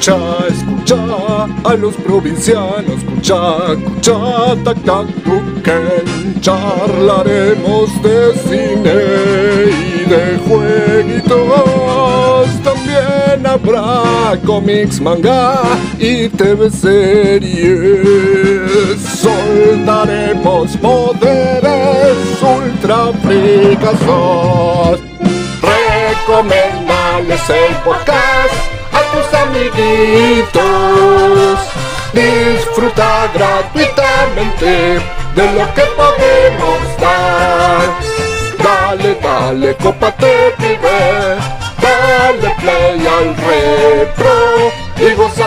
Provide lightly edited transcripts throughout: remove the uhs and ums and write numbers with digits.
Escucha a los provincianos, escucha, tac, tac, tuquen. Charlaremos de cine y de jueguitos. También habrá cómics, manga y TV series. Soltaremos poderes ultra fricazos. Recomendales el podcast a tus amiguitos. Disfruta gratuitamente de lo que podemos dar. Dale, cópate, pibe. Dale play al retro y goza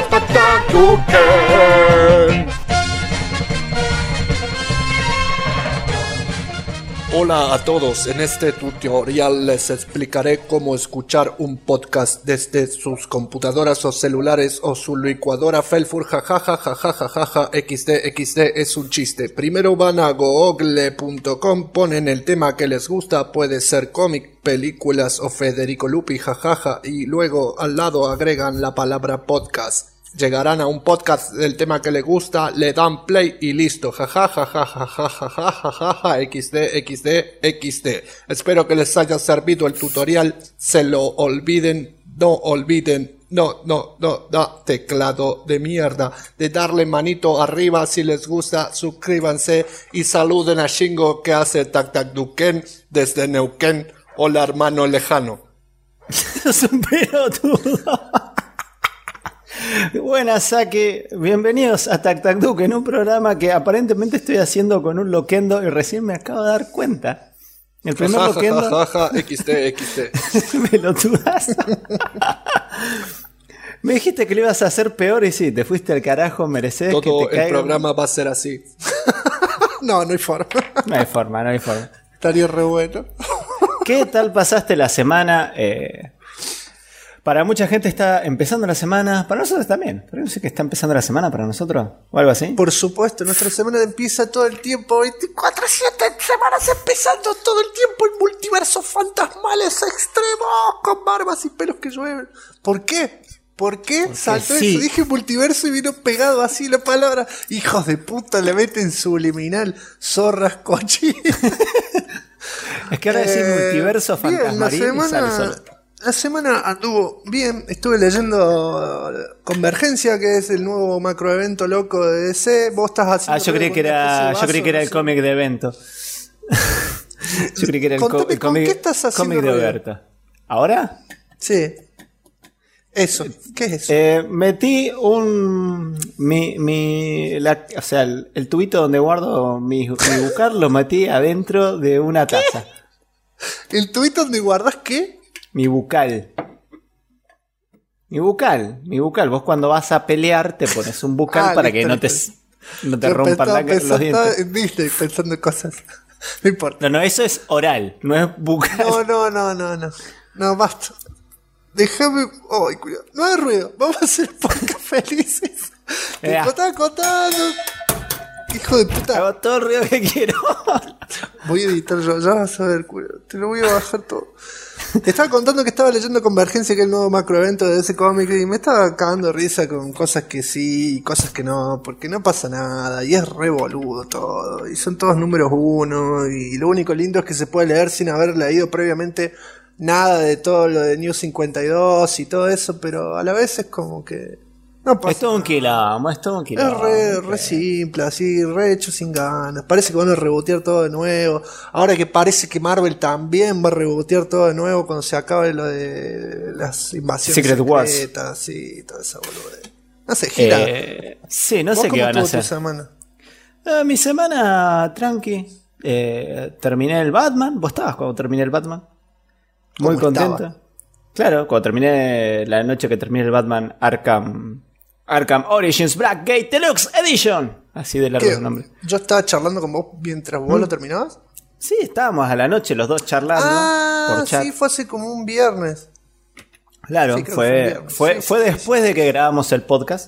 Tuken. Hola a todos, en este tutorial les explicaré cómo escuchar un podcast desde sus computadoras o celulares o su licuadora Felfur, jajajajajajaja, xd es un chiste. Primero van a google.com, ponen el tema que les gusta, puede ser cómic, películas o Federico Lupi, jajaja, y luego al lado agregan la palabra podcast. Llegarán a un podcast del tema que les gusta, le dan play y listo. Jajajajajajajajaja, xd. Espero que les haya servido el tutorial. Se lo olviden, no olviden, no, teclado de mierda, de darle manito arriba si les gusta, suscríbanse y saluden a Shingo que hace tac tac duken desde Neuquén. Hola hermano lejano. Es un pelotudo. Buenas, Saki, bienvenidos a Tac Tac Duke, en un programa que aparentemente estoy haciendo con un loquendo y recién me acabo de dar cuenta. El primer loquendo... xd. Pelotudazo. Me dijiste que lo ibas a hacer peor y sí, te fuiste al carajo, mereces todo que te caiga. El programa va a ser así. No hay forma. No hay forma. Estaría re bueno. ¿Qué tal pasaste la semana? Para mucha gente está empezando la semana, para nosotros también. Pero no sé que está empezando la semana para nosotros, o algo así. Por supuesto, nuestra semana empieza todo el tiempo, 24/7 semanas empezando todo el tiempo en multiversos fantasmales extremos, con barbas y pelos que llueven. ¿Por qué? Porque saltó sí. Eso, dije multiverso y vino pegado así la palabra. Hijos de puta, le meten subliminal, zorras cochinas. Es que ahora decís multiverso fantasmarín y sale solo. La semana anduvo bien, estuve leyendo Convergencia, que es el nuevo macroevento loco de DC. Vos estás haciendo... yo creí que era el cómic de evento. Yo creí que era el cómic ¿qué estás haciendo de Oberta. ¿Ahora? Sí. Eso. ¿Qué es eso? Metí el tubito donde guardo mi bucar, lo metí adentro de una taza. ¿El tubito donde guardas qué? Mi bucal. Vos cuando vas a pelear te pones un bucal para que no te rompan los dientes. Viste, pensando cosas. No importa. No, eso es oral, no es bucal. No, basta. Déjame... Ay, cuidado. No hay ruido. Vamos a hacer podcast felices. Te estaba contando. Hijo de puta. Hago todo el ruido que quiero. Voy a editar yo, ya vas a ver, cuidado. Te lo voy a bajar todo. Te estaba contando que estaba leyendo Convergencia, que es el nuevo macroevento de ese cómic, y me estaba cagando de risa con cosas que sí y cosas que no, porque no pasa nada, y es re boludo todo, y son todos números 1, y lo único lindo es que se puede leer sin haber leído previamente nada de todo lo de New 52 y todo eso, pero a la vez es como que no pasa. Es todo un quilombo. Es re simple, así, re hecho sin ganas. Parece que van a rebotear todo de nuevo. Ahora que parece que Marvel también va a rebotear todo de nuevo cuando se acabe lo de las invasiones Secret secretas, Wars. Sí, toda esa boludez. No sé, gira. Sí, no sé qué van a hacer. ¿Cómo estuvo tu semana? Mi semana, tranqui. Terminé el Batman. ¿Vos estabas cuando terminé el Batman? Muy contento. Estaba? Claro, cuando terminé la noche que terminé el Batman Arkham Origins Blackgate Deluxe Edition. Así de largo el nombre. Yo estaba charlando con vos mientras vos lo terminabas. Sí, estábamos a la noche los dos charlando por chat. Sí, fue hace como un viernes. Claro, sí, fue después de que grabamos el podcast.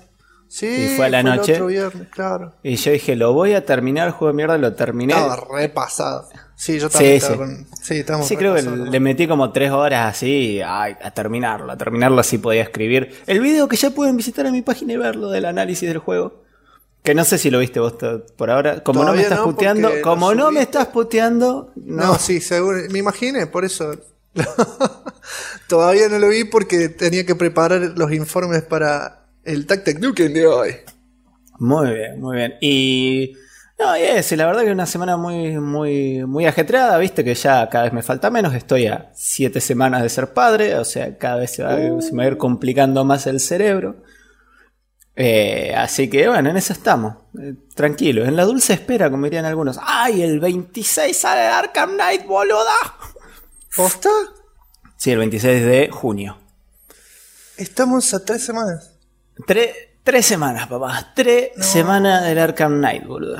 Sí, y fue a la noche. El otro viernes, claro. Y yo dije, lo voy a terminar, el juego de mierda, lo terminé. Estaba repasado. Sí, yo también estaba con... Sí, creo que le metí como 3 horas así a terminarlo así podía escribir. El video que ya pueden visitar en mi página y verlo del análisis del juego. Que no sé si lo viste vos por ahora. Como todavía no me estás puteando, como no me estás puteando... No, sí, seguro. Me imaginé, por eso... Todavía no lo vi porque tenía que preparar los informes para el Tactic Nukem de hoy. Muy bien, muy bien. Y la verdad que una semana muy ajetreada, viste que ya cada vez me falta menos. Estoy a 7 semanas de ser padre, o sea, cada vez se me va a ir complicando más el cerebro. Así que bueno, en eso estamos. Tranquilos, en la dulce espera, como dirían algunos. ¡Ay, el 26 sale el Arkham Knight, boluda! ¿Posta? Sí, el 26 de junio. Estamos a 3 semanas. 3 semanas, papá. 3 semanas del Arkham Knight, boludo.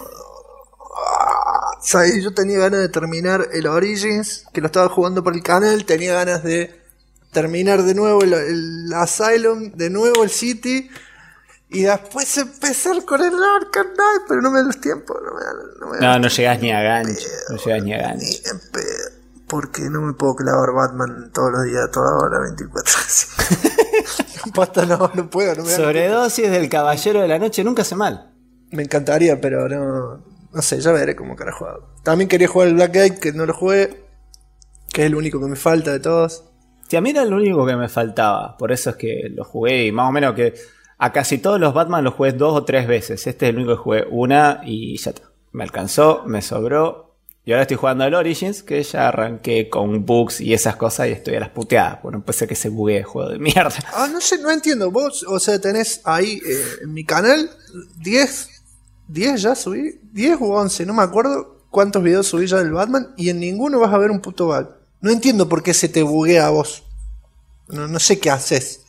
¿Sabes? Yo tenía ganas de terminar el Origins, que lo estaba jugando por el canal. Tenía ganas de terminar de nuevo el Asylum, de nuevo el City. Y después empezar con el Arkham Knight, pero no me da los tiempos. No llegás ni a gancho. No llegás ni a gancho. Ni en pedo. Porque no me puedo clavar Batman todos los días, a toda hora, 24 horas. Posta, no puedo. No me Sobredosis del Caballero de la Noche nunca hace mal. Me encantaría, pero no sé, ya veré cómo carajo hago. También quería jugar el Black Gate, que no lo jugué, que es el único que me falta de todos. Sí, a mí era el único que me faltaba, por eso es que lo jugué y más o menos que a casi todos los Batman los jugué 2 o 3 veces. Este es el único que jugué una y ya está. Me alcanzó, me sobró. Y ahora estoy jugando al Origins, que ya arranqué con bugs y esas cosas y estoy a las puteadas. Bueno, puede ser que se buguee el juego de mierda. No sé, no entiendo. Vos, o sea, tenés ahí en mi canal 10 ya subí, 10 u 11, no me acuerdo cuántos videos subí ya del Batman y en ninguno vas a ver un puto bug. No entiendo por qué se te buguea a vos. No sé qué haces.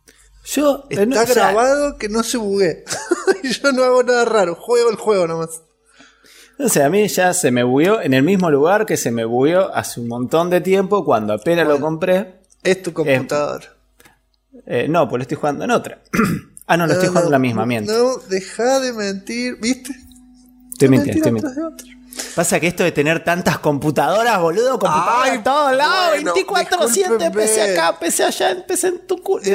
Está grabado que no se buguee. Y yo no hago nada raro, juego el juego nomás. No sé, a mí ya se me bugueó en el mismo lugar que se me bugueó hace un montón de tiempo cuando apenas lo compré. Es tu computador. No, pues lo estoy jugando en otra. No, estoy jugando en la misma, miento. No, deja de mentir, ¿viste? Estoy mintiendo. Pasa que esto de tener tantas computadoras, boludo, computadoras en todos lados, 24/7, PC acá, PC allá, PC en tu culo.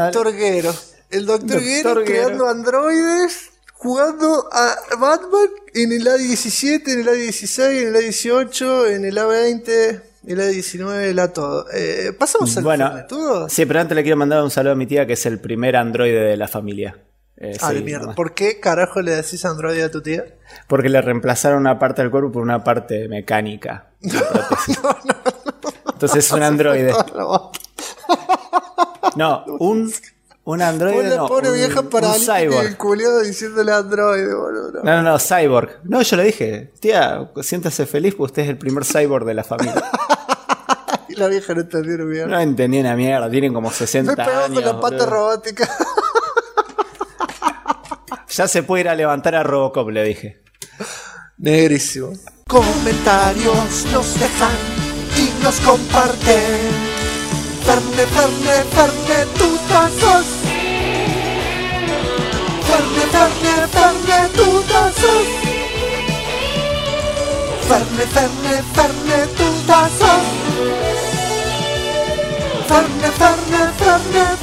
El doctor Guero creando androides, jugando a Batman en el A17, en el A16, en el A18, en el A20, el A19, el A todo. Pasamos al todo. Sí, pero antes le quiero mandar un saludo a mi tía, que es el primer androide de la familia. De mierda. ¿Por qué carajo le decís androide a tu tía? Porque le reemplazaron una parte del cuerpo por una parte mecánica. No. Entonces es un androide. No, un androide. Pobre vieja paralítica el culiado diciéndole androide, boludo. No, cyborg. No, yo le dije, tía, siéntase feliz porque usted es el primer cyborg de la familia. Y la vieja no entendió una mierda. No entendí una mierda, tienen como 60 años. Me pegó con la pata robótica. Ya se puede ir a levantar a Robocop, le dije. Negrísimo. Comentarios nos dejan y nos comparten. Ferne, tutazos. Ferne, tutazos. Ferne, tutazos. Ferne,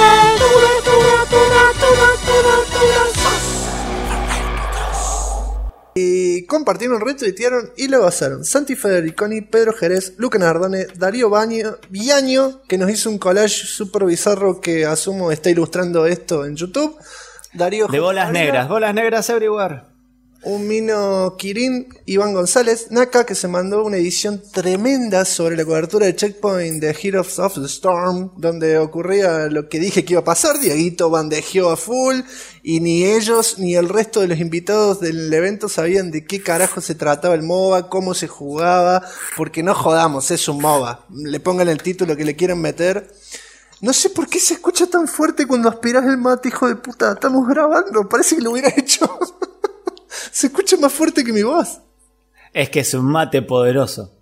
y compartieron, retuitearon y lo basaron Santi Federiconi, Pedro Jerez, Luca Nardone, Darío Viaño, que nos hizo un collage super bizarro que asumo está ilustrando esto en YouTube. Darío de bolas negras everywhere. Un Mino Kirin, Iván González, Naka, que se mandó una edición tremenda sobre la cobertura de Checkpoint de Heroes of the Storm, donde ocurría lo que dije que iba a pasar. Dieguito bandejeó a full, y ni ellos ni el resto de los invitados del evento sabían de qué carajo se trataba el MOBA, cómo se jugaba, porque no jodamos, es un MOBA. Le pongan el título que le quieran meter. No sé por qué se escucha tan fuerte cuando aspirás el mate, hijo de puta. Estamos grabando, parece que lo hubiera hecho. Se escucha más fuerte que mi voz. Es que es un mate poderoso.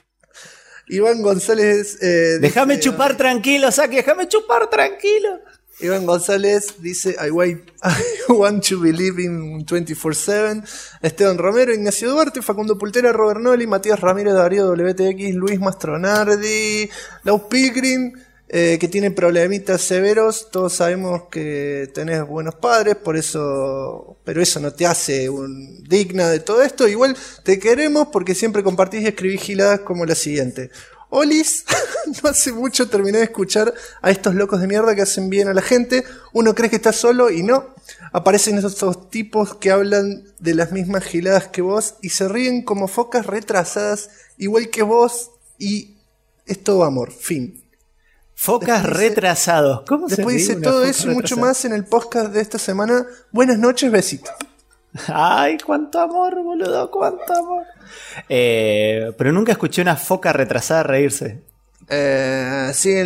Iván González. Déjame chupar tranquilo, Saki, déjame chupar tranquilo. Iván González dice I want to believe in 24/7. Esteban Romero, Ignacio Duarte, Facundo Pultera, Robert Noli, Matías Ramírez, Darío WTX, Luis Mastronardi, Lau Pilgrim, que tiene problemitas severos. Todos sabemos que tenés buenos padres, por eso, pero eso no te hace digna de todo esto. Igual te queremos porque siempre compartís y escribís giladas como la siguiente. Olis, no hace mucho terminé de escuchar a estos locos de mierda que hacen bien a la gente. Uno cree que está solo y no. Aparecen esos tipos que hablan de las mismas giladas que vos y se ríen como focas retrasadas, igual que vos, y es todo amor. Fin. Focas retrasados. ¿Cómo se después dice todo eso y mucho más en el podcast de esta semana. Buenas noches, besitos. Ay, cuánto amor, boludo, cuánto amor. Pero nunca escuché una foca retrasada reírse. Sí,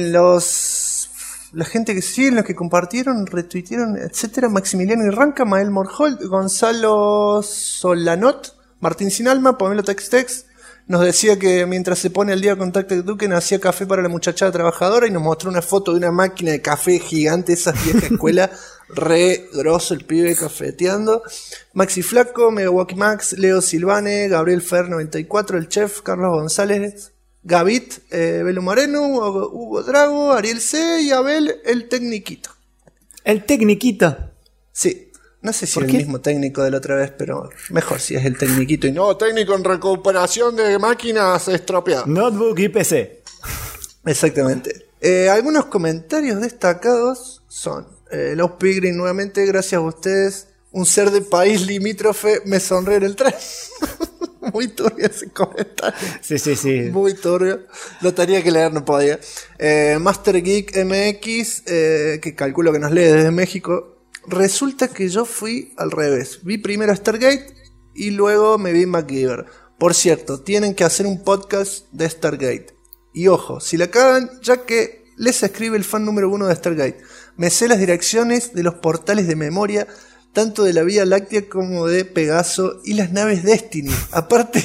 la gente que siguen, los que compartieron, retuitearon, etcétera. Maximiliano Irranca, Mael Morholt, Gonzalo Solanot, Martín Sinalma, Pomelo Textex. Nos decía que mientras se pone al día con Tactic Duken hacía café para la muchachada trabajadora y nos mostró una foto de una máquina de café gigante, esa vieja escuela, re grosso el pibe cafeteando. Maxi Flaco, Megawaki Max, Leo Silvane, Gabriel Fer 94, el chef, Carlos González, Gavit, Belu Moreno, Hugo Drago, Ariel C y Abel, el Tecniquito. ¿El Tecniquito? Sí. No sé si es el mismo técnico de la otra vez, pero mejor si es el Tecniquito y no técnico en recuperación de máquinas estropeadas. Notebook y PC. Exactamente. Algunos comentarios destacados son Los Pigrin nuevamente, gracias a ustedes. Un ser de país limítrofe me sonríe en el tren. Muy turbio ese comentario. Sí. Muy turbio. Lo tenía que leer, no podía. Master Geek MX, que calculo que nos lee desde México. Resulta que yo fui al revés. Vi primero Stargate y luego me vi MacGyver. Por cierto, tienen que hacer un podcast de Stargate. Y ojo, si la cagan, ya que les escribe el fan número 1 de Stargate. Me sé las direcciones de los portales de memoria, tanto de la Vía Láctea como de Pegaso y las naves Destiny. Aparte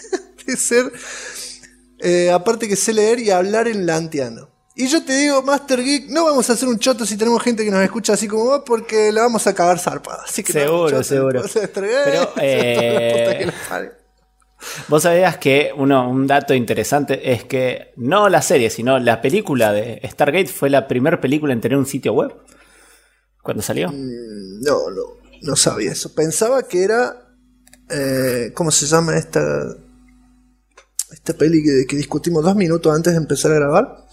que sé leer y hablar en lantiano. Y yo te digo, Master Geek, no vamos a hacer un choto si tenemos gente que nos escucha así como vos, porque la vamos a cagar zarpada. Así que seguro. Pero vos sabías que un dato interesante es que no la serie, sino la película de Stargate fue la primera película en tener un sitio web. ¿Cuándo salió? No sabía eso. Pensaba que era... ¿cómo se llama esta peli que discutimos 2 minutos antes de empezar a grabar?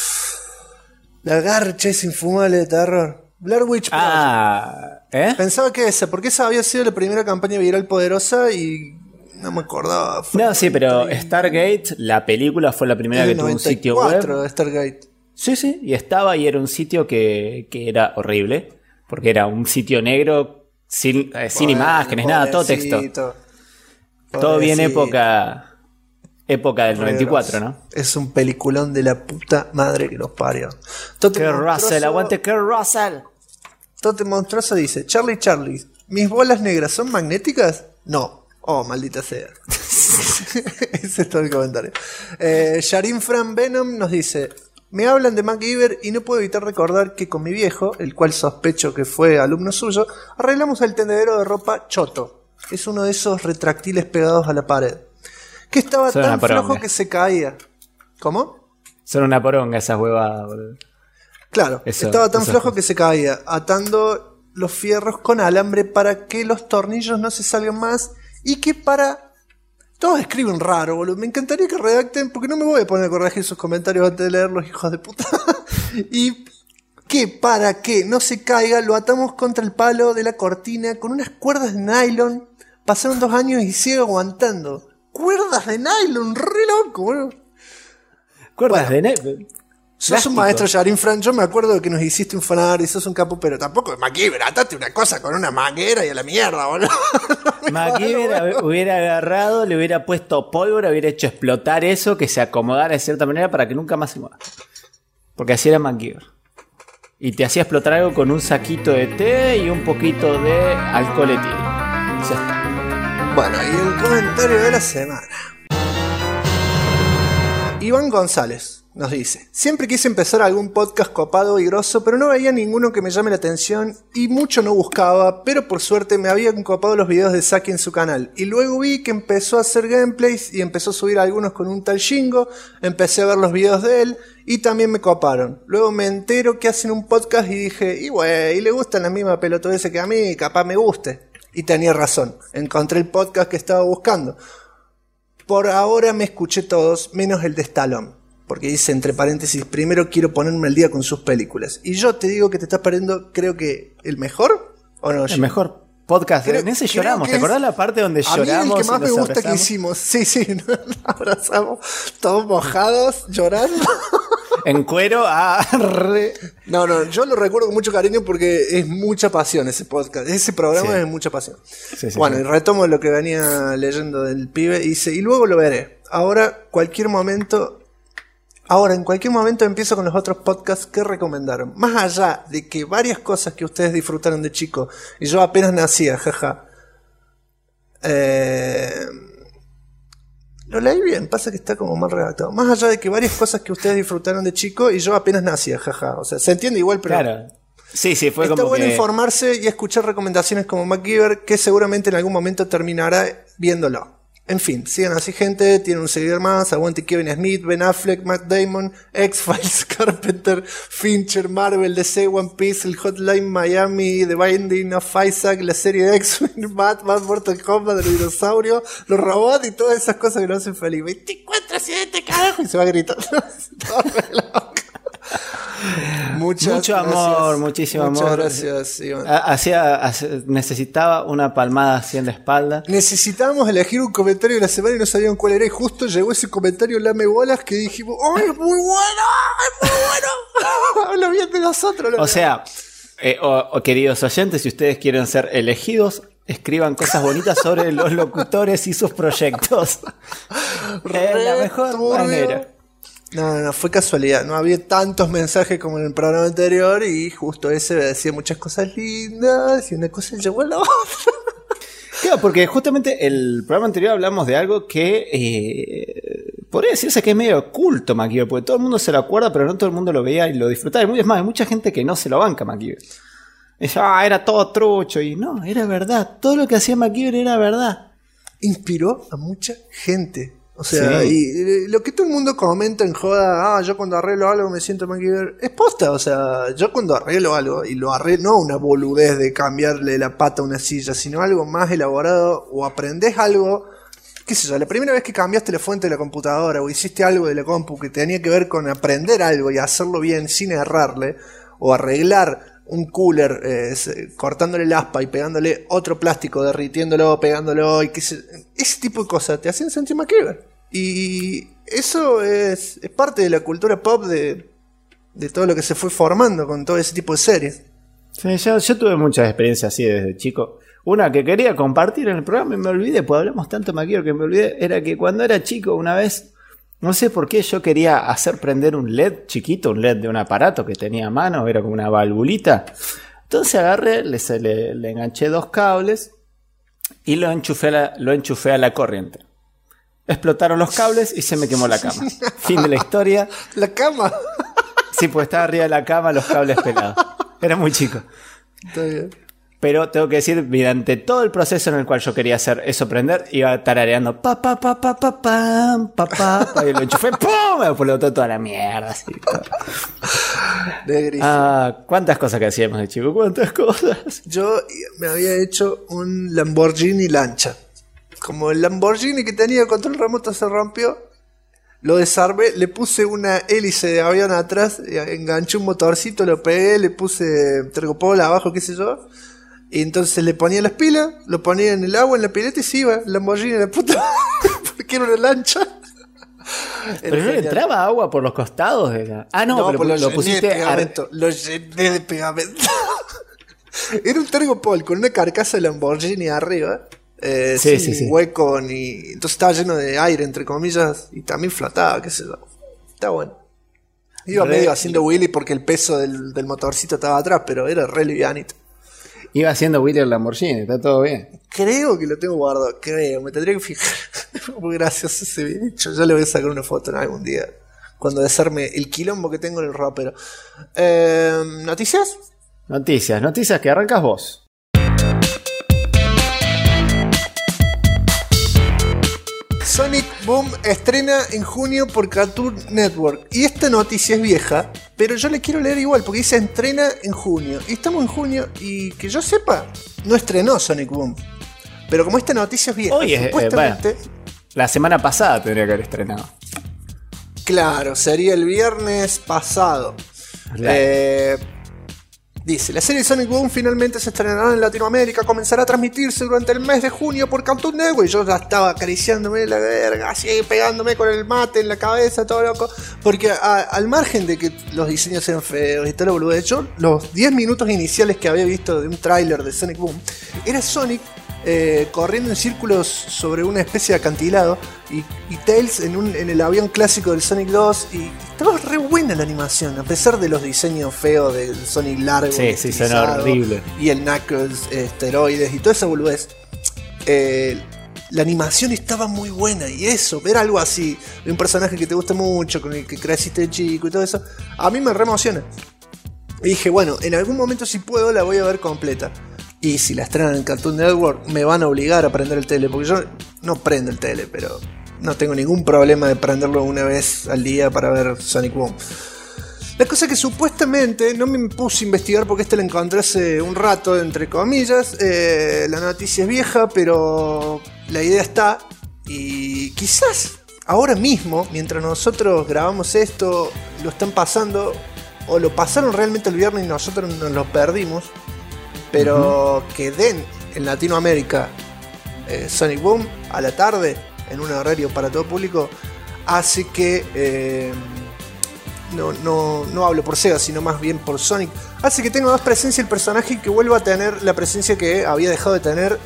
La garcha es infumable de terror. Blair Witch Project. Pensaba que esa, porque esa había sido la primera campaña viral poderosa y no me acordaba. No, sí, pero Stargate, la película fue la primera que tuvo un sitio web. Stargate. Sí, y estaba y era un sitio que era horrible, porque era un sitio negro sin imágenes, nada, todo texto. Todo bien época del 94, ¿no? Es un peliculón de la puta madre que los parió. Kurt Russell, aguante Kurt Russell. Tote Monstruoso dice, Charlie, ¿mis bolas negras son magnéticas? No. Oh, maldita sea. Ese es todo el comentario. Sharim Fran Venom nos dice, me hablan de MacGyver y no puedo evitar recordar que con mi viejo, el cual sospecho que fue alumno suyo, arreglamos el tendedero de ropa choto. Es uno de esos retráctiles pegados a la pared. Que estaba tan flojo que se caía. ¿Cómo? Son una poronga esas huevadas, boludo. Claro, estaba tan flojo que se caía, atando los fierros con alambre para que los tornillos no se salgan más y que para... Todos escriben raro, boludo. Me encantaría que redacten, porque no me voy a poner a corregir sus comentarios antes de leerlos, hijos de puta. Y que para que no se caiga, lo atamos contra el palo de la cortina con unas cuerdas de nylon. Pasaron 2 años y sigue aguantando. Cuerdas de nylon, re loco, boludo. Cuerdas de nylon. Sos un maestro, Yarin Fran. Yo me acuerdo de que nos hiciste un fanart y sos un capo, pero tampoco es MacGyver. Atate una cosa con una manguera y a la mierda, boludo. MacGyver hubiera agarrado, le hubiera puesto pólvora, hubiera hecho explotar eso, que se acomodara de cierta manera para que nunca más se mueva. Porque así era MacGyver. Y te hacía explotar algo con un saquito de té y un poquito de alcohol etílico. Ya está. Bueno, y el comentario de la semana. Iván González nos dice: siempre quise empezar algún podcast copado y grosso, pero no veía ninguno que me llame la atención y mucho no buscaba, pero por suerte me habían copado los videos de Saki en su canal. Y luego vi que empezó a hacer gameplays y empezó a subir algunos con un tal Shingo, empecé a ver los videos de él y también me coparon. Luego me entero que hacen un podcast y dije, y güey, le gustan la misma pelotudez que a mí, capaz me guste. Y tenía razón, encontré el podcast que estaba buscando. Por ahora me escuché todos, menos el de Stallone. Porque dice entre paréntesis, primero quiero ponerme al día con sus películas. Y yo te digo que te estás perdiendo, creo que el mejor, ¿o no? El mejor podcast. En ese lloramos. ¿Te acordás la parte donde lloramos? A mí el que más me gusta abrazamos? que hicimos. Sí, nos abrazamos todos mojados, llorando. En cuero. No, yo lo recuerdo con mucho cariño porque es mucha pasión ese podcast. Ese programa es mucha pasión. Sí, bueno, y retomo lo que venía leyendo del pibe. Y dice, y luego lo veré. Ahora, en cualquier momento empiezo con los otros podcasts que recomendaron. Más allá de que varias cosas que ustedes disfrutaron de chico y yo apenas nacía, jaja. Lo leí bien, pasa que está como mal redactado. Más allá de que varias cosas que ustedes disfrutaron de chico y yo apenas nacía, jaja. O sea, se entiende igual, pero... Claro. Sí, fue está como bueno que... informarse y escuchar recomendaciones como MacGyver, que seguramente en algún momento terminará viéndolo. En fin, sigan así, gente. Tiene un seguidor más. Aguante Kevin Smith, Ben Affleck, Matt Damon, X-Files, Carpenter, Fincher, Marvel, DC, One Piece, el Hotline Miami, The Binding of Isaac, la serie de X-Men, Batman, Mortal Kombat, los dinosaurios, los robots y todas esas cosas que nos hacen feliz. 24/7, carajo. Y se va gritando. Mucho amor, muchísimo amor. Muchas gracias, Iván. Necesitaba una palmada así en la espalda. Necesitábamos elegir un comentario de la semana y no sabían cuál era. Y justo llegó ese comentario lame bolas que dijimos, ¡ay, es muy bueno! ¡Es muy bueno! Habla bien de nosotros. O sea, queridos oyentes, si ustedes quieren ser elegidos, escriban cosas bonitas sobre los locutores y sus proyectos. Es la mejor manera. No, fue casualidad. No había tantos mensajes como en el programa anterior y justo ese decía muchas cosas lindas y una cosa llevó a la otra. Claro, porque justamente el programa anterior hablamos de algo que podría decirse que es medio oculto, MacGyver, porque todo el mundo se lo acuerda, pero no todo el mundo lo veía y lo disfrutaba. Es más, hay mucha gente que no se lo banca MacGyver. Dice, era todo trucho. Y no, era verdad. Todo lo que hacía MacGyver era verdad. Inspiró a mucha gente. O sea, y lo que todo el mundo comenta en joda, yo cuando arreglo algo me siento MacGyver, es posta. O sea, yo cuando arreglo algo, y lo arreglo, no una boludez de cambiarle la pata a una silla, sino algo más elaborado, o aprendés algo, qué sé yo, la primera vez que cambiaste la fuente de la computadora, o hiciste algo de la compu que tenía que ver con aprender algo y hacerlo bien sin errarle, o arreglar un cooler cortándole el aspa y pegándole otro plástico, derritiéndolo, pegándolo, y ese tipo de cosas te hacen sentir MacGyver. Y eso es parte de la cultura pop de todo lo que se fue formando con todo ese tipo de series. Sí, yo tuve muchas experiencias así desde chico. Una que quería compartir en el programa y me olvidé, pues hablamos tanto de MacGyver que me olvidé, era que cuando era chico una vez, no sé por qué, yo quería hacer prender un LED chiquito, un LED de un aparato que tenía a mano, era como una valvulita. Entonces agarré, le enganché 2 cables y lo enchufé a la corriente. Explotaron los cables y se me quemó la cama. Fin de la historia. ¿La cama? Sí, pues estaba arriba de la cama, los cables pelados. Era muy chico. Está bien. Pero tengo que decir, durante todo el proceso en el cual yo quería hacer eso prender, iba tarareando y lo enchufé, ¡pum! Me explotó toda la mierda. Así, cuántas cosas que hacíamos de chico, cuántas cosas. Yo me había hecho un Lamborghini lancha. Como el Lamborghini que tenía el control remoto se rompió, lo desarmé, le puse una hélice de avión atrás, enganché un motorcito, lo pegué, le puse tergopol abajo, qué sé yo. Y entonces le ponía las pilas, lo ponía en el agua, en la pileta y se iba el Lamborghini a la puta. Porque era una lancha. Pero no le entraba agua por los costados. No, pero lo pusiste lo llené de pegamento. Era un tergopol con una carcasa de Lamborghini arriba. Sin hueco ni. Entonces estaba lleno de aire, entre comillas, y también flotaba, qué sé yo. Está bueno. Iba medio haciendo Willy porque el peso del motorcito estaba atrás, pero era re livianito. Iba haciendo Willy el Lamborghini, está todo bien. Creo que lo tengo guardado, me tendría que fijar. Muy gracioso ese bicho. Yo le voy a sacar una foto en algún día cuando desarme el quilombo que tengo en el ropero. ¿Noticias? Noticias que arrancas vos. Sonic Boom estrena en junio por Cartoon Network. Y esta noticia es vieja, pero yo le quiero leer igual porque dice estrena en junio. Y estamos en junio y que yo sepa, no estrenó Sonic Boom. Pero como esta noticia es vieja, supuestamente... la semana pasada tendría que haber estrenado. Claro, sería el viernes pasado. Dice, la serie Sonic Boom finalmente se estrenará en Latinoamérica, comenzará a transmitirse durante el mes de junio por Cartoon Network. Y yo ya estaba acariciándome la verga, así pegándome con el mate en la cabeza, todo loco. Porque al margen de que los diseños eran feos y todo lo boludo, yo los 10 minutos iniciales que había visto de un tráiler de Sonic Boom, era Sonic corriendo en círculos sobre una especie de acantilado y Tails en el avión clásico del Sonic 2 y estaba re buena la animación a pesar de los diseños feos del Sonic largo, sí, suena horrible, y el Knuckles esteroides y toda esa boludez. La animación estaba muy buena y eso, ver algo así de un personaje que te gusta mucho, con el que creciste de chico y todo eso, a mí me re emociona. Y dije, bueno, en algún momento si puedo la voy a ver completa. Y si la estrenan en Cartoon Network me van a obligar a prender el tele, porque yo no prendo el tele, pero no tengo ningún problema de prenderlo una vez al día para ver Sonic Boom. La cosa que supuestamente no me puse a investigar porque la encontré hace un rato, entre comillas. La noticia es vieja, pero la idea está. Y quizás ahora mismo, mientras nosotros grabamos esto, lo están pasando, o lo pasaron realmente el viernes y nosotros nos lo perdimos. Pero que den en Latinoamérica Sonic Boom a la tarde, en un horario para todo público, hace que no hablo por Sega, sino más bien por Sonic, hace que tenga más presencia el personaje y que vuelva a tener la presencia que había dejado de tener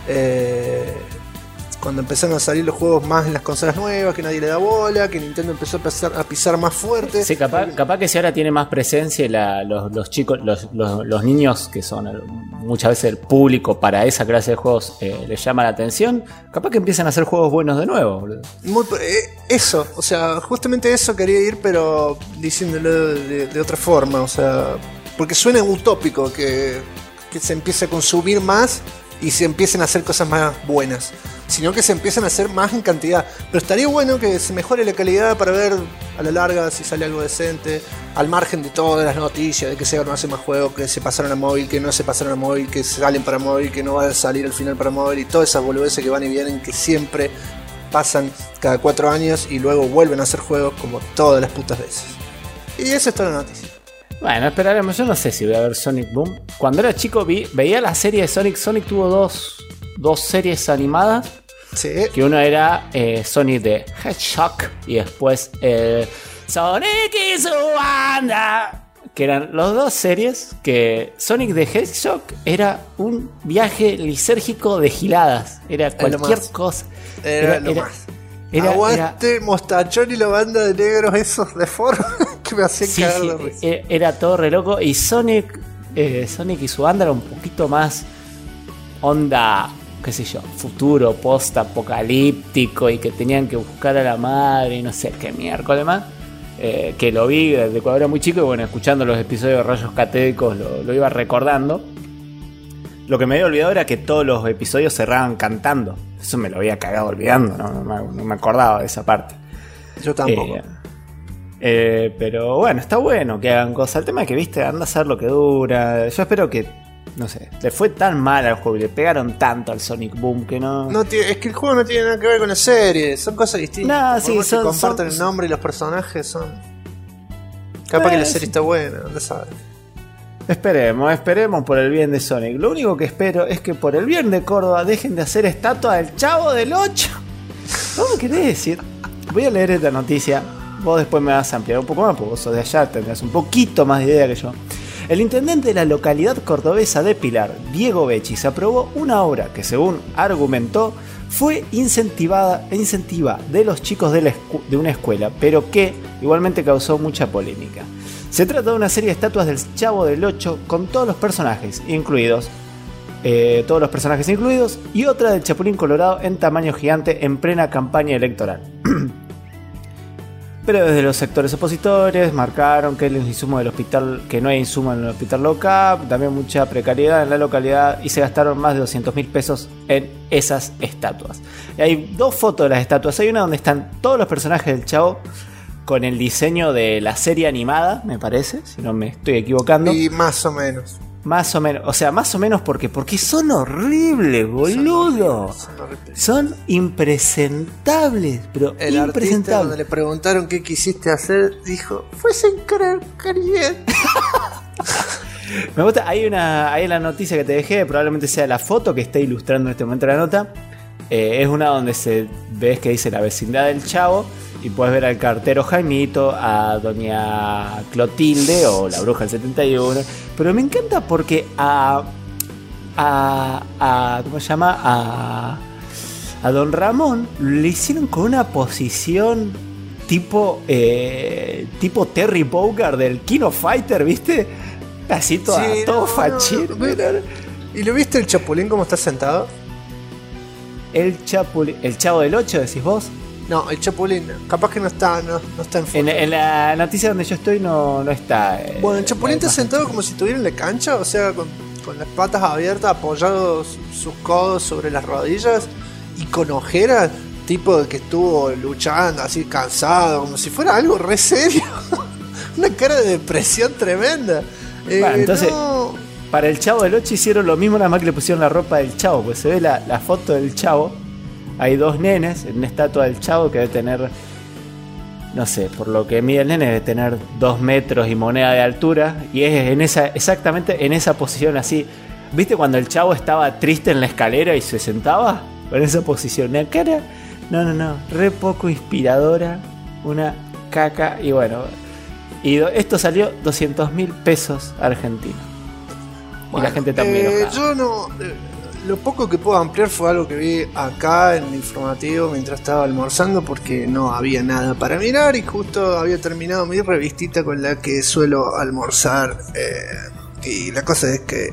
cuando empezaron a salir los juegos más en las consolas nuevas, que nadie le da bola, que Nintendo empezó a pisar más fuerte. Sí, capaz que si ahora tiene más presencia los chicos, los niños, que son muchas veces el público para esa clase de juegos, les llama la atención, capaz que empiezan a hacer juegos buenos de nuevo, boludo. Eso, o sea, justamente eso quería ir, pero diciéndolo de otra forma, o sea, porque suena utópico que se empiece a consumir más y se empiecen a hacer cosas más buenas, sino que se empiezan a hacer más en cantidad. Pero estaría bueno que se mejore la calidad para ver a la larga si sale algo decente, al margen de todas las noticias de que Sega no hace más juegos, que se pasaron a móvil, que no se pasaron a móvil, que salen para móvil, que no va a salir al final para móvil, y todas esas boludeces que van y vienen, que siempre pasan cada 4 años y luego vuelven a hacer juegos como todas las putas veces. Y esa es toda la noticia. Bueno, esperaremos. Yo no sé si voy a ver Sonic Boom. Cuando era chico veía la serie de Sonic. Sonic tuvo dos series animadas. Sí. Que uno era Sonic the Hedgehog y después Sonic y su banda. Que eran las dos series que Sonic the Hedgehog era un viaje lisérgico de giladas. Era cualquier cosa. Era lo más. Aguante Mostachón y la banda de negros esos de Ford que me hacían cagar de risa. Era todo re loco. Y Sonic y su banda era un poquito más onda, qué sé yo, futuro, post-apocalíptico, y que tenían que buscar a la madre y no sé qué miércoles más. Que lo vi desde cuando era muy chico y bueno, escuchando los episodios de Rayos Catódicos lo iba recordando. Lo que me había olvidado era que todos los episodios cerraban cantando. Eso me lo había cagado olvidando, no me acordaba de esa parte. Yo tampoco. Pero bueno, está bueno que hagan cosas. El tema es que, viste, anda a ser lo que dura. Yo espero que, no sé, le fue tan mal al juego y le pegaron tanto al Sonic Boom que no... Es que el juego no tiene nada que ver con la serie, son cosas distintas. No, sí, comparten el nombre y los personajes son... Capaz que la serie está buena, ¿dónde sabes? Esperemos por el bien de Sonic. Lo único que espero es que por el bien de Córdoba dejen de hacer estatua del Chavo del 8. ¿Cómo querés decir? Voy a leer esta noticia. Vos después me vas a ampliar un poco más, porque vos sos de allá, tendrás un poquito más de idea que yo. El intendente de la localidad cordobesa de Pilar, Diego Bechis, aprobó una obra que, según argumentó, fue incentiva de los chicos de una escuela, pero que igualmente causó mucha polémica. Se trata de una serie de estatuas del Chavo del 8 con todos los personajes incluidos, y otra del Chapulín Colorado en tamaño gigante en plena campaña electoral. Pero desde los sectores opositores marcaron que los insumos del hospital, que no hay insumo en el hospital local, también mucha precariedad en la localidad y se gastaron más de 200.000 pesos en esas estatuas. Y hay 2 fotos de las estatuas. Hay una donde están todos los personajes del Chavo con el diseño de la serie animada, me parece, si no me estoy equivocando. Y más o menos. Más o menos, o sea, más o menos porque son horribles, boludo. Son impresentables, pero el impresentables. Artista, cuando le preguntaron qué quisiste hacer, dijo, fue sin querer queriendo. Me gusta, hay la noticia que te dejé, probablemente sea la foto que está ilustrando en este momento la nota. Es una donde ves que dice la vecindad del Chavo. Y puedes ver al cartero Jaimito, a doña Clotilde o la bruja del 71. Pero me encanta porque ¿cómo se llama? A don Ramón le hicieron con una posición tipo Terry Bogard del King of Fighter, ¿viste? Así todo fachero. ¿Y lo viste el Chapulín cómo está sentado? El Chavo del 8, decís vos. No, el Chapulín, capaz que no está en foto. En la noticia donde yo estoy no está. Bueno, el Chapulín está sentado como si estuviera en la cancha, o sea, con las patas abiertas, apoyados sus codos sobre las rodillas y con ojeras, tipo de que estuvo luchando, así cansado, como si fuera algo re serio. Una cara de depresión tremenda. Bueno, entonces, para el Chavo del 8 hicieron lo mismo, nada más que le pusieron la ropa del Chavo, pues se ve la foto del Chavo. Hay 2 nenes en una estatua del Chavo que debe tener, no sé, por lo que mide el nene, debe tener 2 metros y moneda de altura. Y es exactamente en esa posición así. ¿Viste cuando el Chavo estaba triste en la escalera y se sentaba? En esa posición. La cara, no, re poco inspiradora. Una caca. Y bueno, esto salió 200.000 pesos argentinos. Bueno, y la gente también enojada. Yo no... Lo poco que puedo ampliar fue algo que vi acá en el informativo mientras estaba almorzando, porque no había nada para mirar y justo había terminado mi revistita con la que suelo almorzar. Y la cosa es que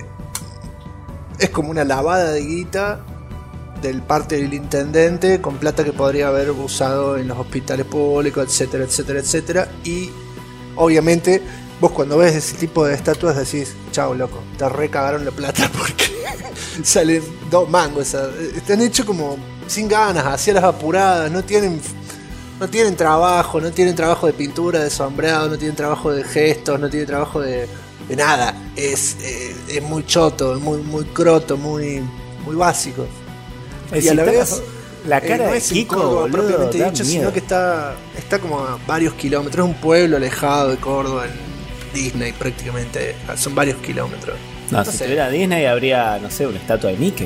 es como una lavada de guita del parte del intendente con plata que podría haber usado en los hospitales públicos, etcétera, etcétera, etcétera. Y obviamente vos cuando ves ese tipo de estatuas decís, chao loco, te recagaron la plata porque salen 2 mangos. Están hechos como sin ganas, hacia las apuradas, no tienen trabajo, no tienen trabajo de pintura, de sombreado, no tienen trabajo de gestos, no tienen trabajo de nada. Es muy choto, muy croto, muy básico. Y a la vez la cara no de es Kiko, Córdoba, boludo, propiamente da dicho, miedo. sino que está como a varios kilómetros, es un pueblo alejado de Córdoba, en Disney prácticamente, son varios kilómetros. No, si tuviera Disney habría, no sé, una estatua de Mickey.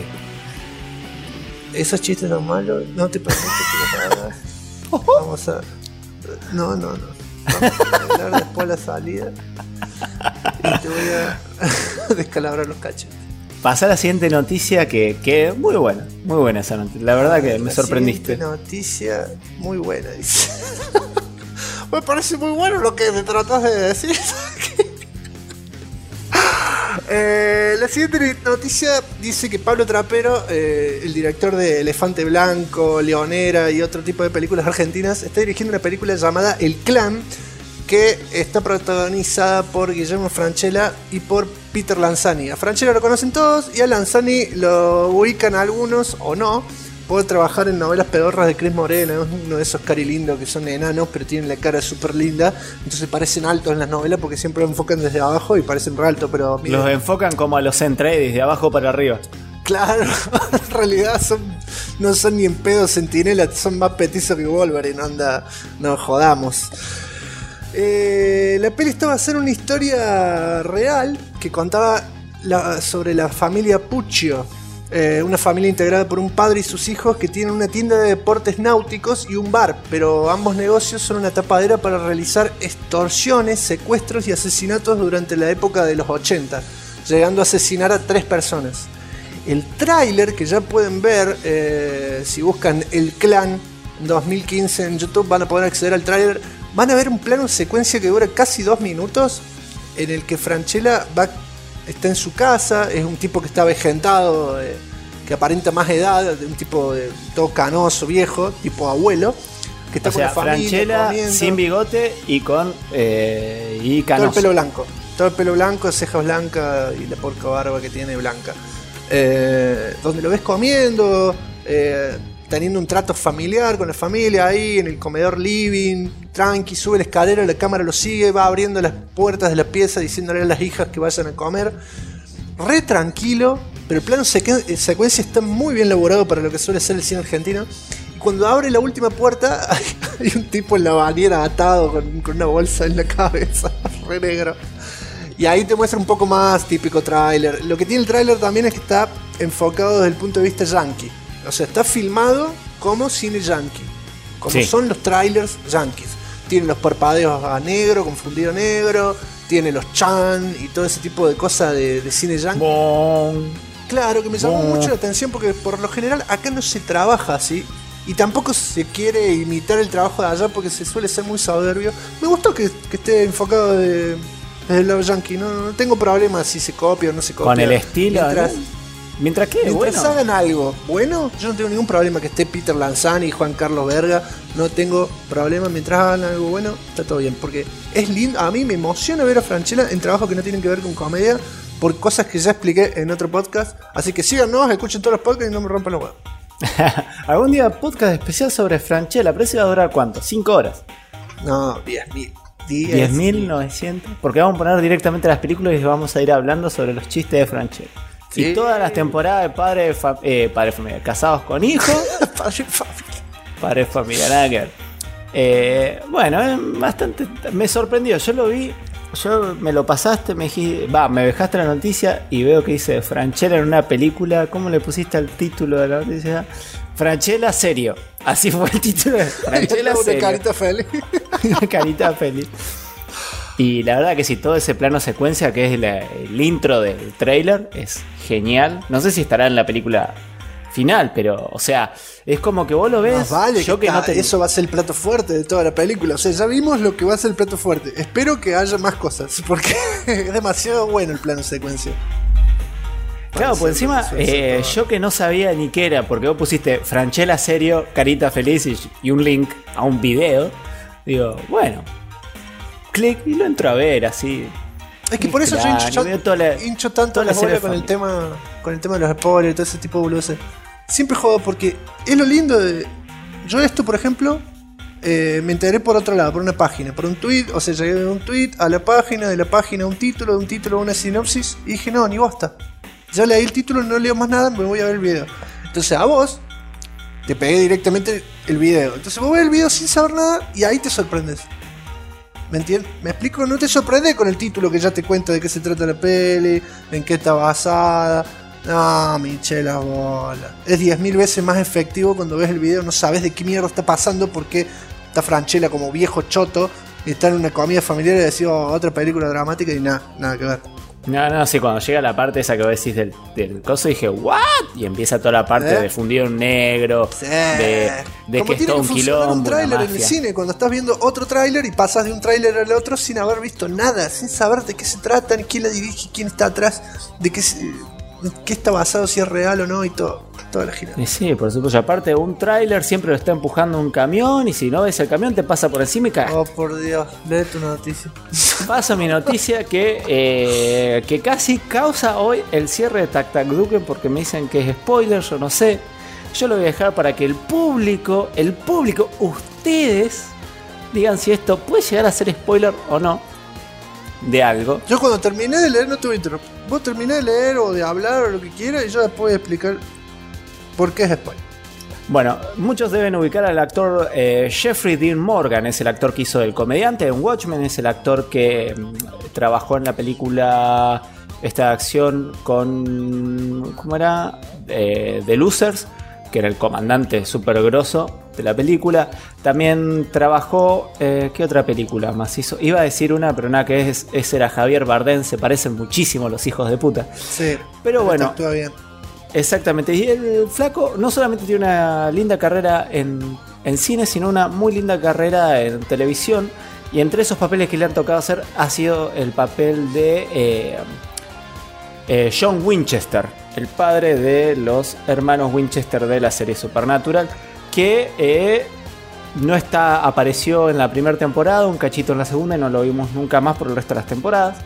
Esos chistes tan malos, no te permito que los hagas. Vamos a... No. Vamos a hablar después de la salida. Y te voy a descalabrar los cachetes. Pasa a la siguiente noticia que muy buena esa noticia. La verdad que me sorprendiste. Noticia muy buena, dice. Me parece muy bueno lo que me tratás de decir. La siguiente noticia dice que Pablo Trapero, el director de Elefante Blanco, Leonera y otro tipo de películas argentinas, está dirigiendo una película llamada El Clan, que está protagonizada por Guillermo Francella y por Peter Lanzani. A Francella lo conocen todos y a Lanzani lo ubican algunos o no por trabajar en novelas pedorras de Cris Morena. Es uno de esos carilindos que son enanos pero tienen la cara súper linda, entonces parecen altos en las novelas porque siempre lo enfocan desde abajo y parecen re altos, pero miren, los enfocan como a los Centrades, de abajo para arriba. claro, en realidad no son ni en pedo Centinela, son más petizos que Wolverine, onda, no jodamos. La peli estaba a ser una historia real que contaba sobre la familia Puccio, una familia integrada por un padre y sus hijos que tienen una tienda de deportes náuticos y un bar, pero ambos negocios son una tapadera para realizar extorsiones, secuestros y asesinatos durante la época de los 80, llegando a asesinar a 3 personas. El tráiler que ya pueden ver, si buscan El Clan 2015 en YouTube, van a poder acceder al tráiler. Van a ver un plano secuencia que dura casi 2 minutos, en el que Francella está en su casa, es un tipo que está avejentado, que aparenta más edad, un tipo todo canoso, viejo, tipo abuelo, que está O con sea, la familia Francella comiendo. sin bigote y con y Todo el canoso. pelo blanco. Todo el pelo blanco, cejas blancas y la porca barba que tiene blanca. Donde lo ves comiendo, teniendo un trato familiar con la familia ahí en el comedor living, tranqui, sube la escalera, la cámara lo sigue, va abriendo las puertas de la pieza diciéndole a las hijas que vayan a comer. Re tranquilo, pero el plano secuencia está muy bien elaborado para lo que suele ser el cine argentino. Y cuando abre la última puerta, hay un tipo en la bañera atado con una bolsa en la cabeza, re negro. Y ahí te muestra un poco más típico tráiler. Lo que tiene el tráiler también es que está enfocado desde el punto de vista yankee. O sea, está filmado como cine yankee, como Sí. son los trailers yankees. Tiene los parpadeos a negro, con fundido negro, tiene los chan y todo ese tipo de cosas de cine yankee. Bon. Claro, que me llamó Bon. mucho la atención porque por lo general acá no se trabaja así. Y tampoco se quiere imitar el trabajo de allá porque se suele ser muy soberbio. Me gustó que esté enfocado desde el lado yankee. No tengo problema si se copia o no se copia. Con el estilo. Mientras, Mientras que, mientras bueno. hagan algo bueno, yo no tengo ningún problema que esté Peter Lanzani y Juan Carlos Verga. No tengo problema. Mientras hagan algo bueno, está todo bien. Porque es lindo. A mí me emociona ver a Francella en trabajos que no tienen que ver con comedia. Por cosas que ya expliqué en otro podcast. Así que síganos, escuchen todos los podcasts y no me rompan los huevos. Algún día podcast especial sobre Francella, pero ese va a durar ¿cuánto? 5 horas. No, 10.000. 10.900. Porque vamos a poner directamente las películas y vamos a ir hablando sobre los chistes de Francella. Sí. Y todas las temporadas de Padre de Familia, Casados con Hijos, Padre familia. Padre de Familia, nada que ver. Bueno, bastante. Me sorprendió. Yo lo vi. Me lo pasaste, me dejaste la noticia y veo que dice Francella en una película. ¿Cómo le pusiste al título de la noticia? Francella serio. Así fue el título de Francella Una serio. carita feliz. Una carita feliz. Y la verdad que sí, todo ese plano secuencia que es el intro del trailer es genial. No sé si estará en la película final, pero, o sea, es como que vos lo ves. Más vale yo que que no te... eso va a ser el plato fuerte de toda la película. O sea, ya vimos lo que va a ser el plato fuerte. Espero que haya más cosas, porque es demasiado bueno el plano secuencia. Claro, por encima, yo que no sabía ni qué era, porque vos pusiste Francella serio, carita feliz y un link a un video. Digo, bueno, clic y lo entro a ver así. Es que por eso yo hincho tanto la bola con el tema de los spoilers y todo ese tipo de boludeces. Siempre jodo porque es lo lindo de... Yo esto, por ejemplo, me enteré por otro lado, por una página, por un tweet. O sea, llegué de un tweet a la página, de la página un título, de un título una sinopsis. Y dije, no, ni bosta. Ya leí el título, no leo más nada, me voy a ver el video. Entonces a vos te pegué directamente el video. Entonces vos ves el video sin saber nada y ahí te sorprendes. ¿Me entiendes? ¿Me explico? No te sorprende con el título que ya te cuenta de qué se trata la peli, en qué está basada. No, Michela bola. Es 10.000 veces más efectivo cuando ves el video, no sabes de qué mierda está pasando, porque está Francella como viejo choto y está en una comida familiar y decís, oh, otra película dramática y nada que ver. No, sí, cuando llega la parte esa que vos decís del coso, dije, ¿what? Y empieza toda la parte de fundido en negro, Sí. de que es todo un quilombo, un tráiler una en el mafia. cine, cuando estás viendo otro tráiler y pasas de un tráiler al otro sin haber visto nada, sin saber de qué se trata, ni quién la dirige, quién está atrás, de qué está basado, si es real o no, y toda la gira. Y sí, por supuesto. Aparte, un tráiler siempre lo está empujando un camión y si no ves el camión te pasa por encima y caes. Oh, por Dios, lee tu noticia. Pasa mi noticia que casi causa hoy el cierre de Tac Tac Duken porque me dicen que es spoiler, yo no sé. Yo lo voy a dejar para que el público, ustedes digan si esto puede llegar a ser spoiler o no de algo. Yo cuando terminé de leer, no te voy a interrumpir. Vos terminé de leer o de hablar o lo que quieras y yo después voy a explicar por qué es spoiler. Bueno, muchos deben ubicar al actor Jeffrey Dean Morgan, es el actor que hizo El Comediante en Watchmen, es el actor que trabajó en la película esta acción con... ¿cómo era? The Losers, que era el comandante súper grosso de la película. También trabajó... ¿qué otra película más hizo? Iba a decir una, pero nada, que ese era Javier Bardem, se parecen muchísimo los hijos de puta. Sí, pero bueno... actúa bien. Exactamente, y el flaco no solamente tiene una linda carrera en cine, sino una muy linda carrera en televisión. Y entre esos papeles que le han tocado hacer ha sido el papel de John Winchester, el padre de los hermanos Winchester de la serie Supernatural, que apareció en la primera temporada, un cachito en la segunda y no lo vimos nunca más por el resto de las temporadas.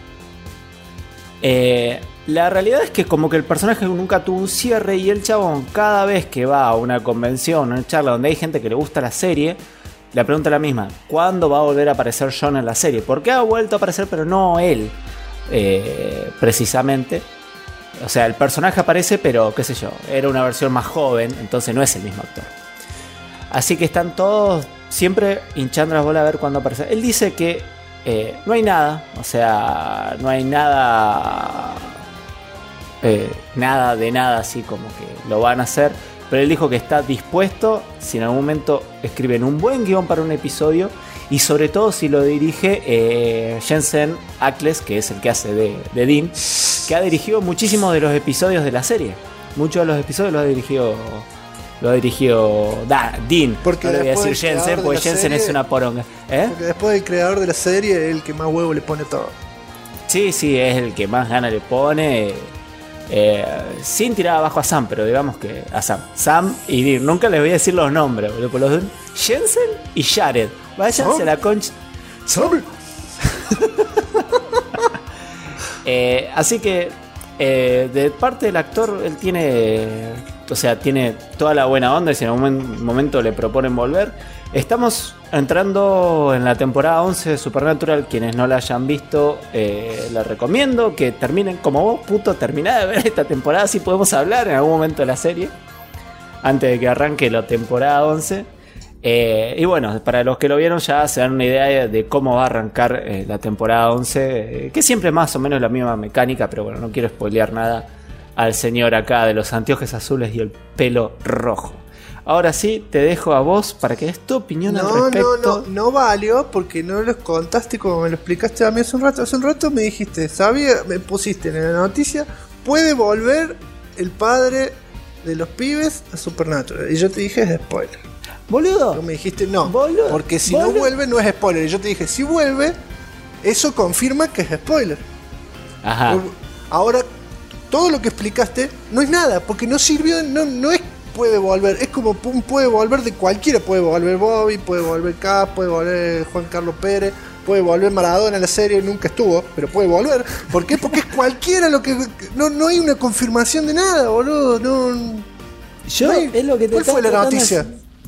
La realidad es que como que el personaje nunca tuvo un cierre y el chabón cada vez que va a una convención, una charla donde hay gente que le gusta la serie, la pregunta es la misma: ¿cuándo va a volver a aparecer Jon en la serie? Porque ha vuelto a aparecer, pero no él, precisamente. O sea, el personaje aparece, pero qué sé yo, era una versión más joven, entonces no es el mismo actor. Así que están todos siempre hinchando las bolas a ver cuándo aparece. Él dice que no hay nada, o sea, no hay nada, nada de nada, así como que lo van a hacer. Pero él dijo que está dispuesto si en algún momento escriben un buen guión para un episodio, y sobre todo si lo dirige Jensen Ackles, que es el que hace de Dean, que ha dirigido muchísimos de los episodios de la serie. Muchos de los episodios los ha dirigido Dean. Porque no le voy a decir Jensen, porque Jensen es una poronga. Porque después del creador de la serie es el que más huevo le pone todo. Sí, es el que más gana le pone. Sin tirar abajo a Sam, pero digamos que a Sam y Dean. Nunca les voy a decir los nombres, boludo, por los dos. Jensen y Jared. Váyanse a la concha. ¿Sabe? Así que de parte del actor, él tiene toda la buena onda, y si en algún momento le proponen volver. Estamos entrando en la temporada 11 de Supernatural. Quienes no la hayan visto, les recomiendo que terminen como vos, puto, terminá de ver esta temporada, si podemos hablar en algún momento de la serie antes de que arranque la temporada 11. Y bueno, para los que lo vieron ya se dan una idea de cómo va a arrancar la temporada 11, que siempre más o menos la misma mecánica, pero bueno, no quiero spoilear nada al señor acá de los anteojos azules y el pelo rojo. Ahora sí, te dejo a vos para que des tu opinión al respecto. No valió, porque no lo contaste como me lo explicaste a mí hace un rato. Hace un rato me dijiste, me pusiste en la noticia: puede volver el padre de los pibes a Supernatural. Y yo te dije, es spoiler. Boludo. Tú me dijiste no, boludo, porque si no vuelve no es spoiler. Y yo te dije, si vuelve, eso confirma que es spoiler. Ajá. Ahora, todo lo que explicaste no es nada, porque no sirvió, no es puede volver, es como puede volver de cualquiera. Puede volver Bobby, puede volver Cap, puede volver Juan Carlos Pérez, puede volver Maradona en la serie, nunca estuvo, pero puede volver. ¿Por qué? Porque es cualquiera lo que... No hay una confirmación de nada, boludo. Es lo que te... ¿Cuál fue la noticia?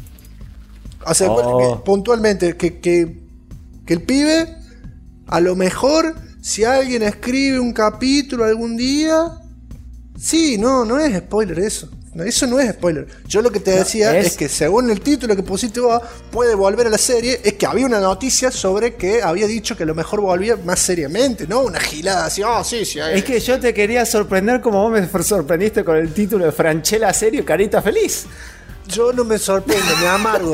O sea, puntualmente, que el pibe, a lo mejor, si alguien escribe un capítulo algún día... Sí, no es spoiler eso. No, eso no es spoiler. Yo lo que te decía es que según el título que pusiste vos, puede volver a la serie. Es que había una noticia sobre que había dicho que a lo mejor volvía más seriamente, ¿no? Una gilada así, sí. Es que yo te quería sorprender como vos me sorprendiste con el título de Franchella Serio, Carita Feliz. Yo no me sorprendo, me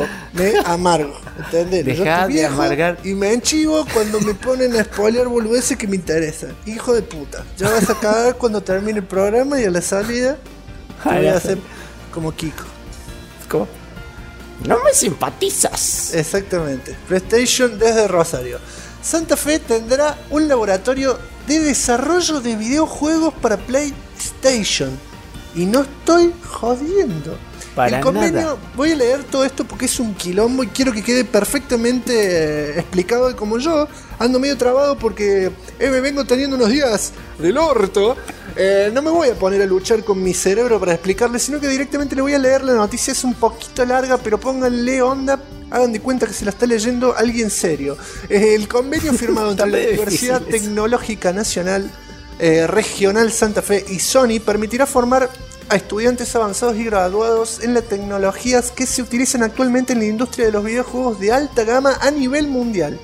amargo, ¿entendés? Dejá de amargar. Y me enchivo cuando me ponen a spoiler boludeces que me interesan. Hijo de puta. Ya vas a acabar cuando termine el programa, y a la salida voy a hacer como Kiko. ¿Cómo? No me simpatizas. Exactamente. PlayStation desde Rosario. Santa Fe tendrá un laboratorio de desarrollo de videojuegos para PlayStation. Y no estoy jodiendo. Para el convenio, nada. Voy a leer todo esto porque es un quilombo y quiero que quede perfectamente explicado. Como yo ando medio trabado porque me vengo teniendo unos días del orto, no me voy a poner a luchar con mi cerebro para explicarle, sino que directamente le voy a leer la noticia. Es un poquito larga, pero pónganle onda, hagan de cuenta que se la está leyendo alguien serio. El convenio firmado entre la Universidad Tecnológica Nacional Regional Santa Fe y Sony permitirá formar a estudiantes avanzados y graduados en las tecnologías que se utilizan actualmente en la industria de los videojuegos de alta gama a nivel mundial.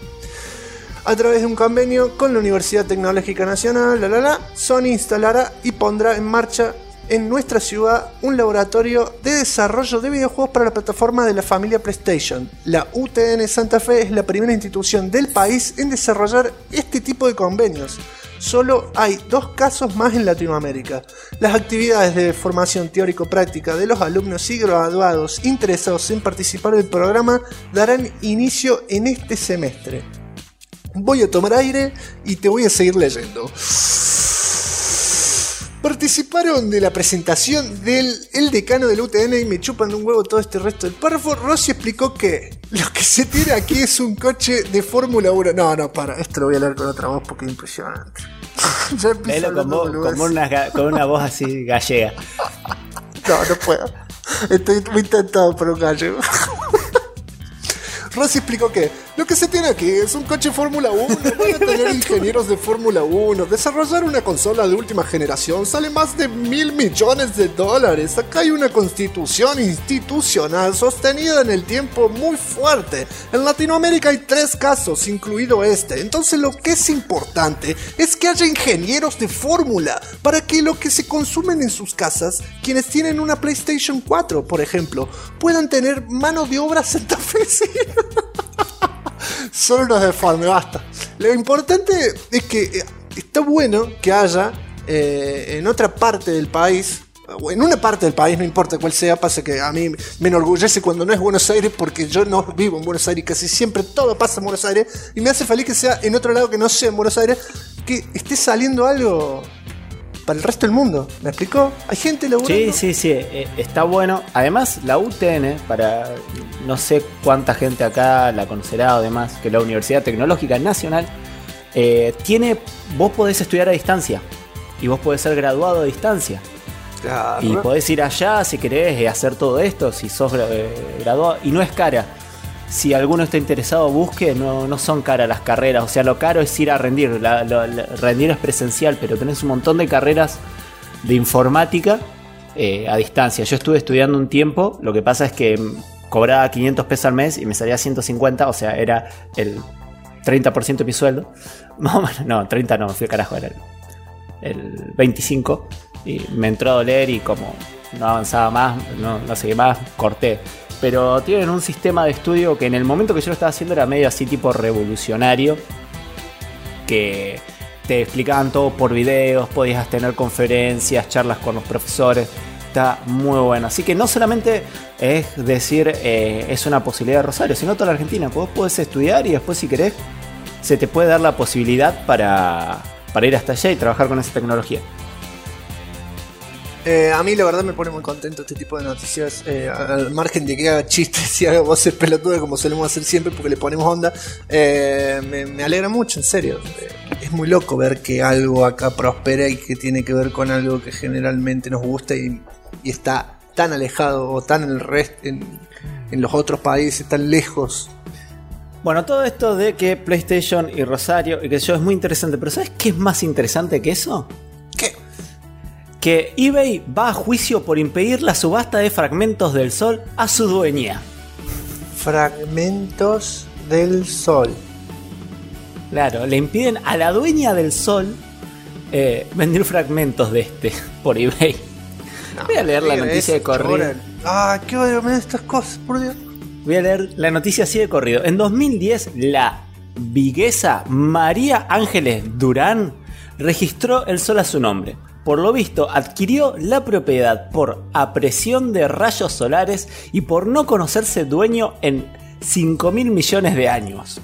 A través de un convenio con la Universidad Tecnológica Nacional, Sony instalará y pondrá en marcha en nuestra ciudad un laboratorio de desarrollo de videojuegos para la plataforma de la familia PlayStation. La UTN Santa Fe es la primera institución del país en desarrollar este tipo de convenios. Solo hay 2 casos más en Latinoamérica. Las actividades de formación teórico-práctica de los alumnos y graduados interesados en participar del programa darán inicio en este semestre. Voy a tomar aire y te voy a seguir leyendo. participaron de la presentación del el decano del UTN y me chupan de un huevo todo este resto del párrafo. Rossi explicó que lo que se tiene aquí es un coche de Fórmula 1. No, para, esto lo voy a leer con otra voz porque es impresionante. Léelo con una voz así gallega. No puedo. Estoy muy tentado por un gallego. Rossi explicó que lo que se tiene aquí es un coche Fórmula 1, van a tener ingenieros de Fórmula 1, desarrollar una consola de última generación sale más de $1.000 millones, acá hay una constitución institucional sostenida en el tiempo muy fuerte, en Latinoamérica hay 3 casos, incluido este, entonces lo que es importante es que haya ingenieros de fórmula, para que lo que se consumen en sus casas, quienes tienen una PlayStation 4, por ejemplo, puedan tener mano de obra santafesina. Solo nos deforme, basta. Lo importante es que está bueno que haya en otra parte del país, o en una parte del país, no importa cuál sea, pasa que a mí me enorgullece cuando no es Buenos Aires, porque yo no vivo en Buenos Aires y casi siempre todo pasa en Buenos Aires, y me hace feliz que sea en otro lado que no sea en Buenos Aires, que esté saliendo algo para el resto del mundo. ¿Me explicó? ¿Hay gente laburando? Sí, está bueno. Además, la UTN, para no sé cuánta gente acá la conocerá o demás, que la Universidad Tecnológica Nacional, vos podés estudiar a distancia y vos podés ser graduado a distancia. Claro. Y podés ir allá si querés hacer todo esto, si sos graduado, y no es cara. Si alguno está interesado, busque, no son caras las carreras. O sea, lo caro es ir a rendir. Rendir es presencial, pero tenés un montón de carreras de informática a distancia. Yo estuve estudiando un tiempo, lo que pasa es que cobraba 500 pesos al mes y me salía 150, o sea, era el 30% de mi sueldo. No, 30 no, me fui a carajo, era el 25. Y me entró a doler y como no avanzaba más, no sé qué más, corté. Pero tienen un sistema de estudio que en el momento que yo lo estaba haciendo era medio así tipo revolucionario, que te explicaban todo por videos, podías tener conferencias, charlas con los profesores, está muy bueno. Así que no solamente es decir es una posibilidad de Rosario, sino toda la Argentina. Vos podés estudiar y después si querés se te puede dar la posibilidad para ir hasta allá y trabajar con esa tecnología. A mí la verdad me pone muy contento este tipo de noticias, al margen de que haga chistes y haga voces pelotudas como solemos hacer siempre porque le ponemos onda. Me alegra mucho, en serio. Es muy loco ver que algo acá prospera y que tiene que ver con algo que generalmente nos gusta y está tan alejado o tan en los otros países, tan lejos. Bueno, todo esto de que PlayStation y Rosario y que yo es muy interesante, pero ¿sabes qué es más interesante que eso? ¿Qué? Que eBay va a juicio por impedir la subasta de fragmentos del Sol a su dueña. Fragmentos del Sol. Claro, le impiden a la dueña del Sol vender fragmentos de por eBay. No, voy a leer la noticia de corrido. Qué odio me da estas cosas, por Dios. Voy a leer la noticia así de corrido. En 2010, la viguesa María Ángeles Durán registró el Sol a su nombre. Por lo visto, adquirió la propiedad por apreciación de rayos solares y por no conocerse dueño en 5.000 millones de años.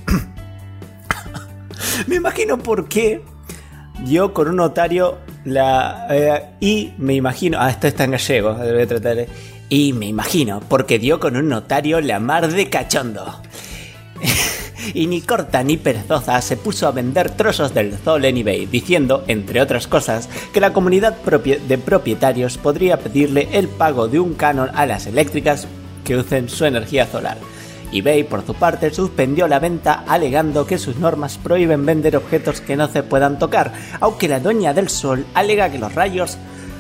Me imagino por qué dio con un notario y me imagino... esto está en gallego, voy a tratar y me imagino, porque dio con un notario la mar de cachondo. Y ni corta ni perezosa se puso a vender trozos del Sol en eBay, diciendo, entre otras cosas, que la comunidad de propietarios podría pedirle el pago de un canon a las eléctricas que usen su energía solar. eBay, por su parte, suspendió la venta alegando que sus normas prohíben vender objetos que no se puedan tocar, aunque la dueña del Sol alega que los rayos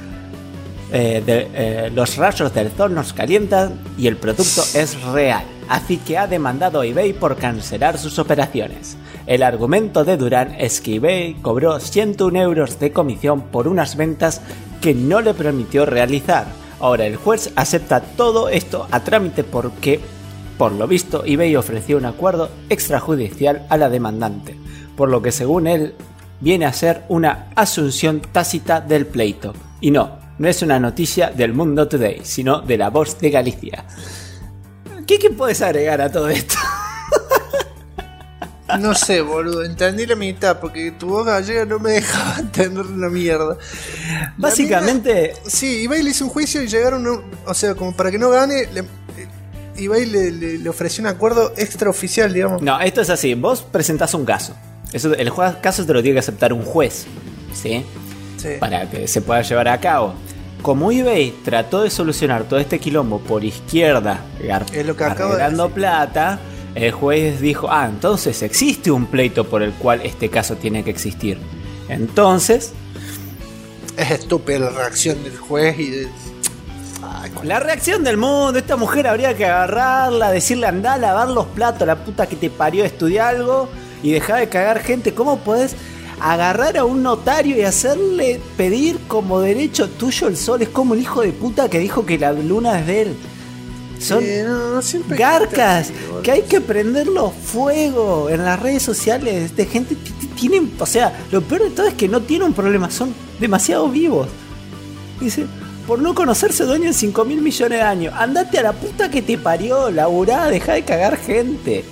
del Sol nos calientan y el producto es real. Así que ha demandado a eBay por cancelar sus operaciones. El argumento de Durán es que eBay cobró 101 euros de comisión por unas ventas que no le permitió realizar. Ahora el juez acepta todo esto a trámite porque, por lo visto, eBay ofreció un acuerdo extrajudicial a la demandante, por lo que según él viene a ser una asunción tácita del pleito. Y no es una noticia del Mundo Today, sino de La Voz de Galicia. ¿Qué puedes agregar a todo esto? No sé, boludo, entendí la mitad porque tu voz gallega no me dejaba entender una mierda. Básicamente... Sí, Ibai le hizo un juicio y llegaron, o sea, como para que no gane, Ibai le ofreció un acuerdo extraoficial, digamos. No, esto es así, vos presentás un caso. El caso te lo tiene que aceptar un juez, ¿sí? Sí. Para que se pueda llevar a cabo. Como eBay trató de solucionar todo este quilombo por izquierda, ganando plata, el juez dijo, entonces existe un pleito por el cual este caso tiene que existir. Entonces... Es estúpida la reacción del juez y de... La reacción del mundo, esta mujer habría que agarrarla, decirle andá a lavar los platos, la puta que te parió, estudiá algo y dejá de cagar gente. ¿Cómo podés agarrar a un notario y hacerle pedir como derecho tuyo el sol? Es como el hijo de puta que dijo que la luna es de él. Son garcas que hay que prenderlo fuego en las redes sociales de gente tienen, o sea, lo peor de todo es que no tienen un problema, son demasiado vivos. Dice, por no conocerse dueño en 5.000 millones de años, andate a la puta que te parió, laburá, dejá de cagar gente.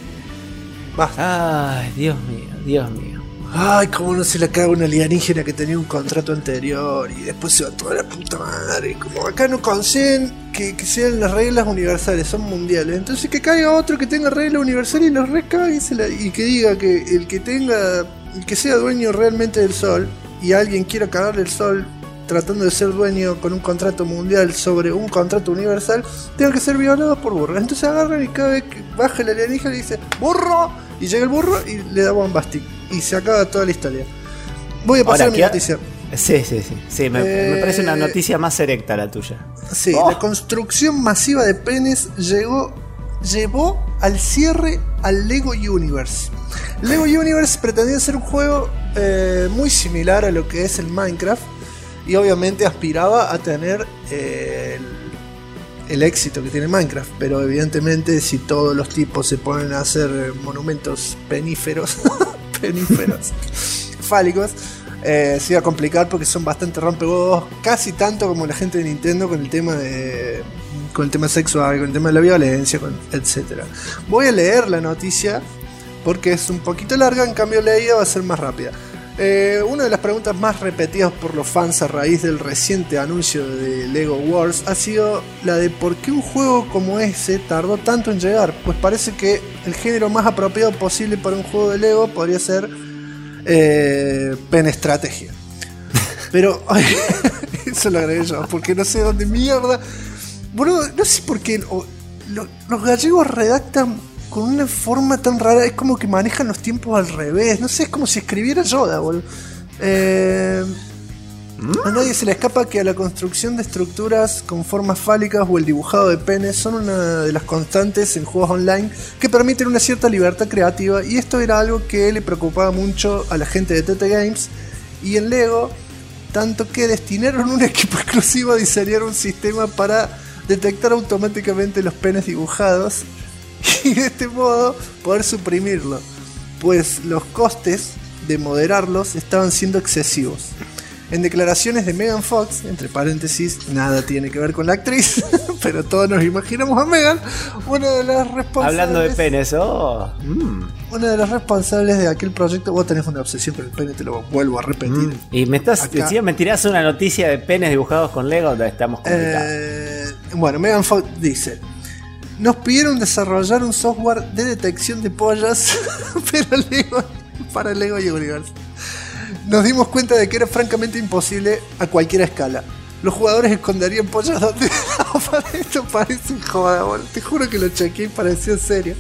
Basta. Ay, Dios mío, Dios mío. Ay, cómo no se le caga una alienígena que tenía un contrato anterior y después se va toda la puta madre. Como acá no consiguen que sean las reglas universales, son mundiales. Entonces que caiga otro que tenga reglas universales y los recague y que diga que el que sea dueño realmente del sol y alguien quiera cagarle el sol tratando de ser dueño con un contrato mundial sobre un contrato universal, tenga que ser violado por burro. Entonces agarran y cada vez que baja el alienígena y dice ¡burro! Y llega el burro y le da bombastic. Y se acaba toda la historia. Voy a pasar a mi noticia. Sí, me parece una noticia más erecta la tuya. Sí, la construcción masiva de penes llevó al cierre al Lego Universe. Lego Universe pretendía ser un juego muy similar a lo que es el Minecraft. Y obviamente aspiraba a tener el éxito que tiene Minecraft. Pero evidentemente si todos los tipos se ponen a hacer monumentos peníferos fálicos, se iba a complicar porque son bastante rompehuevos, casi tanto como la gente de Nintendo con el tema sexual, con el tema de la violencia, etcétera. Voy a leer la noticia porque es un poquito larga, en cambio leída va a ser más rápida. Una de las preguntas más repetidas por los fans a raíz del reciente anuncio de Lego Wars ha sido la de por qué un juego como ese tardó tanto en llegar. Pues parece que el género más apropiado posible para un juego de Lego podría ser penestrategia. Pero eso lo agregué yo, porque no sé dónde mierda. Bueno, no sé por qué los gallegos redactan con una forma tan rara, es como que manejan los tiempos al revés, no sé, es como si escribiera Yoda, boludo. A nadie se le escapa que a la construcción de estructuras con formas fálicas o el dibujado de penes son una de las constantes en juegos online que permiten una cierta libertad creativa, y esto era algo que le preocupaba mucho a la gente de TT Games y en Lego, tanto que destinaron un equipo exclusivo a diseñar un sistema para detectar automáticamente los penes dibujados y de este modo poder suprimirlo, pues los costes de moderarlos estaban siendo excesivos. En declaraciones de Megan Fox, entre paréntesis, nada tiene que ver con la actriz, pero todos nos imaginamos a Megan, una de las responsables... Hablando de penes, Una de las responsables de aquel proyecto. Vos tenés una obsesión con el pene, te lo vuelvo a repetir. Y me tirás una noticia de penes dibujados con Lego, donde estamos complicados. Bueno, Megan Fox dice: nos pidieron desarrollar un software de detección de pollas para Lego Universe. Nos dimos cuenta de que era francamente imposible a cualquier escala. Los jugadores esconderían pollas donde... Esto parece joda, boludo. Te juro que lo chequeé y pareció serio.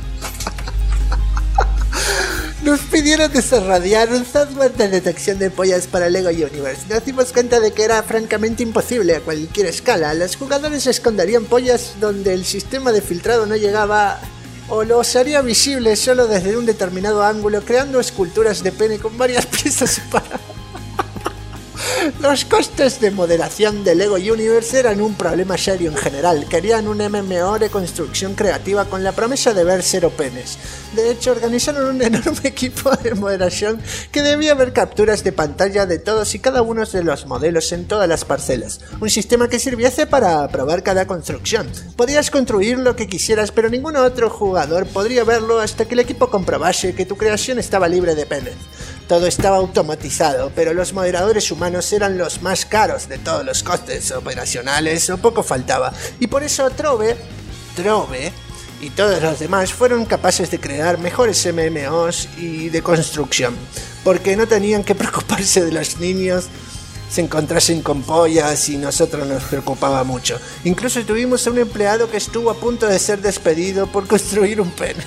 Nos pidieron desarrollar un software de detección de pollas para Lego Universe. Nos dimos cuenta de que era francamente imposible a cualquier escala. Los jugadores esconderían pollas donde el sistema de filtrado no llegaba, o los haría visibles solo desde un determinado ángulo, creando esculturas de pene con varias piezas separadas. Los costes de moderación de Lego Universe eran un problema serio en general. Querían un MMO de construcción creativa con la promesa de ver 0 penes. De hecho, organizaron un enorme equipo de moderación que debía ver capturas de pantalla de todos y cada uno de los modelos en todas las parcelas. Un sistema que sirviese para probar cada construcción. Podías construir lo que quisieras, pero ningún otro jugador podría verlo hasta que el equipo comprobase que tu creación estaba libre de penes. Todo estaba automatizado, pero los moderadores humanos eran los más caros de todos los costes operacionales, o poco faltaba. Y por eso Trove y todos los demás fueron capaces de crear mejores MMOs y de construcción, porque no tenían que preocuparse de los niños se encontrasen con pollas y nosotros nos preocupaba mucho. Incluso tuvimos a un empleado que estuvo a punto de ser despedido por construir un pene.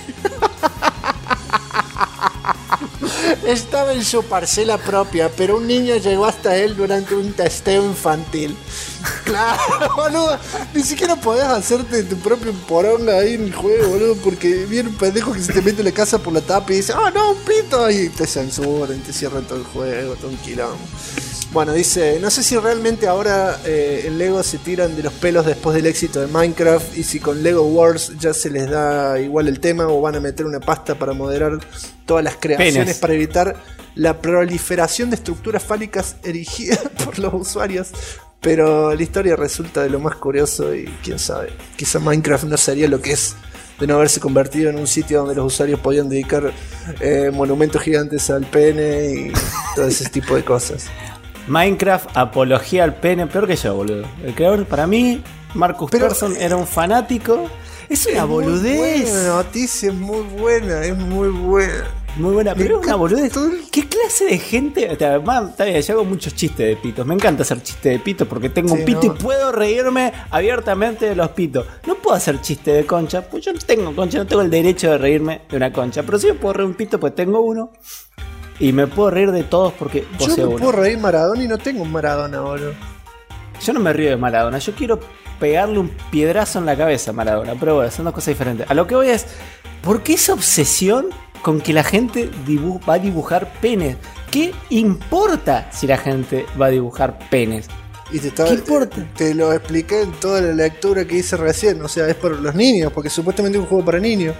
Estaba en su parcela propia, pero un niño llegó hasta él durante un testeo infantil. Claro, boludo, ni siquiera podés hacerte tu propio poronga ahí en el juego, boludo, porque viene un pendejo que se te mete en la casa por la tapa y dice, no, un pito, y te censuran, te cierran todo el juego, todo un quilombo. Bueno, dice, no sé si realmente ahora en Lego se tiran de los pelos después del éxito de Minecraft y si con Lego Wars ya se les da igual el tema o van a meter una pasta para moderar todas las creaciones penes para evitar la proliferación de estructuras fálicas erigidas por los usuarios. Pero la historia resulta de lo más curioso y quién sabe, quizá Minecraft no sería lo que es de no haberse convertido en un sitio donde los usuarios podían dedicar monumentos gigantes al pene y todo ese tipo de cosas. Minecraft, apología al pene, peor que yo, boludo. El creador, para mí, Marcus Persson, era un fanático. Es una boludez. La noticia es muy buena, es muy buena. Muy buena, pero es una boludez. ¿Qué clase de gente? Está bien, yo hago muchos chistes de pitos. Me encanta hacer chistes de pitos porque tengo un pito y puedo reírme abiertamente de los pitos. No puedo hacer chistes de concha, pues yo no tengo concha, no tengo el derecho de reírme de una concha. Pero sí me puedo reír un pito pues tengo uno. Y me puedo reír de todos porque poseo yo me uno. Puedo reír Maradona y no tengo un Maradona, boludo. Yo no me río de Maradona, yo quiero pegarle un piedrazo en la cabeza a Maradona. Pero bueno, son dos cosas diferentes. A lo que voy es, ¿por qué esa obsesión con que la gente va a dibujar penes? ¿Qué importa si la gente va a dibujar penes? Y ¿qué importa? Te lo expliqué en toda la lectura que hice recién. O sea, es para los niños, porque supuestamente es un juego para niños.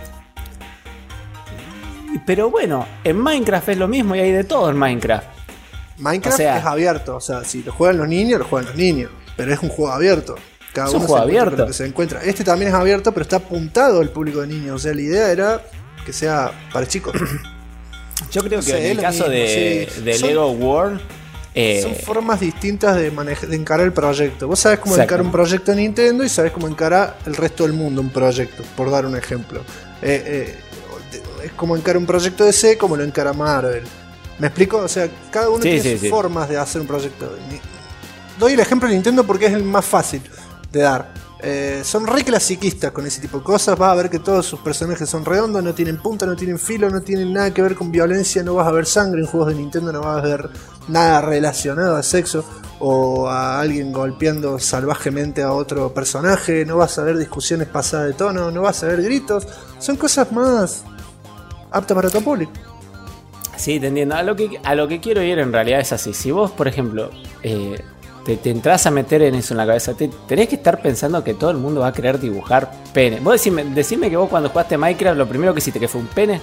Pero bueno, en Minecraft es lo mismo y hay de todo en Minecraft. Minecraft es abierto, o sea, si lo juegan los niños, lo juegan los niños. Pero es un juego abierto. Cada uno se encuentra con lo que se encuentra. Este también es abierto, pero está apuntado al público de niños. O sea, la idea era que sea para chicos. Yo creo que en el caso de Lego World son formas distintas de encarar el proyecto. Vos sabés cómo encarar un proyecto de Nintendo y sabés cómo encarar el resto del mundo un proyecto, por dar un ejemplo. Es como encara un proyecto de DC, como lo encara Marvel. ¿Me explico? O sea, cada uno tiene sus formas de hacer un proyecto. Doy el ejemplo de Nintendo porque es el más fácil de dar. Son re clasiquistas con ese tipo de cosas. Vas a ver que todos sus personajes son redondos, no tienen punta, no tienen filo, no tienen nada que ver con violencia. No vas a ver sangre en juegos de Nintendo, no vas a ver nada relacionado a sexo o a alguien golpeando salvajemente a otro personaje. No vas a ver discusiones pasadas de tono, no vas a ver gritos. Son cosas más apta para todo público. Sí, te entiendo. A lo que quiero ir en realidad es así. Si vos, por ejemplo, te entras a meter en eso en la cabeza, tenés que estar pensando que todo el mundo va a querer dibujar pene. Vos decime que vos cuando jugaste Minecraft lo primero que hiciste que fue un pene.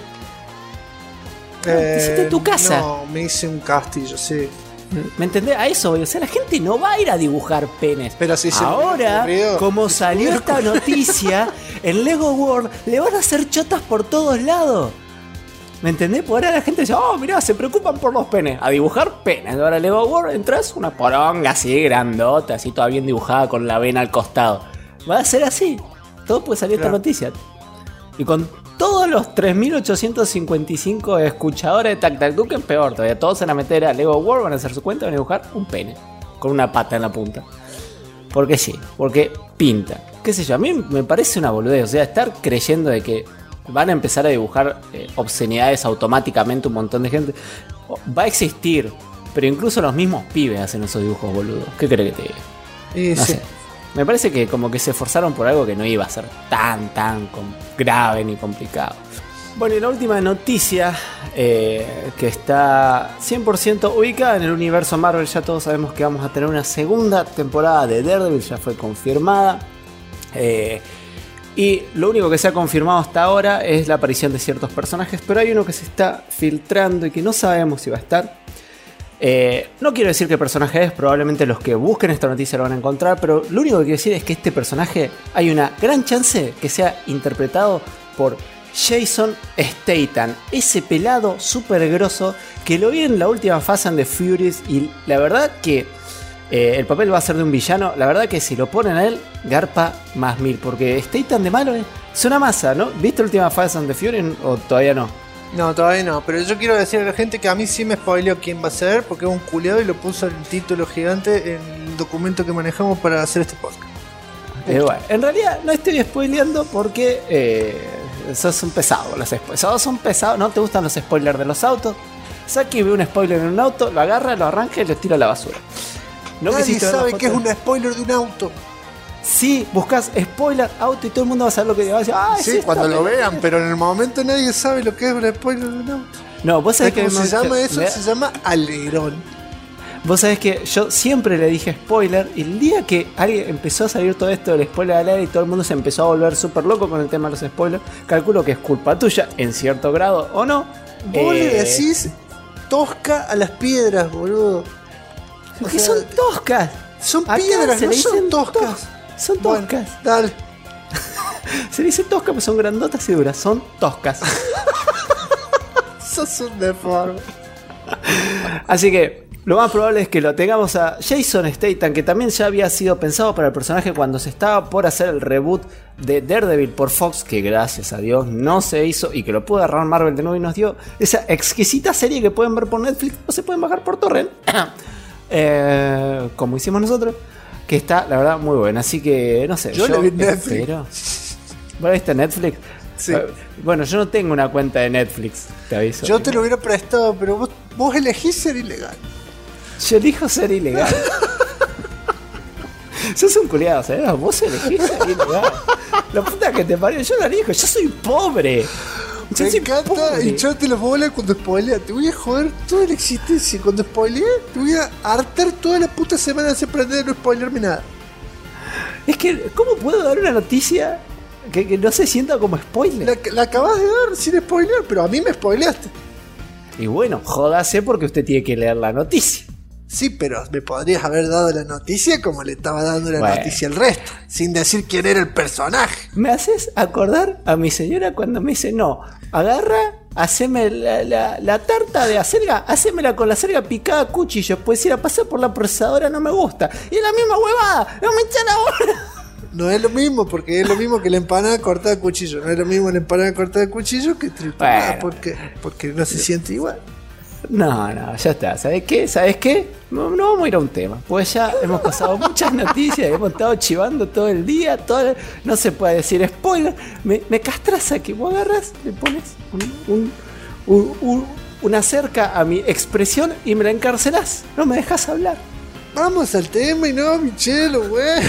Te hiciste en tu casa. No, me hice un castillo, sí. ¿Me entendés? A eso voy. O sea, la gente no va a ir a dibujar penes. Pero si ahora, como salió esta noticia, en Lego World le van a hacer chotas por todos lados. ¿Me entendés? Por ahora la gente dice, mirá, se preocupan por los penes. A dibujar penes. Ahora Lego World entras una poronga así grandota, así toda bien dibujada con la vena al costado. Va a ser así. Todo puede salir esta noticia. Y con todos los 3.855 escuchadores de Tac Tac Duken, peor todavía. Todos se van a meter a Lego World, van a hacer su cuenta y van a dibujar un pene. Con una pata en la punta. Porque sí, porque pinta. Qué sé yo, a mí me parece una boludez. O sea, estar creyendo de que van a empezar a dibujar obscenidades automáticamente un montón de gente. Va a existir, pero incluso los mismos pibes hacen esos dibujos boludos. ¿Qué crees que te diga? No sé. Me parece que como que se esforzaron por algo que no iba a ser tan grave ni complicado. Bueno, y la última noticia que está 100% ubicada en el universo Marvel. Ya todos sabemos que vamos a tener una segunda temporada de Daredevil, ya fue confirmada. Y lo único que se ha confirmado hasta ahora es la aparición de ciertos personajes, pero hay uno que se está filtrando y que no sabemos si va a estar. No quiero decir qué personaje es, probablemente los que busquen esta noticia lo van a encontrar, pero lo único que quiero decir es que este personaje hay una gran chance que sea interpretado por Jason Statham, ese pelado súper grosso que lo vi en la última Fast and the Furious, y la verdad que el papel va a ser de un villano. La verdad que si lo ponen a él, garpa más mil, porque Statham de malo es una masa, ¿no? ¿Viste la última Fast and the Furious o todavía no? No, todavía no, pero yo quiero decirle a la gente que a mí sí me spoileó quién va a ser, porque es un culiado y lo puso en el título gigante en el documento que manejamos para hacer este podcast. Bueno, en realidad no estoy spoileando porque sos un pesado. Los spoilers son pesados. ¿No te gustan los spoilers de los autos? Saki ve un spoiler en un auto, lo agarra, lo arranca y lo tira a la basura. No. Nadie sabe qué es un spoiler de un auto. Sí, buscas spoiler auto y todo el mundo va a saber lo que va a decir. Ah, sí, cuando lo vean, pero en el momento nadie sabe lo que es un spoiler de un auto. No, vos sabés que ¿cómo se llama eso? Se llama alerón. Vos sabés que yo siempre le dije spoiler, y el día que alguien empezó a salir todo esto del spoiler al aire y todo el mundo se empezó a volver súper loco con el tema de los spoilers, calculo que es culpa tuya, en cierto grado o no. Vos le decís tosca a las piedras, boludo. Porque son toscas. Son piedras, no son toscas. Son toscas. Bueno, dale. Se dice tosca, pero son grandotas y duras. Son toscas. Sos un deforme. Así que lo más probable es que lo tengamos a Jason Statham, que también ya había sido pensado para el personaje cuando se estaba por hacer el reboot de Daredevil por Fox, que gracias a Dios no se hizo, y que lo pudo agarrar Marvel de nuevo y nos dio esa exquisita serie que pueden ver por Netflix o se pueden bajar por torrent, como hicimos nosotros, que está la verdad muy buena. Así que no sé, yo le vi en Netflix. Espero. ¿Vos viste Netflix? Sí. Bueno, yo no tengo una cuenta de Netflix, te aviso. Yo te lo hubiera prestado, pero vos elegís ser ilegal. Yo elijo ser ilegal. Sos un culiado, ¿sabes? Vos elegís ser ilegal. La puta que te parió, yo lo elijo, yo soy pobre. Me encanta hincharte las bolas cuando spoileas. Te voy a joder toda la existencia. Cuando spoileas, te voy a hartar toda la puta semana de aprender a no spoilearme nada. Es que, ¿cómo puedo dar una noticia que no se sienta como spoiler? La acabas de dar sin spoilear, pero a mí me spoileaste. Y bueno, jódase porque usted tiene que leer la noticia. Sí, pero me podrías haber dado la noticia como le estaba dando la noticia al resto, sin decir quién era el personaje. Me haces acordar a mi señora cuando me dice, no, agarra, haceme la tarta de acelga, hacémela con la acelga picada a cuchillo, pues si la pasé por la procesadora no me gusta. Y es la misma huevada, no me echan ahora. No es lo mismo, porque es lo mismo que la empanada cortada a cuchillo. No es lo mismo la empanada cortada a cuchillo que triturada, porque no se siente igual. No, ya está. ¿Sabes qué? No vamos a ir a un tema. Pues ya hemos pasado muchas noticias, hemos estado chivando todo el día, no se puede decir spoiler. Me castras a que vos agarras, le pones una cerca a mi expresión y me la encarcelás. No me dejas hablar. Vamos al tema y no, Michelo, güey.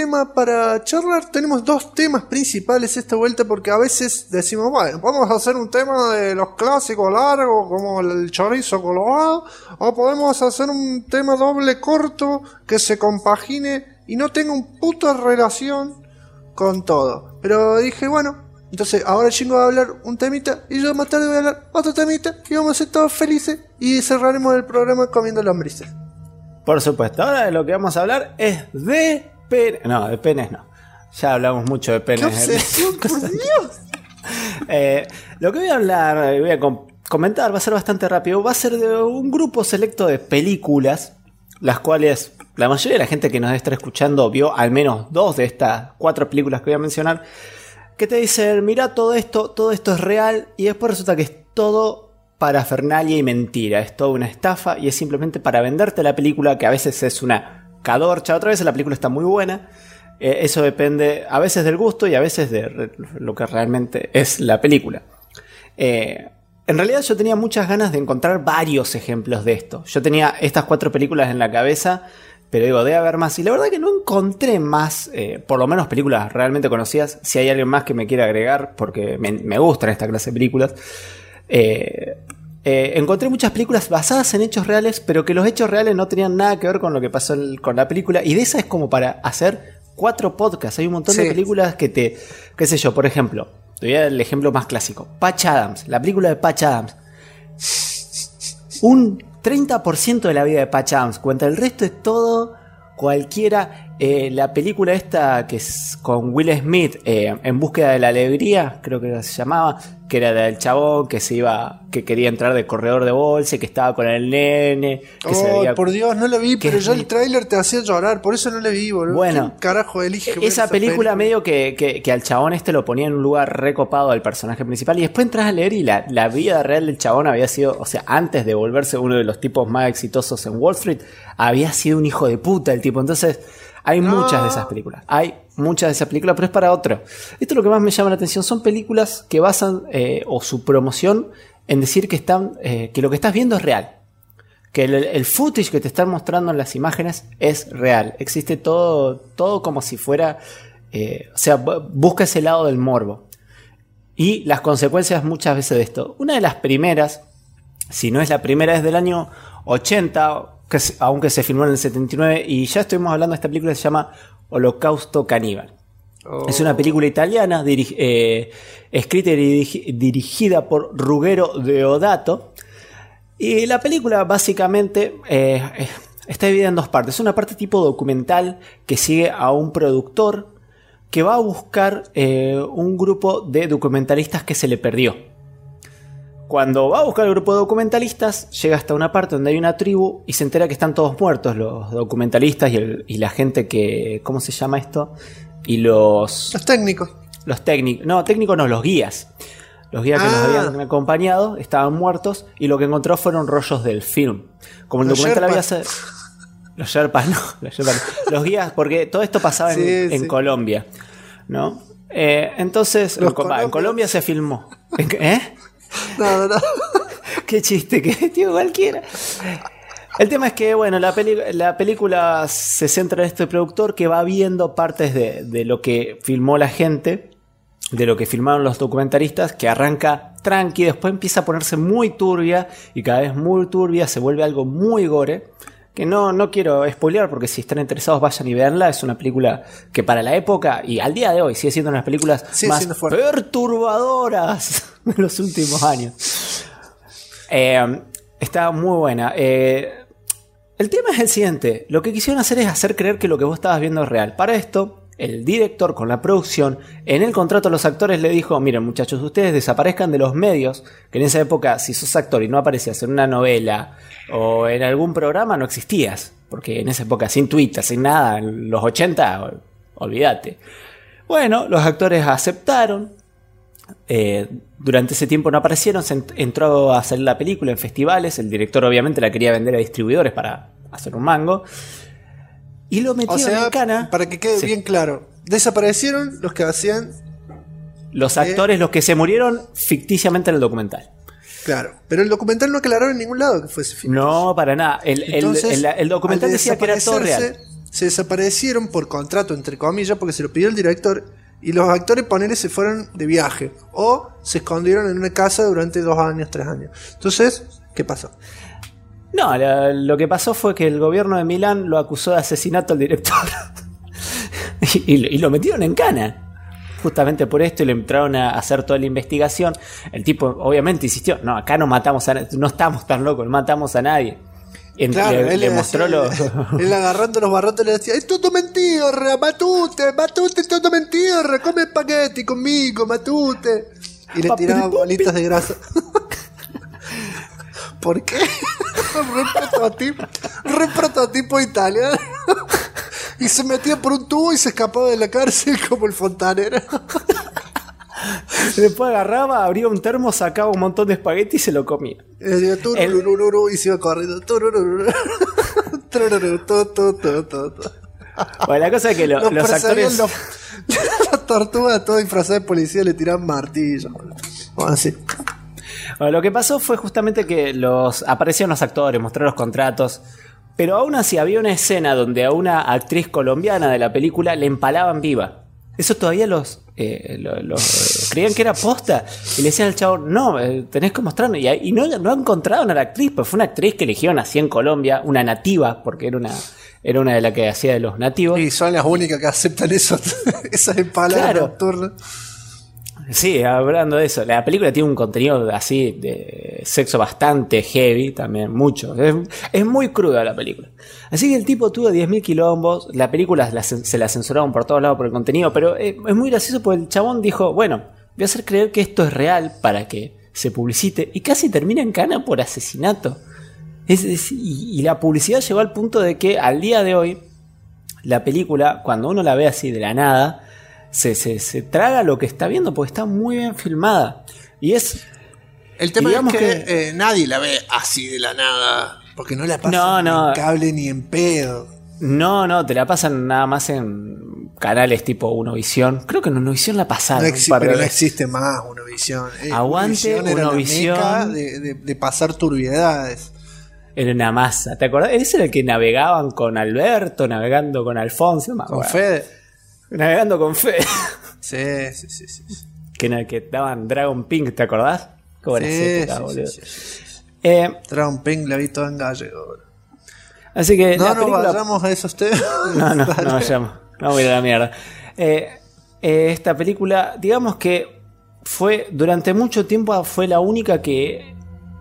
tema para charlar. Tenemos dos temas principales esta vuelta, porque a veces decimos, bueno, vamos a hacer un tema de los clásicos largos como el chorizo colorado, o podemos hacer un tema doble corto que se compagine y no tenga un puto relación con todo. Pero dije, bueno, entonces ahora Jingo va a hablar un temita y yo más tarde voy a hablar otro temita y vamos a ser todos felices y cerraremos el programa comiendo lombrices. Por supuesto, ahora de lo que vamos a hablar es de penes. No, de penes no. Ya hablamos mucho de penes. ¡Qué obsesión, por Dios! Lo que voy a hablar, voy a comentar, va a ser bastante rápido. Va a ser de un grupo selecto de películas, las cuales la mayoría de la gente que nos debe estar escuchando vio al menos 2 de estas 4 películas que voy a mencionar, que te dicen, mira todo esto es real, y después resulta que es todo parafernalia y mentira, es toda una estafa y es simplemente para venderte la película, que a veces es una cadorcha, otra vez la película está muy buena. Eso depende a veces del gusto y a veces de lo que realmente es la película. En realidad yo tenía muchas ganas de encontrar varios ejemplos de esto. Yo tenía estas 4 películas en la cabeza, pero digo, debe haber más. Y la verdad que no encontré más, por lo menos películas realmente conocidas. Si hay alguien más que me quiera agregar, porque me gustan esta clase de películas. Encontré muchas películas basadas en hechos reales, pero que los hechos reales no tenían nada que ver con lo que pasó con la película. Y de esa es como para hacer 4 podcasts. Hay un montón de películas que qué sé yo, por ejemplo, te voy a dar el ejemplo más clásico. Patch Adams, la película de Patch Adams. Un 30% de la vida de Patch Adams cuenta, el resto es todo cualquiera. La película esta que es con Will Smith, En búsqueda de la alegría, creo que se llamaba, que era del chabón que quería entrar de corredor de bolsa, que estaba con el nene, que se veía, por Dios, no la vi, pero ya el tráiler te hacía llorar, por eso no la vi, boludo. Bueno, ¿quién carajo elige esa película medio que al chabón lo ponía en un lugar recopado al personaje principal, y después entras a leer y la vida real del chabón había sido, o sea, antes de volverse uno de los tipos más exitosos en Wall Street, había sido un hijo de puta el tipo. Entonces hay muchas de esas películas. Pero es para otro. Esto es lo que más me llama la atención. Son películas que basan o su promoción en decir que que lo que estás viendo es real. Que el footage que te están mostrando en las imágenes es real. Existe todo como si fuera... o sea, busca ese lado del morbo. Y las consecuencias muchas veces de esto. Una de las primeras, si no es la primera, es del año 80... aunque se filmó en el 79, y ya estuvimos hablando de esta película, se llama Holocausto Caníbal. Es una película italiana escrita y dirigida por Ruggero Deodato, y la película básicamente está dividida en 2 partes. Una parte tipo documental que sigue a un productor que va a buscar un grupo de documentalistas que se le perdió. Cuando va a buscar el grupo de documentalistas, llega hasta una parte donde hay una tribu y se entera que están todos muertos, los documentalistas y la gente que... ¿Cómo se llama esto? Y los técnicos. Los técnicos. No, técnicos no, los guías. Los guías que los habían acompañado estaban muertos y lo que encontró fueron rollos del film. Como el documental había... Los Sherpas no. Los guías, porque todo esto pasaba en Colombia, ¿no? Entonces, en Colombia se filmó. ¿Eh? No. Qué chiste, que tío cualquiera. El tema es que, bueno, la película se centra en este productor que va viendo partes de lo que filmó la gente, de lo que filmaron los documentalistas, que arranca tranqui, después empieza a ponerse muy turbia, y cada vez muy turbia, se vuelve algo muy gore, que no quiero spoilear, porque si están interesados vayan y veanla. Es una película que para la época y al día de hoy sigue siendo una de las películas más perturbadoras de los últimos años. Está muy buena. El tema es el siguiente. Lo que quisieron hacer es hacer creer que lo que vos estabas viendo es real. Para esto, el director con la producción, en el contrato a los actores le dijo: miren muchachos, ustedes desaparezcan de los medios, que en esa época si sos actor y no aparecías en una novela o en algún programa no existías, porque en esa época sin Twitter, sin nada, en los 80, olvídate. Bueno, los actores aceptaron. Durante ese tiempo no aparecieron, se entró a hacer la película en festivales, el director obviamente la quería vender a distribuidores para hacer un mango, y lo metieron en cana. Para que quede bien claro, desaparecieron los que hacían... Los actores, los que se murieron ficticiamente en el documental. Claro, pero el documental no aclararon en ningún lado que fuese ficticio. No, para nada. El documental decía que era todo real. se desaparecieron por contrato, entre comillas, porque se lo pidió el director, y los actores, ponele, se fueron de viaje o se escondieron en una casa durante 2 años, 3 años. Entonces, ¿qué pasó? No, lo que pasó fue que el gobierno de Milán lo acusó de asesinato al director y lo metieron en cana. Justamente por esto, y le entraron a hacer toda la investigación. El tipo obviamente insistió, no, acá no matamos a nadie, no estamos tan locos, no matamos a nadie. Claro, le mostró él agarrando los barrotes le decía, es todo mentira, matute, es todo mentira, come espagueti conmigo, matute. Y le tiraba bolitas de grasa. ¿Por qué? re prototipo italiano. Y se metía por un tubo y se escapaba de la cárcel como el fontanero. Después agarraba, abría un termo, sacaba un montón de espagueti y se lo comía. Y decía, y se iba corriendo. Bueno, la cosa es que los actores... Las tortugas todas disfrazadas de policía le tiraban martillos. Bueno, así. Bueno, lo que pasó fue justamente que aparecieron los actores, mostraron los contratos. Pero aún así había una escena donde a una actriz colombiana de la película le empalaban viva. Eso todavía los creían que era posta. Y le decían al chavo, no, tenés que mostrarnos. Y no encontraron a la actriz, pues fue una actriz que eligieron así en Colombia, una nativa, porque era una de las que hacía de los nativos. Y son las únicas que aceptan esas empaladas nocturnas. Sí, hablando de eso, la película tiene un contenido así de sexo bastante heavy, también mucho. Es muy cruda la película. Así que el tipo tuvo 10.000 quilombos, la película se la censuraron por todos lados por el contenido, pero es muy gracioso porque el chabón dijo, bueno, voy a hacer creer que esto es real para que se publicite, y casi termina en cana por asesinato. Y la publicidad llegó al punto de que al día de hoy, la película, cuando uno la ve así de la nada, se traga lo que está viendo porque está muy bien filmada. Y es... El tema es que nadie la ve así de la nada, porque no la pasan en cable ni en pedo. No, te la pasan nada más en canales tipo Unovisión. Creo que en Unovisión la pasaron. Pero no existe más Unovisión. Aguante Unovisión. De pasar turbiedades. Era una masa, ¿te acordás? Ese era el que navegaban con Alberto, navegando con Alfonso. Con Fede. Navegando con Fede. Sí. Que daban Dragon Pink, ¿te acordás? Qué buena época, boludo. Dragon Pink la vi toda en gallego. Así que no vayamos a esos temas. No vayamos. No voy a ir a la mierda. Esta película, digamos que durante mucho tiempo fue la única que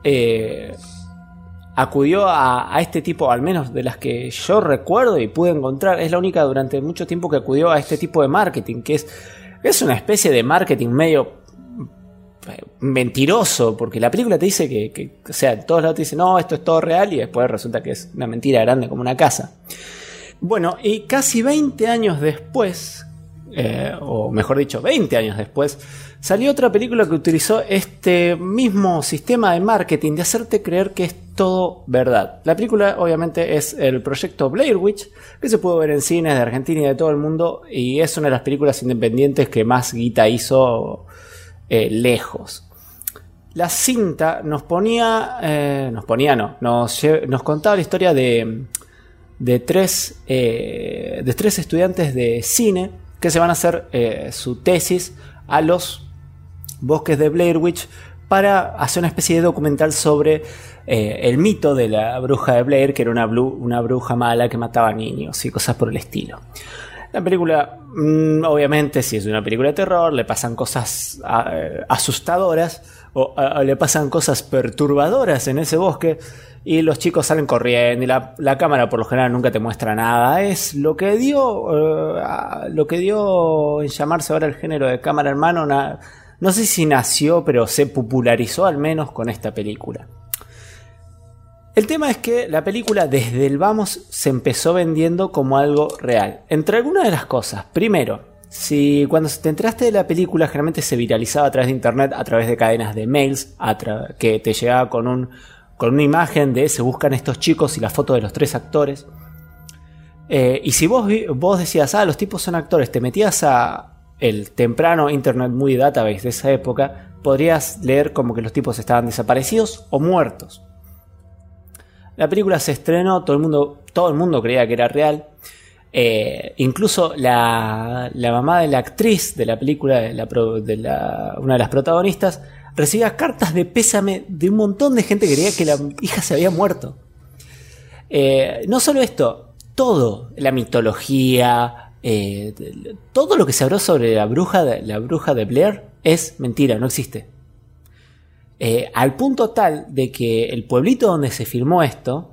acudió a este tipo, al menos de las que yo recuerdo y pude encontrar, es la única durante mucho tiempo que acudió a este tipo de marketing, que es una especie de marketing medio mentiroso, porque la película te dice que o sea, todos lados te dicen, no, esto es todo real, y después resulta que es una mentira grande como una casa. Bueno, y casi 20 años después, o mejor dicho, 20 años después, salió otra película que utilizó este mismo sistema de marketing de hacerte creer que es todo verdad. La película obviamente es el proyecto Blair Witch, que se pudo ver en cines de Argentina y de todo el mundo, y es una de las películas independientes que más guita hizo lejos. La cinta nos contaba la historia de tres estudiantes de cine que se van a hacer su tesis a los bosques de Blair Witch para hacer una especie de documental sobre el mito de la bruja de Blair, que era una bruja mala que mataba niños y cosas por el estilo. La película, obviamente, si es una película de terror, le pasan cosas asustadoras o le pasan cosas perturbadoras en ese bosque, y los chicos salen corriendo y la cámara por lo general nunca te muestra nada. Es lo que dio en llamarse ahora el género de cámara en mano. No sé si nació, pero se popularizó al menos con esta película. El tema es que la película desde el vamos se empezó vendiendo como algo real. Entre algunas de las cosas, primero, cuando te enteraste de la película, generalmente se viralizaba a través de internet, a través de cadenas de mails, que te llegaba con una imagen de se buscan estos chicos y la foto de los 3 actores. Y si vos decías, los tipos son actores, te metías a el temprano Internet Movie Database de esa época, podrías leer como que los tipos estaban desaparecidos o muertos. La película se estrenó, todo el mundo creía que era real. Incluso la mamá de la actriz de la película, una de las protagonistas, recibía cartas de pésame de un montón de gente que creía que la hija se había muerto. No solo esto, todo, la mitología, todo lo que se habló sobre la bruja de Blair es mentira, no existe. Al punto tal de que el pueblito donde se filmó esto,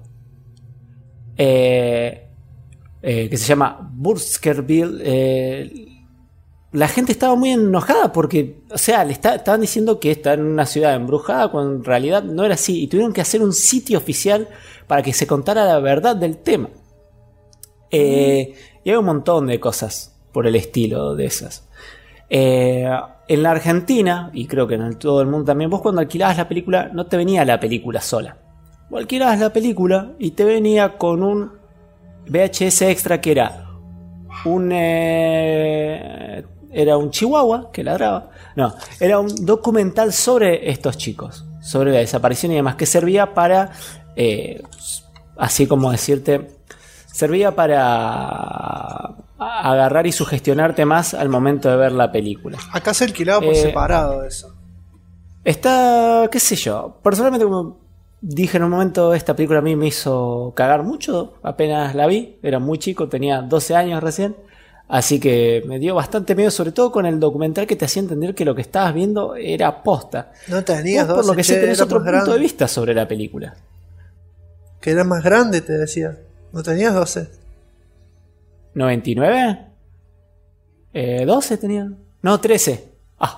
que se llama Burskerville, la gente estaba muy enojada porque, o sea, estaban diciendo que está en una ciudad embrujada cuando en realidad no era así, y tuvieron que hacer un sitio oficial para que se contara la verdad del tema. Y hay un montón de cosas por el estilo de esas. En la Argentina, y creo que en todo el mundo también, vos cuando alquilabas la película no te venía la película sola. Vos alquilabas la película y te venía con un VHS extra que era un chihuahua que ladraba. No, era un documental sobre estos chicos, sobre la desaparición y demás, que servía para, así como decirte, servía para agarrar y sugestionarte más al momento de ver la película. Acá se alquilaba por separado eso. Está, qué sé yo, personalmente, como dije en un momento, esta película a mí me hizo cagar mucho apenas la vi. Era muy chico, tenía 12 años recién. Así que me dio bastante miedo, sobre todo con el documental que te hacía entender que lo que estabas viendo era posta. No tenías 12, por lo que sé, tenés otro punto grande de vista sobre la película. Que era más grande, te decía. No tenías 12. ¿99? 12 tenía. No, 13.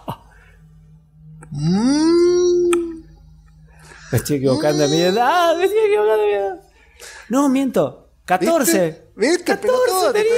Me estoy equivocando de mi edad. No, miento. 14. ¿Viste? 14 tenía.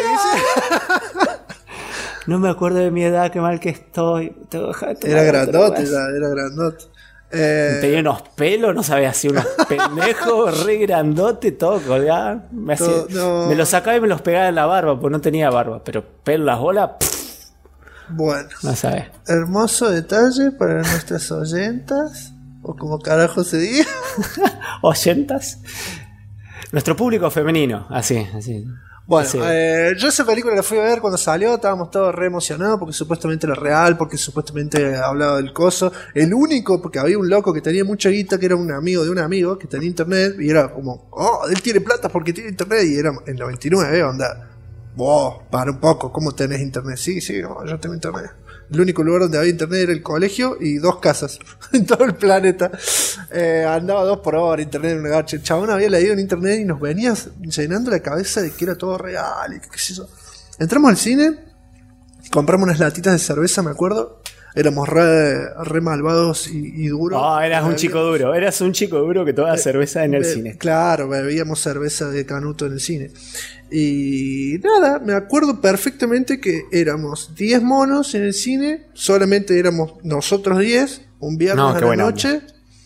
No me acuerdo de mi edad, qué mal que estoy. Era grandote ya, era grandote. Tenía unos pelos, no sabía si unos pendejos, re grandote, todo colgado. Me los sacaba y me los pegaba en la barba, pues no tenía barba, pero pelo las bolas. Bueno, no sabes. Hermoso detalle para nuestras oyentas, o como carajo se diga. ¿Oyentas? Nuestro público femenino, así. Bueno, yo esa película la fui a ver cuando salió, estábamos todos re emocionados porque supuestamente era real, porque supuestamente hablaba del coso. El único, porque había un loco que tenía mucha guita, que era un amigo de un amigo que tenía internet, y era como, él tiene plata porque tiene internet, y era en 99, onda, vos, para un poco, ¿cómo tenés internet? Sí, no, yo tengo internet. El único lugar donde había internet era el colegio y 2 casas en todo el planeta. Andaba 2 por hora, internet en una gacha. El chabón había leído en internet y nos venía llenando la cabeza de que era todo real y qué sé yo. Entramos al cine, compramos unas latitas de cerveza, me acuerdo. Éramos re malvados y duros. Eras un chico duro. Eras un chico duro que tomaba cerveza en el cine. Claro, bebíamos cerveza de canuto en el cine. Y nada, me acuerdo perfectamente que éramos 10 monos en el cine. Solamente éramos nosotros 10. Un viernes a la noche.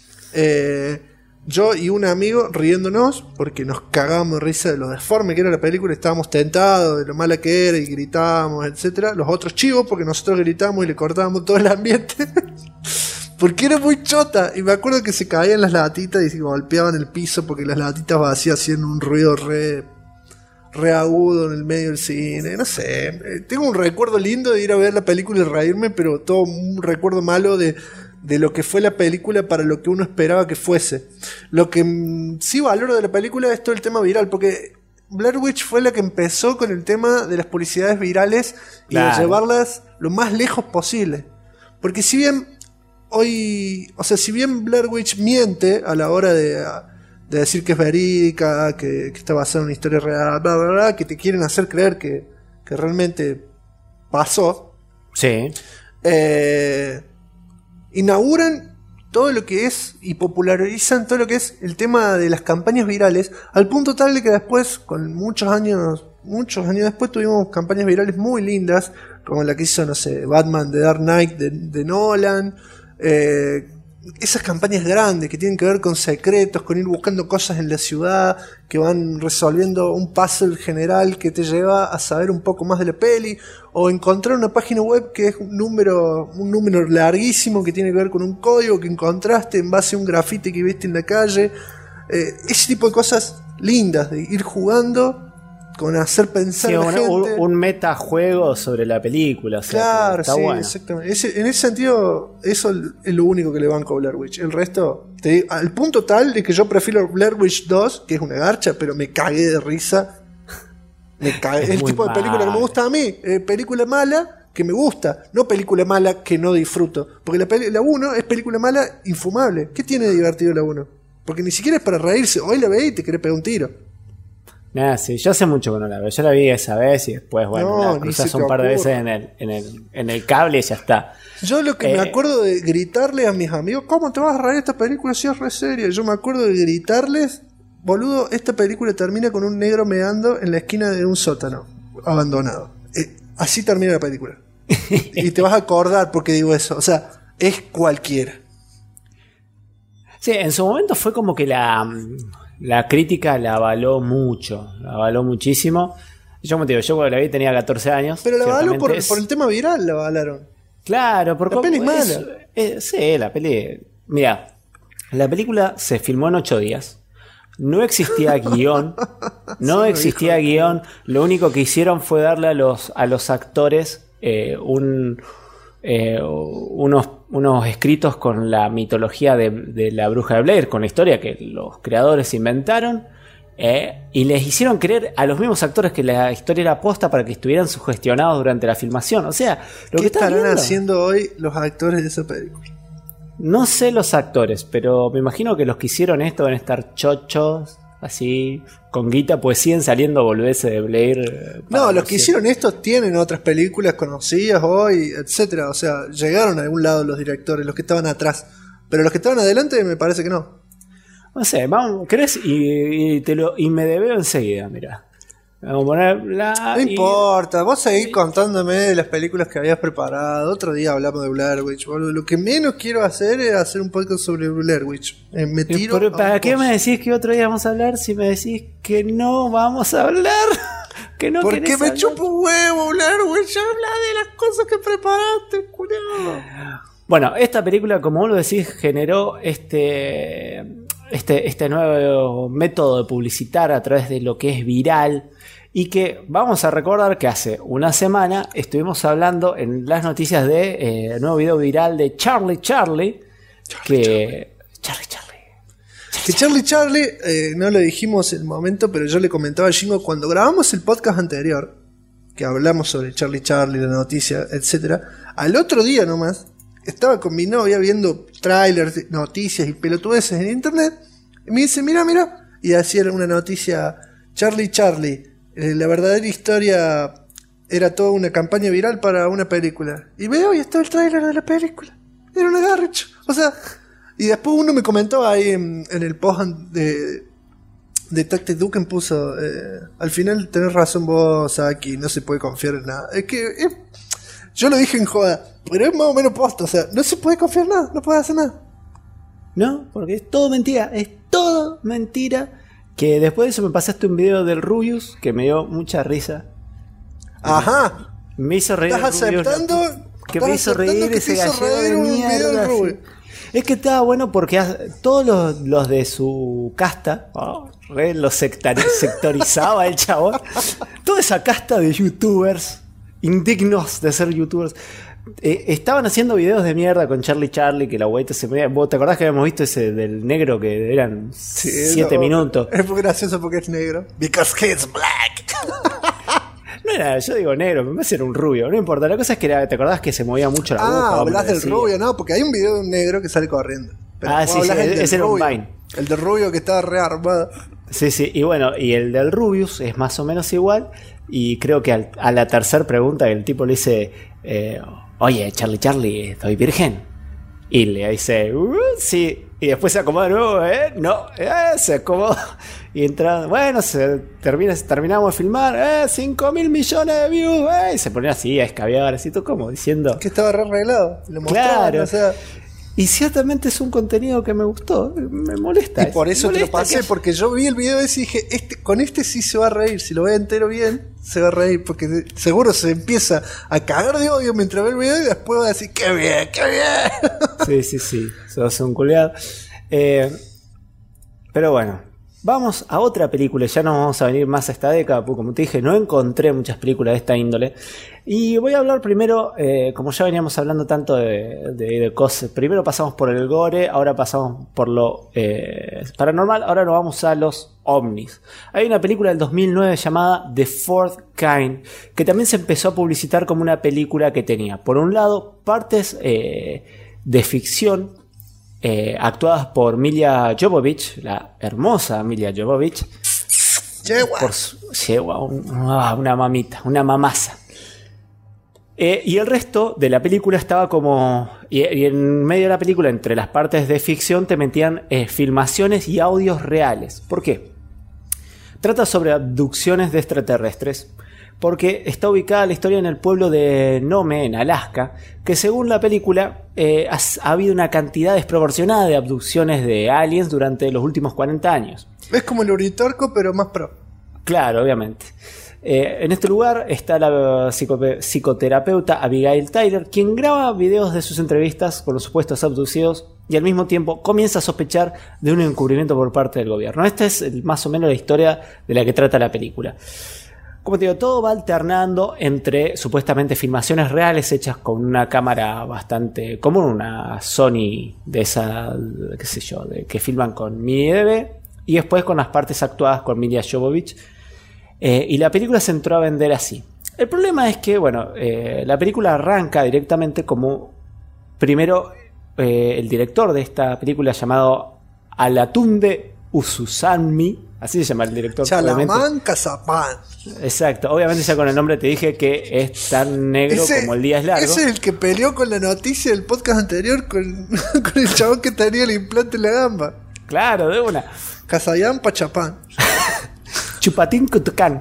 Yo y un amigo riéndonos porque nos cagábamos de risa de lo deforme que era la película. Estábamos tentados de lo mala que era y gritábamos, etcétera. Los otros chivos porque nosotros gritábamos y le cortábamos todo el ambiente. Porque era muy chota. Y me acuerdo que se caían las latitas y se golpeaban el piso porque las latitas vacías hacían un ruido re agudo en el medio del cine. No sé, tengo un recuerdo lindo de ir a ver la película y reírme, pero todo un recuerdo malo de lo que fue la película para lo que uno esperaba que fuese. Lo que sí valoro de la película es todo el tema viral, porque Blair Witch fue la que empezó con el tema de las publicidades virales y de llevarlas lo más lejos posible. Porque si bien si bien Blair Witch miente a la hora de decir que es verídica, que está basada en una historia real, bla, bla, bla, que te quieren hacer creer que realmente pasó. Sí. Inauguran todo lo que es y popularizan todo lo que es el tema de las campañas virales, al punto tal de que después, con muchos años después, tuvimos campañas virales muy lindas, como la que hizo, no sé, Batman The Dark Knight de Nolan. Esas campañas grandes que tienen que ver con secretos, con ir buscando cosas en la ciudad, que van resolviendo un puzzle general que te lleva a saber un poco más de la peli, o encontrar una página web que es un número larguísimo que tiene que ver con un código que encontraste en base a un grafiti que viste en la calle. Ese tipo de cosas lindas, de ir jugando con hacer pensar a la gente. Un metajuego sobre la película. O sea, claro, está sí, bueno. exactamente. En ese sentido, eso es lo único que le banco a Blair Witch. El resto, al punto tal de que yo prefiero Blair Witch 2, que es una garcha, pero me cagué de risa. Es el tipo de película que me gusta a mí. Película mala que me gusta, no película mala que no disfruto. Porque la 1 es película mala infumable. ¿Qué tiene de divertido la 1? Porque ni siquiera es para reírse. Hoy la veis y te querés pegar un tiro. Nada, sí, yo hace mucho que no la veo. Yo la vi esa vez y después, bueno, la cruzas un par de veces en el cable y ya está. Yo lo que me acuerdo de gritarle a mis amigos, ¿cómo te vas a reír esta película si es re seria? Yo me acuerdo de gritarles, boludo, esta película termina con un negro meando en la esquina de un sótano abandonado. Así termina la película. Y te vas a acordar porque digo eso. O sea, es cualquiera. Sí, en su momento fue como que la crítica la avaló mucho, la avaló muchísimo. Yo cuando la vi tenía 14 años. Pero la avaló por el tema viral, la avalaron. Claro, porque la peli es mala. Sí, la peli. Mira, la película se filmó en 8 días. No existía guión. No existía guión. Lo único que hicieron fue darle a los actores unos escritos con la mitología de la bruja de Blair, con la historia que los creadores inventaron, y les hicieron creer a los mismos actores que la historia era posta para que estuvieran sugestionados durante la filmación. O sea, ¿qué estarán haciendo hoy los actores de esa película? No sé los actores, pero me imagino que los que hicieron esto van a estar chochos, así, con guita, pues siguen saliendo boludeces de Blair. No, los que hicieron esto tienen otras películas conocidas hoy, etcétera. O sea, llegaron a algún lado los directores, los que estaban atrás. Pero los que estaban adelante me parece que no. No sé, vamos, ¿crees? Y me debeo enseguida, mira. Vamos a poner no importa, vos seguís contándome de las películas que habías preparado. Otro día hablamos de Blair Witch, boludo. Lo que menos quiero hacer es hacer un podcast sobre Blair Witch. Me tiro. ¿Para qué me decís que otro día vamos a hablar si me decís que no vamos a hablar? Que no. Porque me chupo un huevo, Blair Witch. Habla de las cosas que preparaste, culiao. Bueno, esta película, como vos lo decís, generó este nuevo método de publicitar a través de lo que es viral. Y que vamos a recordar que hace una semana estuvimos hablando en las noticias de el nuevo video viral de Charlie, no lo dijimos en el momento, pero yo le comentaba a Jingo cuando grabamos el podcast anterior, que hablamos sobre Charlie, la noticia, etcétera. Al otro día nomás, estaba con mi novia viendo trailers, noticias y pelotudeces en internet. Y me dice, mira, y hacía una noticia, Charlie. La verdadera historia era toda una campaña viral para una película. Y veo y está el tráiler de la película. Era una garcha. O sea, y después uno me comentó ahí en el post de Tactic Duken puso, al final tenés razón vos, Aki, no se puede confiar en nada. Es que yo lo dije en joda, pero es más o menos posta. O sea, no se puede confiar en nada, no puede hacer nada. No, porque es todo mentira, Que después de eso me pasaste un video del Rubius que me dio mucha risa. Ajá. Me hizo reír. ¿Estás aceptando? Que me hizo reír ese gallego de mierda. Es que estaba bueno porque todos los de su casta, los sectorizaba el chabón. Toda esa casta de youtubers, indignos de ser youtubers, estaban haciendo videos de mierda con Charlie, que la güeyita se ponía. ¿Vos te acordás que habíamos visto ese del negro que eran 7 minutos? Es muy gracioso porque es negro. Because he's black. No era, yo digo negro, me parece era un rubio, no importa. La cosa es que ¿te acordás que se movía mucho la boca? Hablas del rubio, no, porque hay un video de un negro que sale corriendo. Pero sí, ese era un Vine. El del rubio que estaba rearmado. Sí, y bueno, y el del Rubius es más o menos igual. Y creo que a la tercera pregunta el tipo le dice, oye, Charlie, ¿estoy virgen? Y le dice, sí. Y después se acomoda de nuevo, se acomoda. Y entra, bueno, terminamos de filmar, 5.000 millones de views, y se ponía así a escabiar, así todo como diciendo. Que estaba re arreglado. Lo mostraban, claro. O sea, y ciertamente es un contenido que me gustó, me molesta. Y por eso te lo pasé, porque yo vi el video ese y dije, con este sí se va a reír, si lo ve entero bien, se va a reír, porque seguro se empieza a cagar de odio mientras ve el video y después va a decir, ¡qué bien, qué bien! Sí, se va a hacer un culiado. Pero bueno, Vamos a otra película, ya no vamos a venir más a esta década, porque como te dije, no encontré muchas películas de esta índole. Y voy a hablar primero, como ya veníamos hablando tanto de cosas, primero pasamos por el gore, ahora pasamos por lo paranormal, ahora nos vamos a los ovnis. Hay una película del 2009 llamada The Fourth Kind, que también se empezó a publicitar como una película que tenía, por un lado, partes de ficción, actuadas por Milla Jovovich, la hermosa Milla Jovovich. Una mamita, una mamaza. Y el resto de la película estaba como... Y en medio de la película, entre las partes de ficción, te metían filmaciones y audios reales. ¿Por qué? Trata sobre abducciones de extraterrestres, porque está ubicada la historia en el pueblo de Nome, en Alaska, que según la película ha habido una cantidad desproporcionada de abducciones de aliens durante los últimos 40 años. Es como el Uritorco, pero más pro. Claro, obviamente. En este lugar está la psicoterapeuta Abigail Tyler, quien graba videos de sus entrevistas con los supuestos abducidos y al mismo tiempo comienza a sospechar de un encubrimiento por parte del gobierno. Esta es más o menos la historia de la que trata la película. Como te digo, todo va alternando entre supuestamente filmaciones reales hechas con una cámara bastante común, una Sony de esa, qué sé yo, que filman con mini DV, y después con las partes actuadas con Milla Jovovich. Y la película se entró a vender así. El problema es que, bueno, la película arranca directamente como, primero, el director de esta película llamado Alatunde Ususanmi, así se llama el director. Chalamán Cazapán. Exacto, obviamente ya con el nombre te dije que es tan negro como el día es largo. Ese es el que peleó con la noticia del podcast anterior con el chabón que tenía el implante en la gamba. Claro, de una. Casayán Pachapán. Chupatín Cutucán.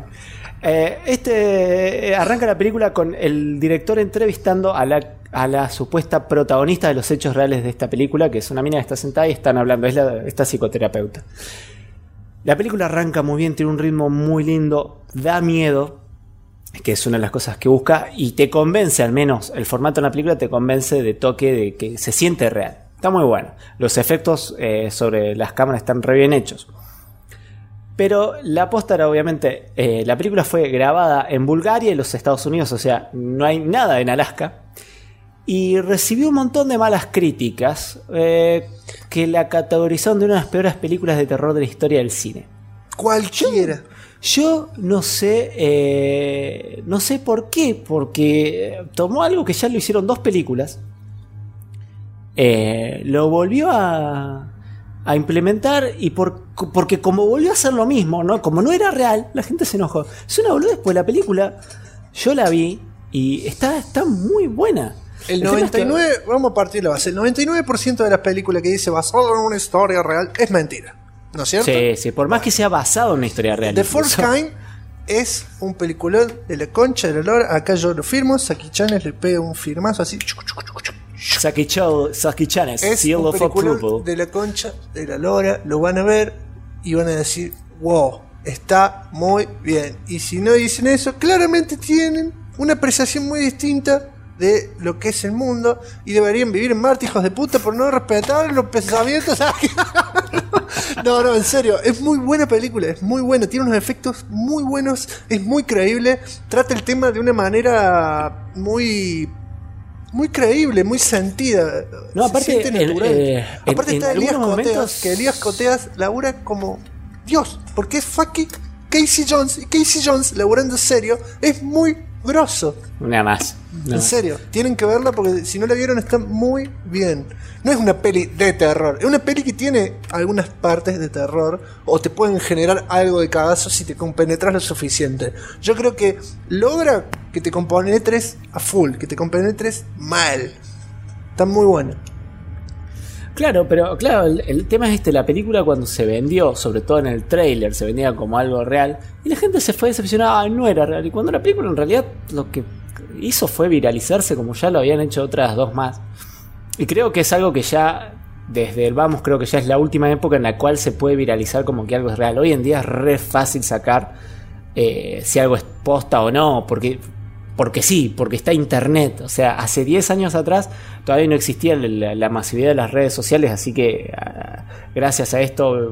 Arranca la película con el director entrevistando a la supuesta protagonista de los hechos reales de esta película, que es una mina que está sentada y están hablando, es esta psicoterapeuta. La película arranca muy bien, tiene un ritmo muy lindo, da miedo, que es una de las cosas que busca, y te convence, al menos el formato de la película te convence de toque, de que se siente real. Está muy bueno. Los efectos sobre las cámaras están re bien hechos. Pero la posta era, obviamente, la película fue grabada en Bulgaria y los Estados Unidos, o sea, no hay nada en Alaska. Y recibió un montón de malas críticas que la categorizaron de una de las peores películas de terror de la historia del cine. Cualquiera. Yo no sé por qué, porque tomó algo que ya lo hicieron 2 películas, lo volvió a implementar y porque como volvió a hacer lo mismo, ¿no? Como no era real, la gente se enojó. Es una boludez, pues la película yo la vi y está muy buena. El 99%, vamos a partir de la base, el 99% de las películas que dice basado en una historia real es mentira, ¿no es cierto? Sí, por más que sea basado en una historia real. The Fourth Kind es un peliculón de la concha de la lora. Acá yo lo firmo, Saki Chanes le pega un firmazo así. Saki Chanes, es un peliculón de la concha de la lora, lo van a ver y van a decir, wow, está muy bien. Y si no dicen eso, claramente tienen una apreciación muy distinta de lo que es el mundo y deberían vivir en Marte, hijos de puta, por no respetar los pensamientos. No, en serio, es muy buena película, es muy buena, tiene unos efectos muy buenos, es muy creíble, trata el tema de una manera muy creíble, muy sentida. No, aparte, aparte está Elías Coteas, momentos... que Elías Coteas labura como Dios, porque es fucking Casey Jones, y Casey Jones laburando serio es muy grosso. Nada más. En serio, tienen que verla porque si no la vieron está muy bien. No es una peli de terror, es una peli que tiene algunas partes de terror o te pueden generar algo de cagazo si te compenetras lo suficiente. Yo creo que logra que te compenetres a full, que te compenetres mal. Está muy buena. Claro, pero el tema es la película cuando se vendió, sobre todo en el tráiler, se vendía como algo real y la gente se fue decepcionada, no era real. Y cuando la película en realidad lo que hizo fue viralizarse como ya lo habían hecho otras 2 más. Y creo que es algo que ya, desde el vamos, creo que ya es la última época en la cual se puede viralizar como que algo es real. Hoy en día es re fácil sacar si algo es posta o no, porque sí, porque está internet. O sea, hace 10 años atrás todavía no existía la masividad de las redes sociales, así que gracias a esto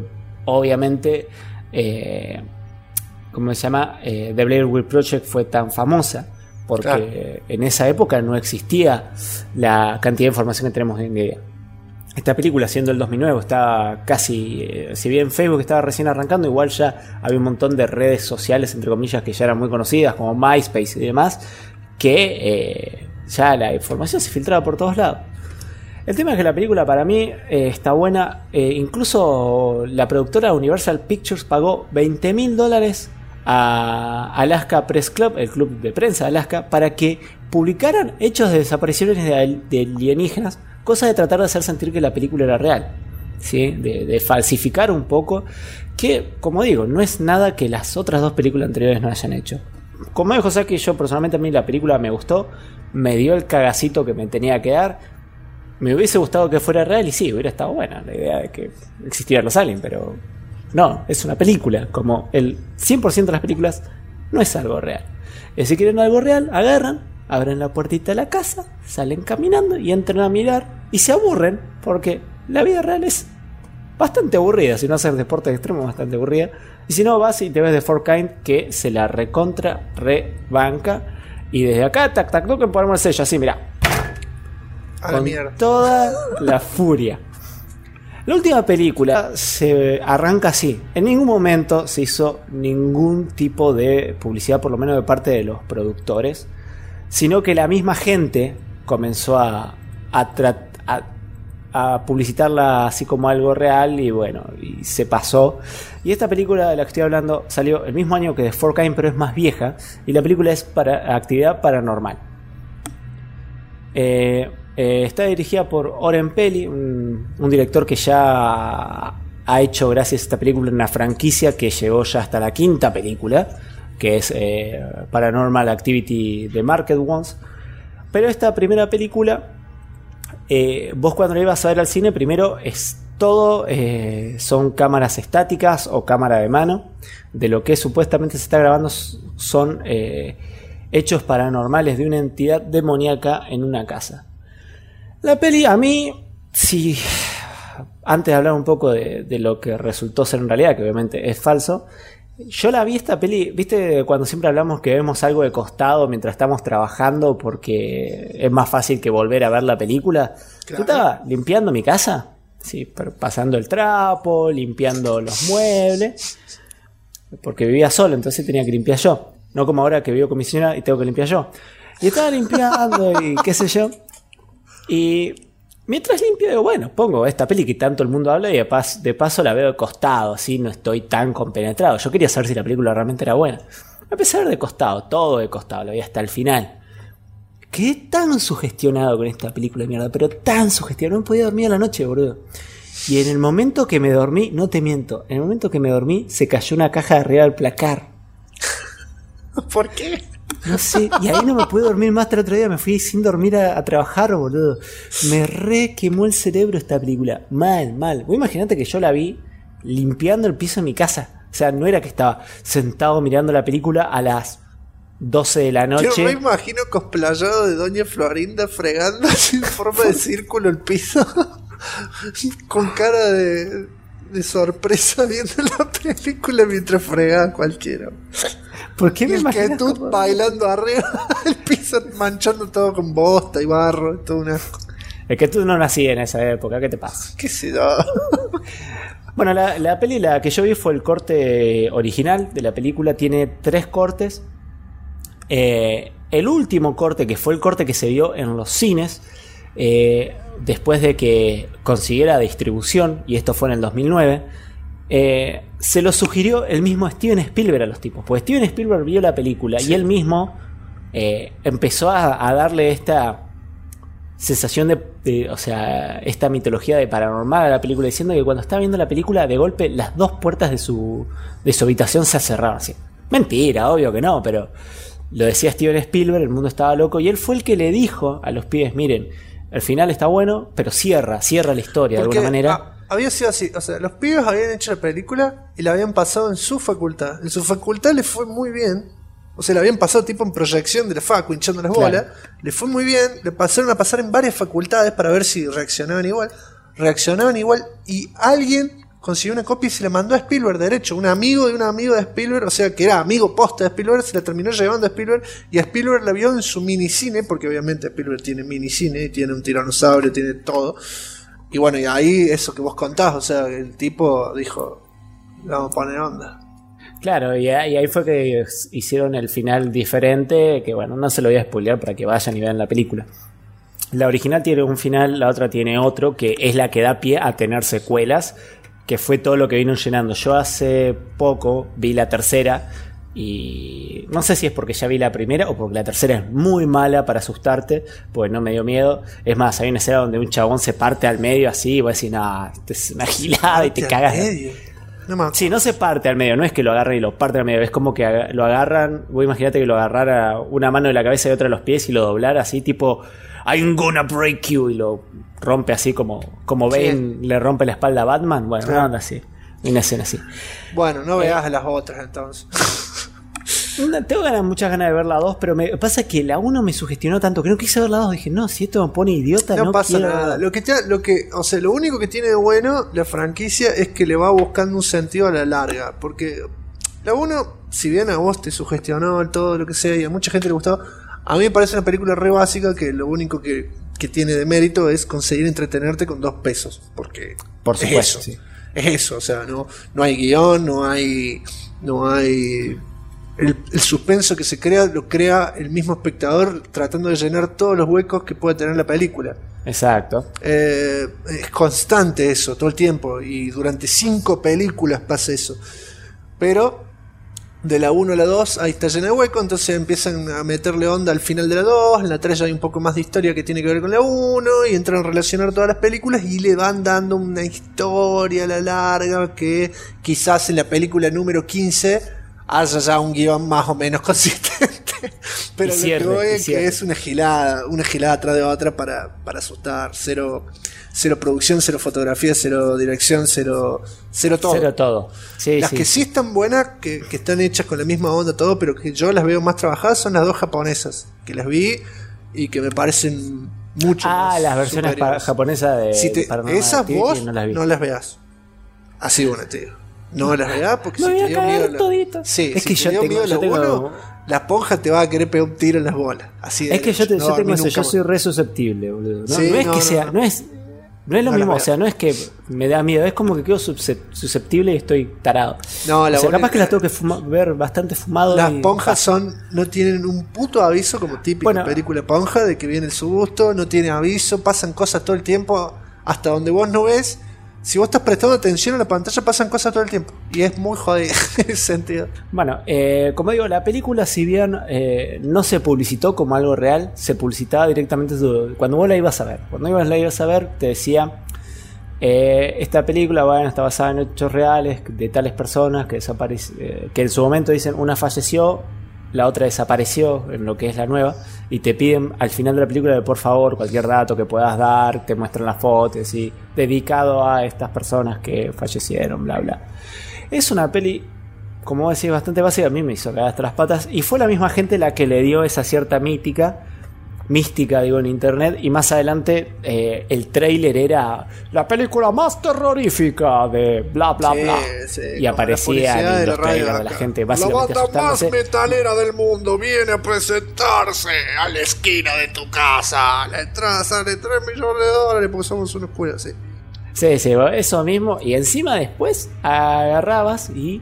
obviamente, ¿cómo se llama? The Blair Witch Project fue tan famosa porque en esa época no existía la cantidad de información que tenemos hoy en día. Esta película, siendo el 2009, está casi, si bien Facebook estaba recién arrancando, igual ya había un montón de redes sociales, entre comillas, que ya eran muy conocidas, como MySpace y demás, que ya la información se filtraba por todos lados. El tema es que la película para mí está buena. Incluso la productora Universal Pictures pagó $20,000 a Alaska Press Club, el club de prensa de Alaska, para que publicaran hechos de desapariciones de alienígenas, cosa de tratar de hacer sentir que la película era real, ¿sí? De falsificar un poco, que, como digo, no es nada que las otras dos películas anteriores no hayan hecho. Como dijo Saki, yo personalmente, a mí la película me gustó, me dio el cagacito que me tenía que dar. Me hubiese gustado que fuera real y sí, hubiera estado buena la idea de que existieran los aliens, pero no, es una película. Como el 100% de las películas no es algo real. Y si quieren algo real, agarran, abren la puertita de la casa, salen caminando y entran a mirar y se aburren, porque la vida real es bastante aburrida. Si no haces deporte extremo, bastante aburrida. Y si no, vas y te ves de Four Kind, que se la recontra rebanca. Y desde acá, tac, tac, toquen, ponemos el sello así, mirá. Con toda la furia. La última película se arranca así. En ningún momento se hizo ningún tipo de publicidad, por lo menos de parte de los productores, sino que la misma gente comenzó a publicitarla así como algo real, y bueno, y se pasó. Y esta película de la que estoy hablando salió el mismo año que The Four Kind, pero es más vieja, y la película es para Actividad Paranormal. Está dirigida por Oren Peli, un director que ya ha hecho, gracias a esta película, una franquicia que llegó ya hasta la quinta película, que es Paranormal Activity The Marked Ones. Pero esta primera película, vos cuando la ibas a ver al cine, primero es todo, son cámaras estáticas o cámara de mano. De lo que supuestamente se está grabando son hechos paranormales de una entidad demoníaca en una casa. La peli, a mí, sí, antes de hablar un poco de lo que resultó ser en realidad, que obviamente es falso, yo la vi esta peli, viste, cuando siempre hablamos que vemos algo de costado mientras estamos trabajando porque es más fácil que volver a ver la película. Claro. Yo estaba limpiando mi casa, sí, pasando el trapo, limpiando los muebles, porque vivía solo, entonces tenía que limpiar yo. No como ahora que vivo con mi señora y tengo que limpiar yo. Y estaba limpiando y qué sé yo. Y mientras limpio, digo, bueno, pongo esta peli que tanto el mundo habla y de paso la veo de costado, así no estoy tan compenetrado. Yo quería saber si la película realmente era buena. Empecé a ver de costado, todo de costado, lo vi hasta el final. Quedé tan sugestionado con esta película de mierda, pero tan sugestionado, no podía dormir a la noche, boludo. Y en el momento que me dormí, no te miento, en el momento que me dormí se cayó una caja de arriba del placar. ¿Por qué? No sé, y ahí no me pude dormir más. Hasta el otro día me fui sin dormir a trabajar, boludo. Me re quemó el cerebro esta película. Mal. Vos imaginate que yo la vi limpiando el piso de mi casa. O sea, no era que estaba sentado mirando la película a las 12 de la noche. Yo me imagino cosplayado de Doña Florinda fregando así en forma de círculo el piso. Con cara de sorpresa viendo la película mientras fregaba cualquiera. ¿Por qué me imaginas? Que tú bailando arriba del piso, manchando todo con bosta y barro, todo un asco. Es que tú no nací en esa época, ¿qué te pasa? ¿Qué sé yo? Bueno, la peli, la que yo vi fue el corte original de la película, tiene 3 cortes. El último corte, que fue el corte que se vio en los cines, después de que consiguiera distribución, y esto fue en el 2009, se lo sugirió el mismo Steven Spielberg a los tipos, pues Steven Spielberg vio la película, sí, y él mismo empezó a darle esta sensación o sea, esta mitología de paranormal a la película, diciendo que cuando estaba viendo la película, de golpe las 2 puertas de su habitación se cerraron así. Mentira, obvio que no, pero lo decía Steven Spielberg, el mundo estaba loco, y él fue el que le dijo a los pibes: miren, el final está bueno, pero cierra la historia. Porque, de alguna manera. Había sido así, o sea, los pibes habían hecho la película y la habían pasado en su facultad. En su facultad le fue muy bien. O sea, la habían pasado tipo en proyección de la facu, hinchando las bolas. Claro. Le fue muy bien, le pasaron a pasar en varias facultades para ver si reaccionaban igual. Y alguien consiguió una copia y se la mandó a Spielberg, derecho. Un amigo de un amigo de Spielberg, o sea, que era amigo posta de Spielberg, se la terminó llevando a Spielberg, y a Spielberg la vio en su minicine, porque obviamente Spielberg tiene minicine, tiene un tiranosaurio, tiene todo. Y bueno, y ahí eso que vos contás, o sea, el tipo dijo, vamos a poner onda. Claro, y ahí fue que hicieron el final diferente, que bueno, no se lo voy a spoilear para que vayan y vean la película. La original tiene un final, la otra tiene otro, que es la que da pie a tener secuelas, que fue todo lo que vino llenando. Yo hace poco vi la tercera, y no sé si es porque ya vi la primera o porque la tercera es muy mala para asustarte, porque no me dio miedo. Es más, hay una escena donde un chabón se parte al medio así, y vos decís, no, esto es una gilada, y te cagas. Sí, no se parte al medio, no es que lo agarren y lo parten al medio, es como que lo agarran. Vos imaginate que lo agarrara una mano de la cabeza y otra de los pies y lo doblara así, tipo I'm gonna break you, y lo rompe así como Bane le rompe la espalda a Batman. Bueno, una onda así, una escena así. Bueno, no veas las otras entonces. Tengo muchas ganas de ver la 2, pero me pasa que la 1 me sugestionó tanto que no quise ver la 2. Dije, no, si esto me pone idiota, no pasa quiero... nada. Lo único que tiene de bueno la franquicia es que le va buscando un sentido a la larga. Porque la 1, si bien a vos te sugestionó todo lo que sea y a mucha gente le gustó, a mí me parece una película re básica que lo único que tiene de mérito es conseguir entretenerte con 2 pesos. Porque por supuesto, es eso. Sí. Es eso, o sea, no hay guión, no hay el suspenso que se crea, lo crea el mismo espectador tratando de llenar todos los huecos que puede tener la película. Exacto. Es constante eso, todo el tiempo, y durante 5 películas pasa eso. Pero de la 1 a la 2 ahí está llena de huecos, entonces empiezan a meterle onda al final de la 2, en la 3 ya hay un poco más de historia que tiene que ver con la 1, y entran a relacionar todas las películas y le van dando una historia a la larga que quizás en la película número 15 haya ya un guión más o menos consistente, pero lo que voy es que es una gilada atrás de otra para asustar. Cero producción, cero fotografía, cero dirección, cero todo. Cero todo. Sí, las que sí están buenas, que están hechas con la misma onda todo, pero que yo las veo más trabajadas, son las 2 japonesas, que las vi y que me parecen mucho más las versiones japonesas de esas vos no las veas. Así bueno, tío. No las veas porque si te dio miedo es que yo tengo la ponja te va a querer pegar un tiro en las bolas. Así de yo tengo eso, yo soy re susceptible, boludo. No es lo mismo, o sea, no es que me da miedo, es como que quedo susceptible y estoy tarado. Capaz que las tengo que ver bastante fumado. Las ponjas no tienen un puto aviso, como típica película ponja, de que viene el susto, no tiene aviso, pasan cosas todo el tiempo, hasta donde vos no ves. Si vos estás prestando atención a la pantalla, pasan cosas todo el tiempo. Y es muy jodido en ese sentido. Bueno, como digo, la película, si bien no se publicitó como algo real, se publicitaba directamente cuando vos la ibas a ver. Cuando la ibas a ver, te decía: esta película está basada en hechos reales de tales personas que en su momento dicen una falleció, la otra desapareció en lo que es la nueva, y te piden al final de la película de por favor cualquier dato que puedas dar, te muestran las fotos y dedicado a estas personas que fallecieron, bla bla. Es una peli, como vos decís, bastante básica. A mí me hizo cagar hasta las patas, y fue la misma gente la que le dio esa cierta mística digo, en internet, y más adelante el tráiler era la película más terrorífica de bla bla bla, y aparecía en los trailers de la gente básicamente la banda asustándose. más metalera del mundo viene a presentarse a la esquina de tu casa. La entrada sale $3 millones porque somos unos curas, sí. Sí, eso mismo, y encima después agarrabas y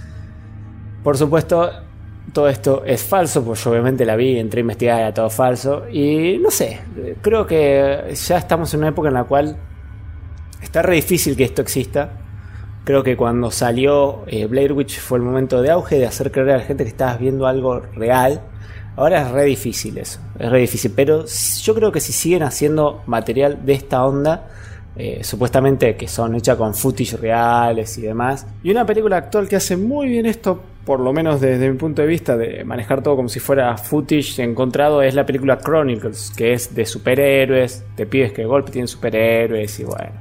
por supuesto todo esto es falso, pues yo obviamente la vi, entré a investigar, era todo falso. Y no sé, creo que ya estamos en una época en la cual está re difícil que esto exista. Creo que cuando salió Blair Witch fue el momento de auge de hacer creer a la gente que estabas viendo algo real. Ahora es re difícil eso, es re difícil. Pero yo creo que si siguen haciendo material de esta onda, supuestamente que son hechas con footage reales y demás, y una película actual que hace muy bien esto, por lo menos desde mi punto de vista, de manejar todo como si fuera footage encontrado, es la película Chronicles, que es de superhéroes, de pibes que de golpe tienen superhéroes y bueno,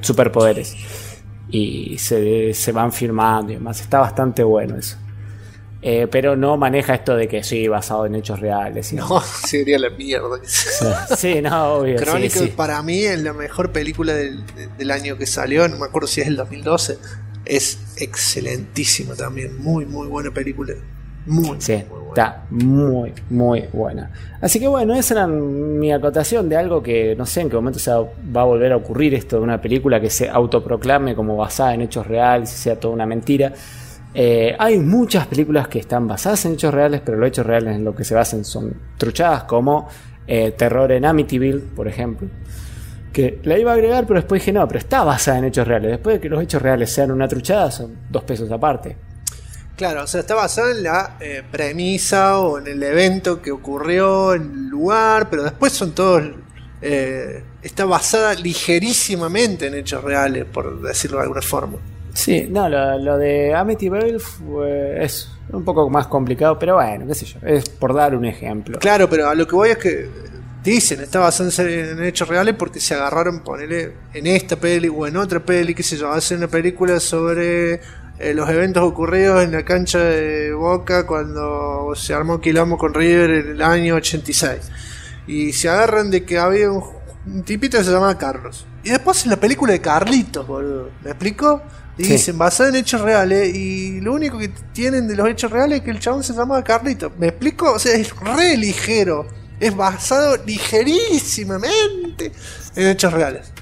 superpoderes, y se van filmando y demás. Está bastante bueno eso. pero no maneja esto de que sí, basado en hechos reales. No, sería la mierda. Sí, no, obvio. Chronicle, sí. para mí, es la mejor película del año que salió. No me acuerdo si es el 2012. Es excelentísima también. Muy, muy buena película. Muy buena. Está muy, muy buena. Así que bueno, esa era mi acotación de algo que no sé en qué momento se va a volver a ocurrir, esto de una película que se autoproclame como basada en hechos reales y sea toda una mentira. Hay muchas películas que están basadas en hechos reales, pero los hechos reales en lo que se basan son truchadas, como Terror en Amityville, por ejemplo, que la iba a agregar, pero después dije no, pero está basada en hechos reales. Después de que los hechos reales sean una truchada, son 2 pesos aparte. Claro, o sea, está basada en la premisa o en el evento que ocurrió en el lugar, pero después son todos... está basada ligerísimamente en hechos reales, por decirlo de alguna forma. Sí, no, lo de Amityville es un poco más complicado, pero bueno, qué sé yo, es por dar un ejemplo. Claro, pero a lo que voy es que dicen, está basado en hechos reales porque se agarraron, ponerle en esta peli o en otra peli, qué sé yo, hacen una película sobre... los eventos ocurridos en la cancha de Boca cuando se armó quilombo con River en el año 86. Y se agarran de que había un tipito que se llamaba Carlos. Y después en la película de Carlitos, boludo. ¿Me explico? Y sí. Dicen, basada en hechos reales. Y lo único que tienen de los hechos reales es que el chabón se llamaba Carlitos. ¿Me explico? O sea, es re ligero. Es basado ligerísimamente en hechos reales.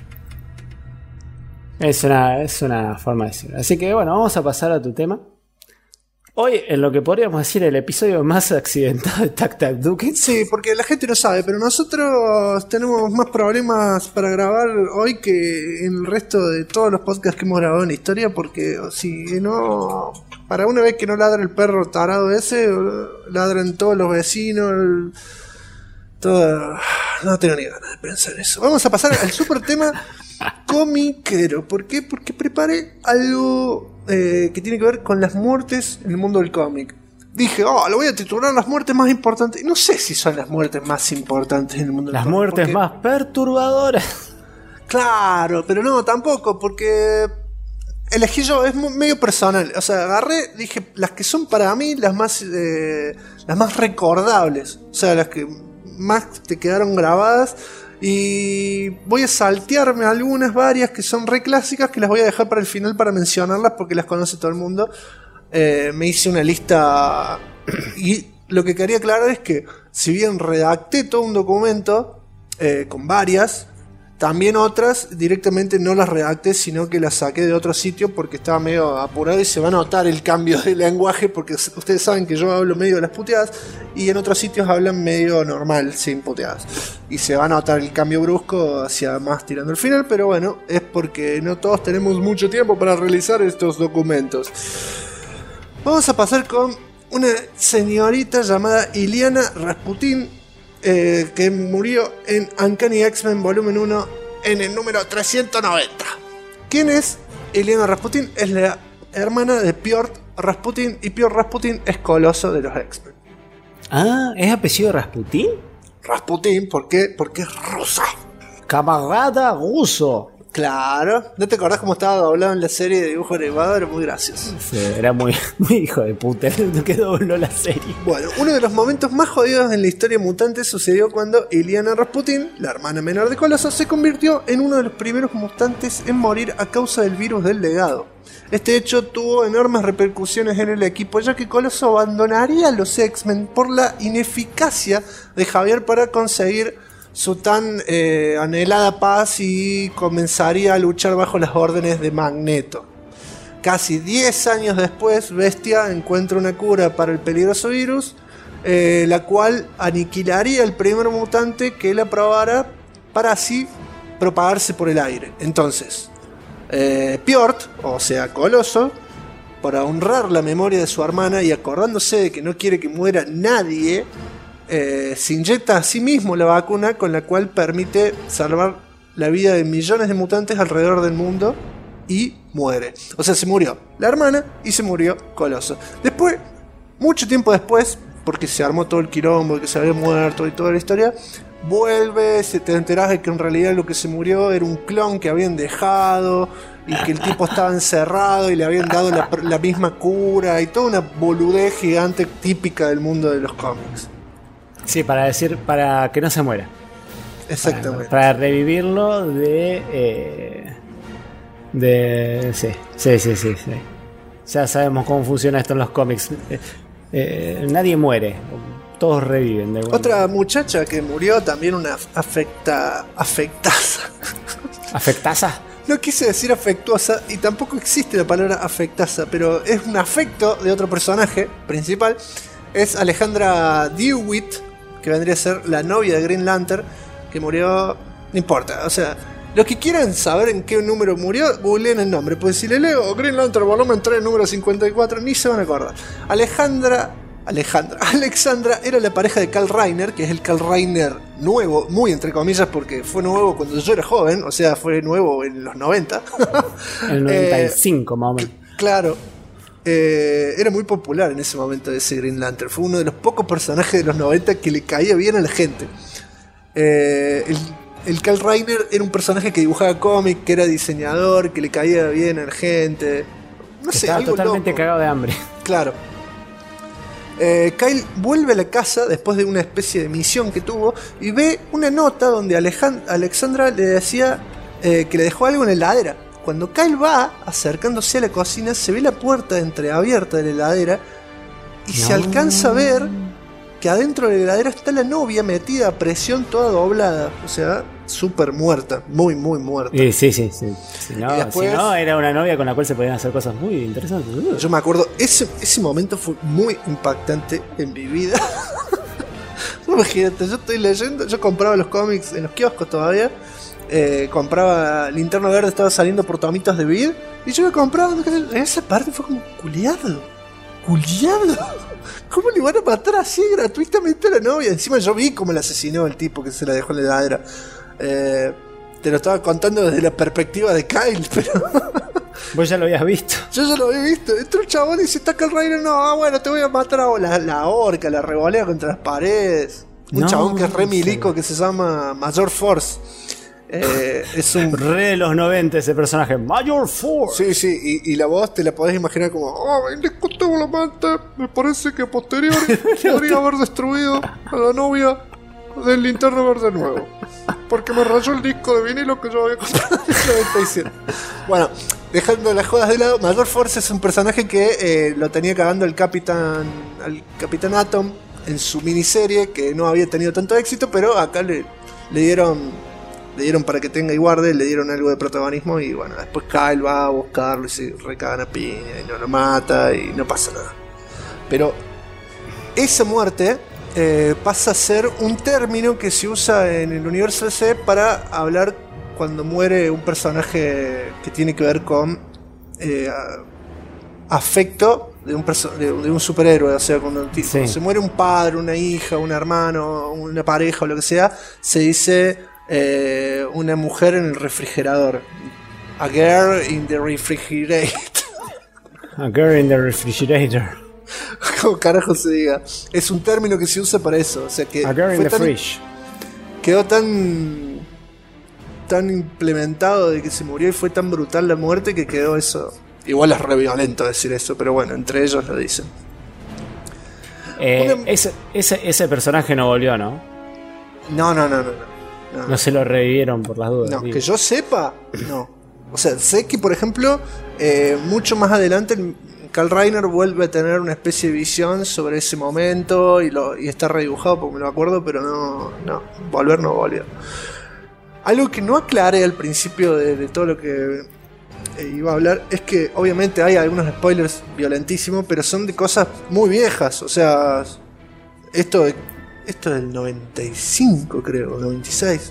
Es una forma de decirlo. Así que bueno, vamos a pasar a tu tema. Hoy, en lo que podríamos decir el episodio más accidentado de Tac Tac Duke. Sí, porque la gente no sabe, pero nosotros tenemos más problemas para grabar hoy que en el resto de todos los podcasts que hemos grabado en la historia, porque si no, para una vez que no ladra el perro tarado ese, ladran todos los vecinos, todo. No tengo ni ganas de pensar en eso. Vamos a pasar al super tema comiquero. ¿Por qué? Porque preparé algo que tiene que ver con las muertes en el mundo del cómic. Dije, lo voy a titular las muertes más importantes. No sé si son las muertes más importantes en el mundo del Las cómic. muertes porque... más perturbadoras. Claro, pero no, tampoco, porque elegí yo, es medio personal. O sea, agarré, dije, las que son para mí las más recordables. O sea, las que más te quedaron grabadas. Y voy a saltearme varias que son re clásicas, que las voy a dejar para el final para mencionarlas porque las conoce todo el mundo. Me hice una lista y lo que quería aclarar es que si bien redacté todo un documento con varias, también otras directamente no las redacté, sino que las saqué de otro sitio porque estaba medio apurado y se va a notar el cambio de lenguaje porque ustedes saben que yo hablo medio de las puteadas y en otros sitios hablan medio normal, sin puteadas. Y se va a notar el cambio brusco hacia más tirando al final, pero bueno, es porque no todos tenemos mucho tiempo para realizar estos documentos. Vamos a pasar con una señorita llamada Iliana Rasputin, que murió en Uncanny X-Men Volumen 1 en el número 390. ¿Quién es Iliana Rasputin? Es la hermana de Piotr Rasputin, y Piotr Rasputin es Coloso de los X-Men. Ah, ¿es apellido Rasputin? Rasputin, ¿por qué? Porque es rusa. Camarada ruso. Claro, ¿no te acordás cómo estaba doblado en la serie de dibujo animado? Era muy gracioso. Sí, era muy hijo de puta, que dobló la serie. Bueno, uno de los momentos más jodidos en la historia mutante sucedió cuando Iliana Rasputin, la hermana menor de Coloso, se convirtió en uno de los primeros mutantes en morir a causa del virus del legado. Este hecho tuvo enormes repercusiones en el equipo, ya que Coloso abandonaría a los X-Men por la ineficacia de Javier para conseguir su tan anhelada paz y comenzaría a luchar bajo las órdenes de Magneto. Casi 10 años después, Bestia encuentra una cura para el peligroso virus, la cual aniquilaría el primer mutante que la probara para así propagarse por el aire. Entonces, Piotr, o sea Coloso, para honrar la memoria de su hermana y acordándose de que no quiere que muera nadie, se inyecta a sí mismo la vacuna con la cual permite salvar la vida de millones de mutantes alrededor del mundo y muere. O sea, se murió la hermana y se murió Coloso. Después, mucho tiempo después, porque se armó todo el quilombo de que se había muerto y toda la historia, vuelve, te enterás de que en realidad lo que se murió era un clon que habían dejado y que el tipo estaba encerrado y le habían dado la misma cura y toda una boludez gigante típica del mundo de los cómics. Sí, para que no se muera. Exactamente. Para revivirlo Sí. Ya sabemos cómo funciona esto en los cómics. Nadie muere, todos reviven. Otra muchacha que murió, también una afectaza. ¿Afectaza? No quise decir afectuosa y tampoco existe la palabra afectaza, pero es un afecto de otro personaje principal. Es Alejandra Dewitt, que vendría a ser la novia de Green Lantern, que murió. No importa, o sea, los que quieran saber en qué número murió, googleen el nombre, pues si le leo Green Lantern volumen 3 número 54 ni se van a acordar. Alexandra era la pareja de Kyle Rayner, que es el Kyle Rayner nuevo, muy entre comillas porque fue nuevo cuando yo era joven, o sea, fue nuevo en los 90. El 95 más o menos. Claro. Era muy popular en ese momento ese Green Lantern. Fue uno de los pocos personajes de los 90 que le caía bien a la gente. El Kyle Rayner era un personaje que dibujaba cómics, que era diseñador, que le caía bien a la gente. No sé, estaba algo totalmente loco. Cagado de hambre. Claro. Kyle vuelve a la casa después de una especie de misión que tuvo y ve una nota donde Alexandra le decía que le dejó algo en la heladera. Cuando Kyle va acercándose a la cocina, se ve la puerta entreabierta de la heladera y se alcanza a ver que adentro de la heladera está la novia metida a presión, toda doblada. O sea, súper muerta, muy muerta. Sí. Si no, era una novia con la cual se podían hacer cosas muy interesantes. Yo me acuerdo, ese momento fue muy impactante en mi vida. Imagínate, yo estoy leyendo, yo compraba los cómics en los kioscos todavía. Compraba Linterna Verde, estaba saliendo por tomitas de vid y yo lo compraba. En esa parte fue como culiado. ¿Cómo le van a matar así gratuitamente a la novia? Encima yo vi cómo la asesinó el tipo que se la dejó en la heladera. Te lo estaba contando desde la perspectiva de Kyle, pero vos ya lo habías visto. Yo ya lo había visto. Entró el chabón y dice, está Kyle Rayner, no, bueno, te voy a matar a la horca, la revolea contra las paredes. Un chabón que es re milico que se llama Major Force. Es un re de los 90 ese personaje, Major Force. Sí, y la voz te la podés imaginar como, indiscutiblemente me parece que posterior podría haber destruido a la novia del Linterna Verde nuevo, porque me rayó el disco de vinilo que yo había comprado en el 97. Bueno, dejando las jodas de lado, Major Force es un personaje que lo tenía cagando al Capitán Atom en su miniserie, que no había tenido tanto éxito, pero acá le dieron para que tenga y guarde, le dieron algo de protagonismo y bueno, después Kyle va a buscarlo y se recagan a piña y no lo mata y no pasa nada. Pero esa muerte pasa a ser un término que se usa en el universo DC para hablar cuando muere un personaje que tiene que ver con afecto de un superhéroe. O sea, cuando se muere un padre, una hija, un hermano, una pareja o lo que sea, se dice una mujer en el refrigerador. A girl in the refrigerator. A girl in the refrigerator. Como carajo se diga. Es un término que se usa para eso. O sea que a girl in the fridge. Quedó tan implementado de que se murió y fue tan brutal la muerte que quedó eso. Igual es re violento decir eso, pero bueno, entre ellos lo dicen. Ese personaje no volvió, ¿no? No se lo revivieron por las dudas. No, que yo sepa, no. O sea, sé que, por ejemplo, mucho más adelante Kyle Rayner vuelve a tener una especie de visión sobre ese momento y está redibujado porque me lo acuerdo, pero no volvió. Algo que no aclaré al principio de todo lo que iba a hablar es que obviamente hay algunos spoilers violentísimos, pero son de cosas muy viejas. O sea, esto es del 95, creo, 96.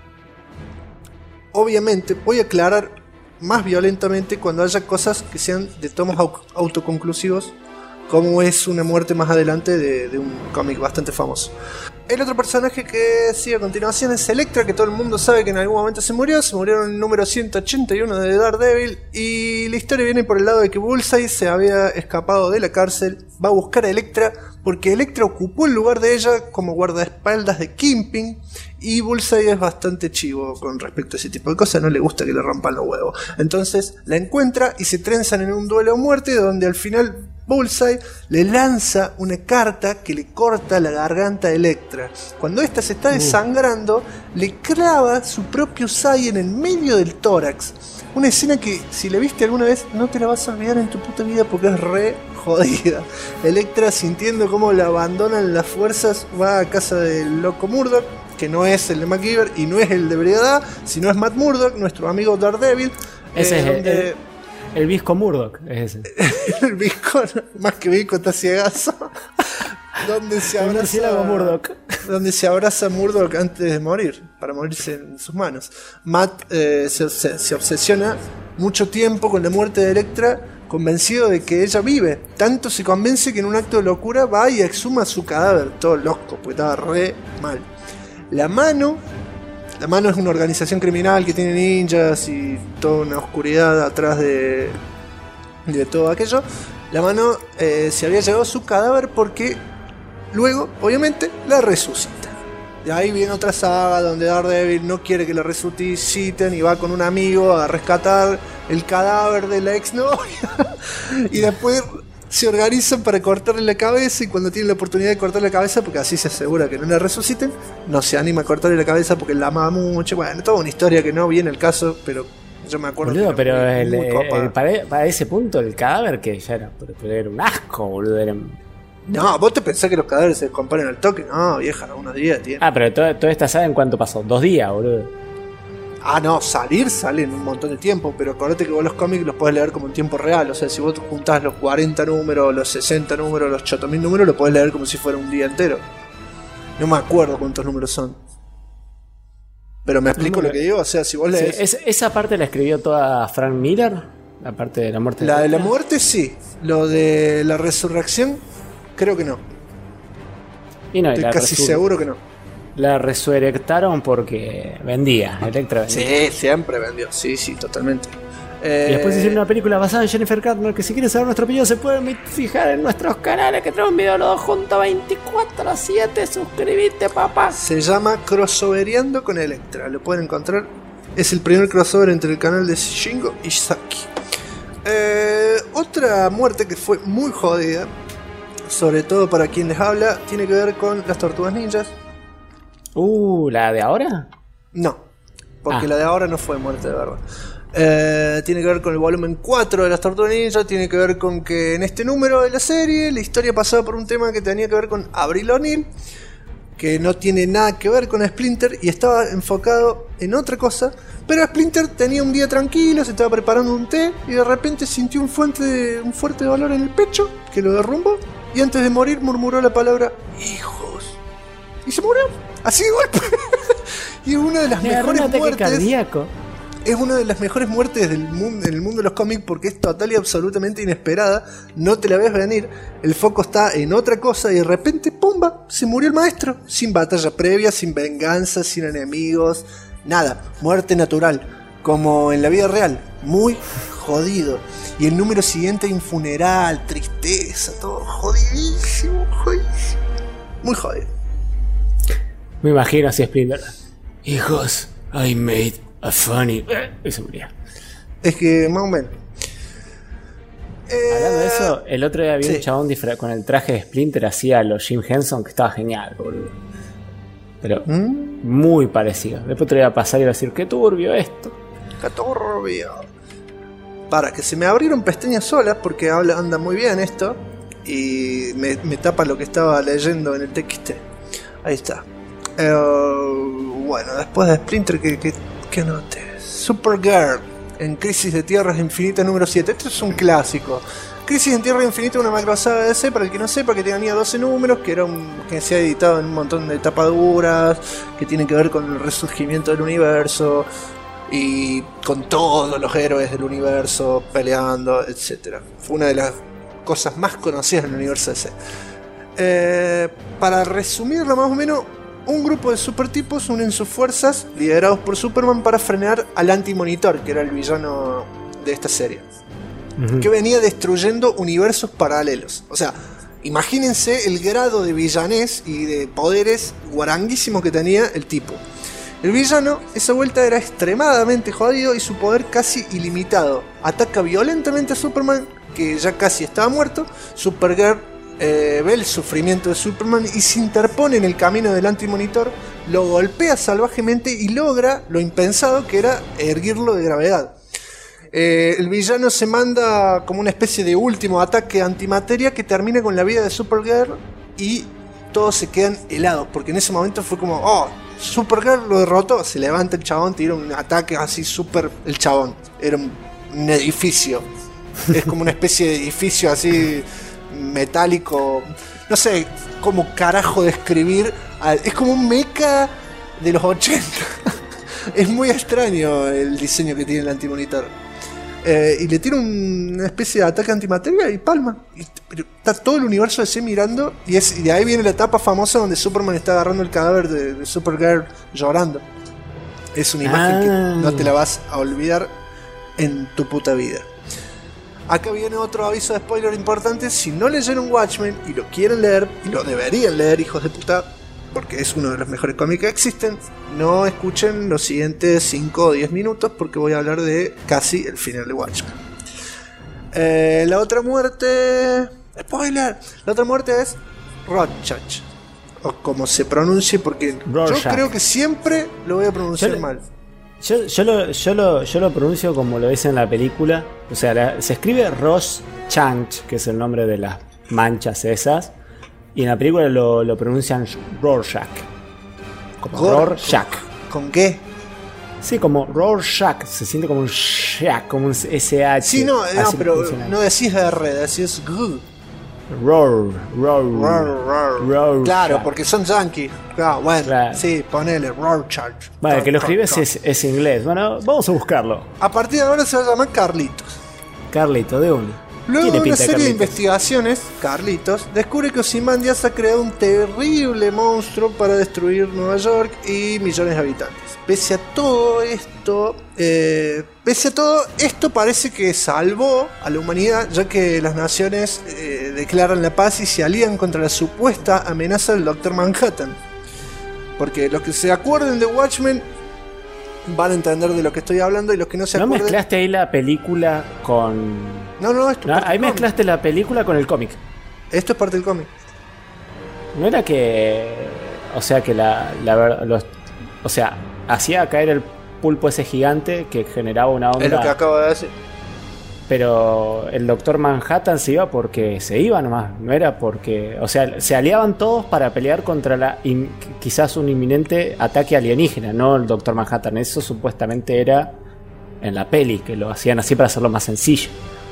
Obviamente voy a aclarar más violentamente cuando haya cosas que sean de tomos autoconclusivos, como es una muerte más adelante de un cómic bastante famoso. El otro personaje que sigue a continuación es Elektra, que todo el mundo sabe que en algún momento se murió en el número 181 de Daredevil, y la historia viene por el lado de que Bullseye se había escapado de la cárcel, va a buscar a Elektra porque Elektra ocupó el lugar de ella como guardaespaldas de Kingpin, y Bullseye es bastante chivo con respecto a ese tipo de cosas, no le gusta que le rompan los huevos. Entonces la encuentra y se trenzan en un duelo a muerte, donde al final Bullseye le lanza una carta que le corta la garganta a Elektra. Cuando ésta se está desangrando, le clava su propio sai en el medio del tórax. Una escena que, si la viste alguna vez, no te la vas a olvidar en tu puta vida porque es re jodida. Elektra, sintiendo cómo la abandonan las fuerzas, va a casa del loco Murdock, que no es el de MacGyver y no es el de Brigada, sino es Matt Murdock, nuestro amigo Daredevil. Ese es el Visco Murdock, es ese. El Visco, más que Visco, está ciegazo. Donde se abraza Murdock antes de morir, para morirse en sus manos. Matt se obsesiona mucho tiempo con la muerte de Elektra, convencido de que ella vive. Tanto se convence que en un acto de locura va y exhuma su cadáver, todo loco, porque estaba re mal. La Mano es una organización criminal que tiene ninjas y toda una oscuridad atrás de todo aquello. La Mano se había llevado su cadáver porque luego, obviamente, la resucita. De ahí viene otra saga donde Daredevil no quiere que la resuciten y va con un amigo a rescatar el cadáver de la exnovia. Y después se organizan para cortarle la cabeza, y cuando tienen la oportunidad de cortarle la cabeza, porque así se asegura que no la resuciten, no se anima a cortarle la cabeza porque la ama mucho. Bueno, toda una historia que no viene el caso, pero yo me acuerdo. Boludo, pero para ese punto el cadáver que ya era un asco, boludo. No, vos te pensás que los cadáveres se descomponen al toque. No, vieja, unos días tiene. Ah, pero toda esta saga, ¿en cuánto pasó? 2 días, boludo. Ah, no, salen un montón de tiempo, pero acordate que vos los cómics los podés leer como en tiempo real. O sea, si vos juntás los 40 números, los 60 números, los 8000 números, lo podés leer como si fuera un día entero. No me acuerdo cuántos números son, pero me explico lo que digo. O sea, si vos lees... Sí, esa parte la escribió toda Frank Miller, la parte de la muerte. La de la muerte sí, lo de la resurrección creo que no. Y no, estoy casi seguro que no. La resurrectaron porque vendía, Elektra vendía. Sí, siempre vendió, sí, totalmente. Y después hicieron una película basada en Jennifer Garner, que si quieren saber nuestra opinión se pueden fijar en nuestros canales, que tenemos un video los dos juntos 24/7, suscribite, papá. Se llama Crossovereando con Elektra, lo pueden encontrar. Es el primer crossover entre el canal de Shingo y Saki. Otra muerte que fue muy jodida, sobre todo para quien les habla, tiene que ver con las Tortugas Ninjas. ¿La de ahora? No, porque la de ahora no fue muerte de verdad. Tiene que ver con el volumen 4 de las Tortugas Ninja. Tiene que ver con que en este número de la serie la historia pasaba por un tema que tenía que ver con Avril O'Neil, que no tiene nada que ver con Splinter y estaba enfocado en otra cosa. Pero Splinter tenía un día tranquilo, se estaba preparando un té y de repente sintió un fuerte dolor en el pecho que lo derrumbó, y antes de morir murmuró la palabra hijos y se murió así de golpe. Y es una de las mejores muertes. Cardíaco. Es una de las mejores muertes del mundo, en el mundo de los cómics, porque es total y absolutamente inesperada. No te la ves venir. El foco está en otra cosa y de repente, ¡pumba!, se murió el maestro. Sin batalla previa, sin venganza, sin enemigos, nada. Muerte natural, como en la vida real. Muy jodido. Y el número siguiente hay un funeral, tristeza, todo jodidísimo. Muy jodido. Me imagino así Splinter. Hijos, I made a funny... Y se moría. Es que más o menos. Hablando de eso, el otro día vi un chabón con el traje de Splinter hacía los Jim Henson, que estaba genial, boludo. Pero muy parecido. Después te lo iba a pasar y iba a decir, qué turbio esto. Qué turbio. Para, que se me abrieron pestañas solas porque anda muy bien esto. Y me tapa lo que estaba leyendo en el TXT. Ahí está. Bueno, después de Splinter, ¿qué noté? Supergirl en Crisis de Tierras Infinitas número 7. Esto es un clásico. Crisis en Tierra Infinita, una macrosaga de DC, para el que no sepa, que tenía 12 números, que se ha editado en un montón de tapaduras, que tienen que ver con el resurgimiento del universo y con todos los héroes del universo peleando, etc. Fue una de las cosas más conocidas en el universo DC. Para resumirlo más o menos, un grupo de supertipos unen sus fuerzas, liderados por Superman, para frenar al Anti-Monitor, que era el villano de esta serie, que venía destruyendo universos paralelos. O sea, Imagínense el grado de villanés y de poderes guaranguísimos que tenía el tipo. El villano, esa vuelta, era extremadamente jodido y su poder casi ilimitado. Ataca violentamente a Superman, que ya casi estaba muerto. Supergirl ve el sufrimiento de Superman y se interpone en el camino del antimonitor, lo golpea salvajemente y logra lo impensado, que era erguirlo de gravedad. El villano se manda como una especie de último ataque antimateria que termina con la vida de Supergirl y todos se quedan helados, porque en ese momento fue como, oh, Supergirl lo derrotó. Se levanta el chabón, tira un ataque así súper... El chabón era un edificio, es como una especie de edificio así metálico, no sé cómo carajo describir, es como un mecha de los 80. Es muy extraño el diseño que tiene el antimonitor. Y le tira una especie de ataque antimateria y palma. Pero está todo el universo DC mirando. Y de ahí viene la etapa famosa donde Superman está agarrando el cadáver de Supergirl llorando. Es una imagen que no te la vas a olvidar en tu puta vida. Acá viene otro aviso de spoiler importante. Si no leyeron Watchmen y lo quieren leer, y lo deberían leer, hijos de puta, porque es uno de los mejores cómics que existen, no escuchen los siguientes 5 o 10 minutos, porque voy a hablar de casi el final de Watchmen. La otra muerte... ¡Spoiler! La otra muerte es Rorschach, o como se pronuncie, porque Rorschach. Yo creo que siempre lo voy a pronunciar mal. Yo lo pronuncio como lo dice en la película. O sea, se escribe Rorschach, que es el nombre de las manchas esas. Y en la película lo pronuncian Rorschach. Como Rorschach. ¿Con qué? Sí, como Rorschach. Se siente como un shack, como un SH. Sí, no, pero no decís R, decís G. Roar. Claro, porque son yankees. Bueno, claro. Sí, ponele Rorschach. Vale, que lo escribes es inglés. Bueno, vamos a buscarlo. A partir de ahora se va a llamar Carlitos. Carlito, de uno. Luego de una serie de investigaciones, Carlitos descubre que Ozymandias ha creado un terrible monstruo para destruir Nueva York y millones de habitantes. Pese a todo esto parece que salvó a la humanidad, ya que las naciones declaran la paz y se alían contra la supuesta amenaza del Dr. Manhattan. Porque los que se acuerden de Watchmen van a entender de lo que estoy hablando, y los que no se acuerden... ¿No mezclaste ahí la película con...? No, esto es ahí mezclaste la película con el cómic. Esto es parte del cómic. No era que... O sea, que o sea, hacía caer el pulpo ese gigante que generaba una onda... Es lo que acabo de decir. Pero el Doctor Manhattan se iba porque se iba nomás. No era porque... O sea, se aliaban todos para pelear contra quizás un inminente ataque alienígena, no el Doctor Manhattan. Eso supuestamente era en la peli, que lo hacían así para hacerlo más sencillo.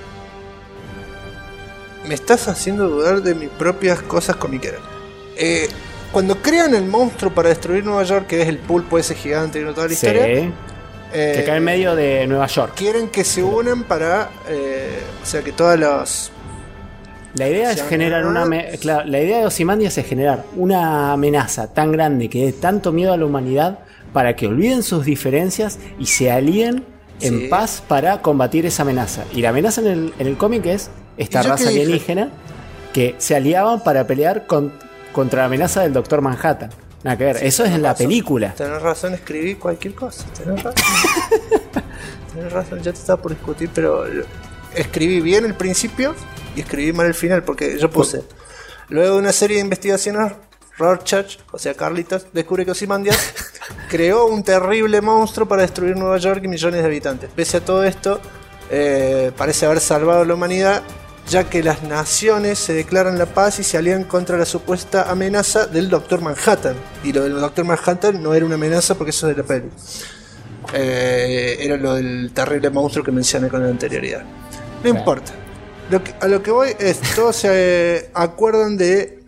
Me estás haciendo dudar de mis propias cosas comiqueras. Cuando crean el monstruo para destruir Nueva York, que es el pulpo ese gigante y toda la historia, que cae en medio de Nueva York. Quieren que se unan para... o sea, que todas las... La idea es generar la idea de Ozymandias es generar una amenaza tan grande que dé tanto miedo a la humanidad para que olviden sus diferencias y se alíen en paz para combatir esa amenaza. Y la amenaza en el cómic es esta raza alienígena que se aliaban para pelear contra la amenaza del Doctor Manhattan. Nada que ver, eso es en la película. Tenés razón, escribí cualquier cosa. Tenés razón, ya te estaba por discutir, pero escribí bien el principio y escribí mal el final, porque yo puse: luego de una serie de investigaciones, Rorschach, o sea Carlitos, descubre que Ozymandias creó un terrible monstruo para destruir Nueva York y millones de habitantes. Pese a todo esto, parece haber salvado a la humanidad, ya que las naciones se declaran la paz y se alían contra la supuesta amenaza del Dr. Manhattan. Y lo del Dr. Manhattan no era una amenaza, porque eso es de la peli. Era lo del terrible monstruo que mencioné con anterioridad. No importa. A lo que voy es, todos se acuerdan de...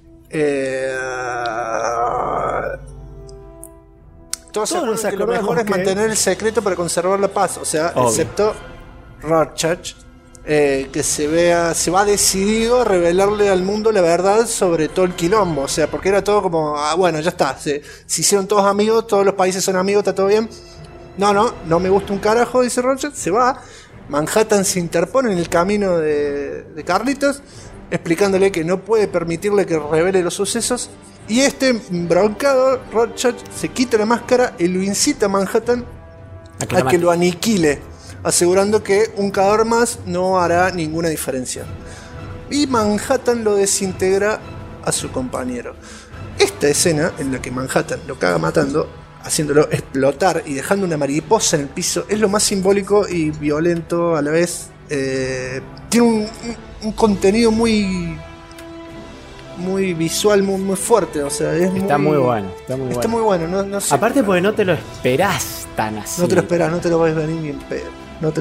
todos se acuerdan que lo mejor es mantener el secreto para conservar la paz. O sea, obvio, excepto Rorschach, que se va decidido a revelarle al mundo la verdad sobre todo el quilombo. O sea, porque era todo como, bueno, ya está, se hicieron todos amigos, todos los países son amigos, está todo bien. No me gusta un carajo, dice Rorschach, se va. Manhattan se interpone en el camino de Carlitos explicándole que no puede permitirle que revele los sucesos. Y este broncado, Rorschach, se quita la máscara y lo incita a Manhattan a que lo aniquile, asegurando que un cadáver más no hará ninguna diferencia. Y Manhattan lo desintegra a su compañero. Esta escena en la que Manhattan lo caga matando, haciéndolo explotar y dejando una mariposa en el piso, es lo más simbólico y violento a la vez. Tiene un contenido muy visual, muy fuerte. O sea, está muy bueno. Está muy bueno. No sé. Aparte porque no te lo esperás tan así. No te lo esperás, no te lo ves venir bien pedo.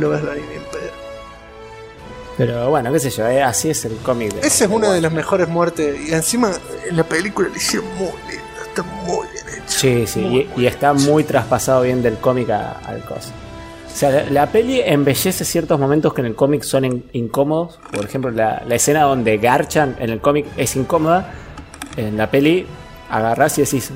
Pero bueno, qué sé yo, así es el cómic. Esa es una de las mejores muertes. Y encima en la película le hicieron muy lindo. Está muy bien hecho. Sí, y está muy traspasado bien del cómic al coso. O sea, la peli embellece ciertos momentos que en el cómic son incómodos. Por ejemplo, la escena donde garchan en el cómic es incómoda. En la peli agarrás y decís...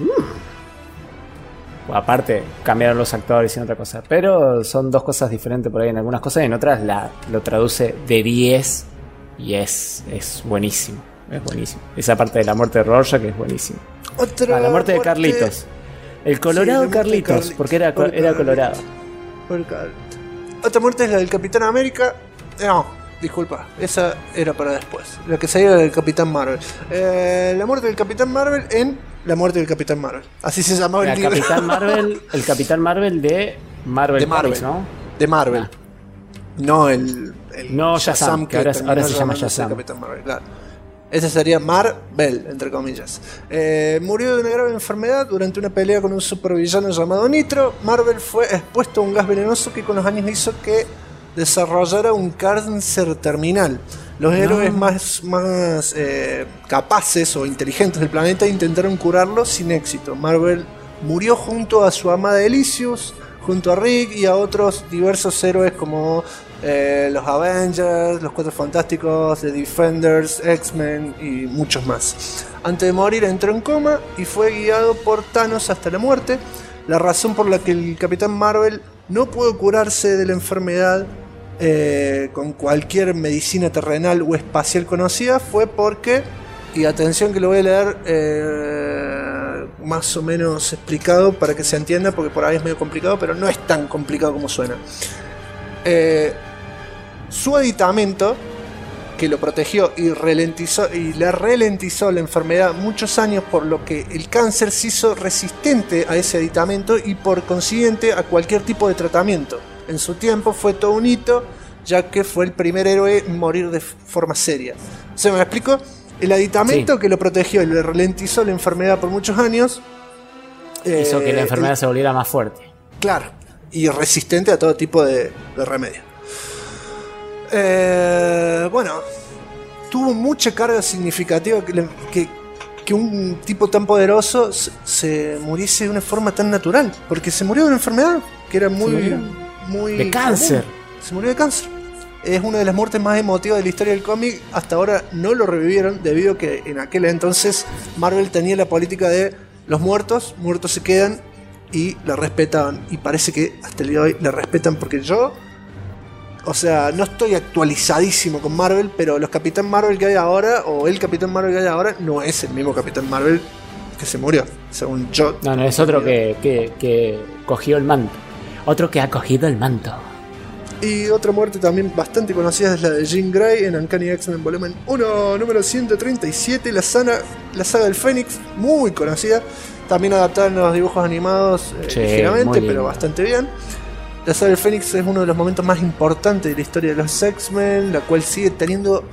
Aparte, cambiaron los actores y otra cosa. Pero son dos cosas diferentes por ahí en algunas cosas. Y en otras lo traduce de 10. Y es buenísimo. Es buenísimo. Esa parte de la muerte de Rorschach que es buenísimo. La muerte de Carlitos. El Colorado, sí, Carlitos. Porque era Colorado. Otra muerte es la del Capitán América. No, disculpa, esa era para después. La que salía era del Capitán Marvel. La muerte del Capitán Marvel en La muerte del Capitán Marvel. Así se llamaba el libro. El Capitán Marvel de Marvel Comics, ¿no? De Marvel. No el no Shazam, que ahora se llama Shazam. Capitán Marvel, claro. Ese sería Marvel, entre comillas. Murió de una grave enfermedad durante una pelea con un supervillano llamado Nitro. Marvel fue expuesto a un gas venenoso que con los años hizo que desarrollara un cáncer terminal. Los héroes más capaces o inteligentes del planeta intentaron curarlo sin éxito. Marvel murió junto a su amada Elysius, junto a Rick y a otros diversos héroes como los Avengers, los Cuatro Fantásticos, The Defenders, X-Men y muchos más. Antes de morir entró en coma y fue guiado por Thanos hasta la muerte. La razón por la que el Capitán Marvel no pudo curarse de la enfermedad con cualquier medicina terrenal o espacial conocida fue porque, y atención que lo voy a leer más o menos explicado para que se entienda, porque por ahí es medio complicado, pero no es tan complicado como suena. Su aditamento, que lo protegió y le ralentizó la enfermedad muchos años, por lo que el cáncer se hizo resistente a ese aditamento y por consiguiente a cualquier tipo de tratamiento. En su tiempo fue todo un hito, ya que fue el primer héroe en morir de forma seria. ¿Se me explico? El aditamento que lo protegió y le ralentizó la enfermedad por muchos años hizo que la enfermedad se volviera más fuerte. Claro, y resistente a todo tipo de remedio. Bueno, tuvo mucha carga significativa que un tipo tan poderoso se muriese de una forma tan natural, porque se murió de una enfermedad que era muy de cáncer. Se murió de cáncer. Es una de las muertes más emotivas de la historia del cómic. Hasta ahora no lo revivieron, debido a que en aquel entonces Marvel tenía la política de los muertos se quedan, y la respetaban. Y parece que hasta el día de hoy la respetan, porque o sea, no estoy actualizadísimo con Marvel, pero los Capitán Marvel que hay ahora, o el Capitán Marvel que hay ahora, no es el mismo Capitán Marvel que se murió, según yo. No, es otro que cogió el manto. Otro que ha cogido el manto. Y otra muerte también bastante conocida es la de Jean Grey en Uncanny X-Men Volumen 1, número 137, la saga del Fénix, muy conocida. También adaptada en los dibujos animados ligeramente, pero bastante bien. La saga del Fénix es uno de los momentos más importantes de la historia de los X-Men, la cual sigue teniendo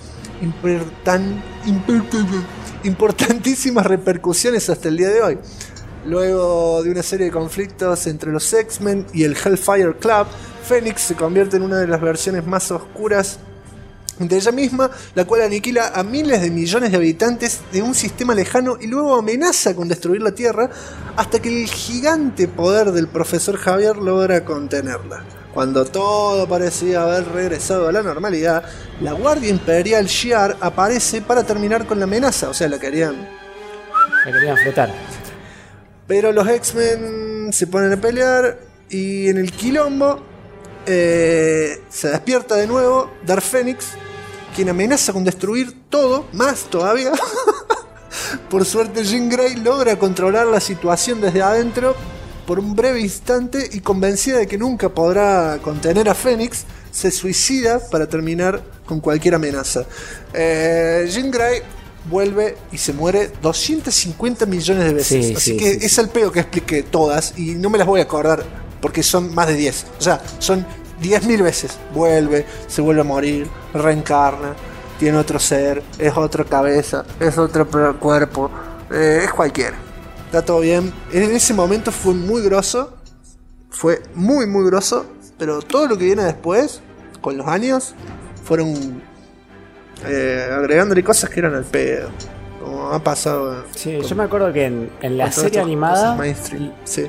importantísimas repercusiones hasta el día de hoy. Luego de una serie de conflictos entre los X-Men y el Hellfire Club, Fénix se convierte en una de las versiones más oscuras de ella misma, la cual aniquila a miles de millones de habitantes de un sistema lejano y luego amenaza con destruir la Tierra, hasta que el gigante poder del profesor Xavier logra contenerla. Cuando todo parecía haber regresado a la normalidad, la Guardia Imperial Shi'ar aparece para terminar con la amenaza. O sea, la querían flotar. Pero los X-Men se ponen a pelear y en el quilombo se despierta de nuevo Dark Phoenix quien amenaza con destruir todo, más todavía. Por suerte, Jean Grey logra controlar la situación desde adentro por un breve instante y, convencida de que nunca podrá contener a Fénix, se suicida para terminar con cualquier amenaza. Jean Grey vuelve y se muere 250 millones de veces. Sí, así sí, que sí, es el peo que expliqué todas y no me las voy a acordar porque son más de 10. O sea, son 10.000 veces. Vuelve, se vuelve a morir, reencarna, tiene otro ser, es otra cabeza, es otro cuerpo, es cualquiera. Está todo bien. En ese momento fue muy grosso. Fue muy muy grosso. Pero todo lo que viene después, con los años, fueron agregándole cosas que eran al pedo. Como ha pasado. Sí, yo me acuerdo que en la serie estas animada cosas mainstream. Sí.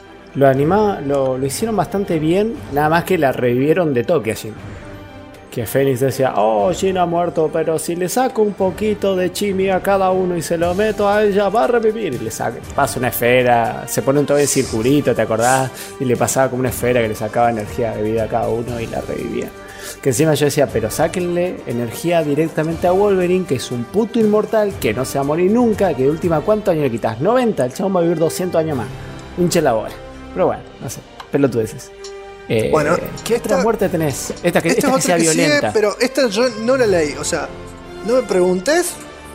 lo hicieron bastante bien, nada más que la revivieron de toque así. Que Fénix decía, oh, Jean ha muerto, pero si le saco un poquito de chimi a cada uno y se lo meto a ella, va a revivir. Y le pasa una esfera, se pone todo en circulito, ¿te acordás? Y le pasaba como una esfera que le sacaba energía de vida a cada uno y la revivía. Que encima yo decía, pero sáquenle energía directamente a Wolverine, que es un puto inmortal, que no se va a morir nunca, que de última, ¿cuántos años le quitas? 90, el chabón va a vivir 200 años más. Un chelabora. Pero bueno, no sé, pelotudeces. Bueno, ¿qué otra muerte tenés? Esta que sea violenta. Sí, pero esta yo no la leí. O sea, no me preguntes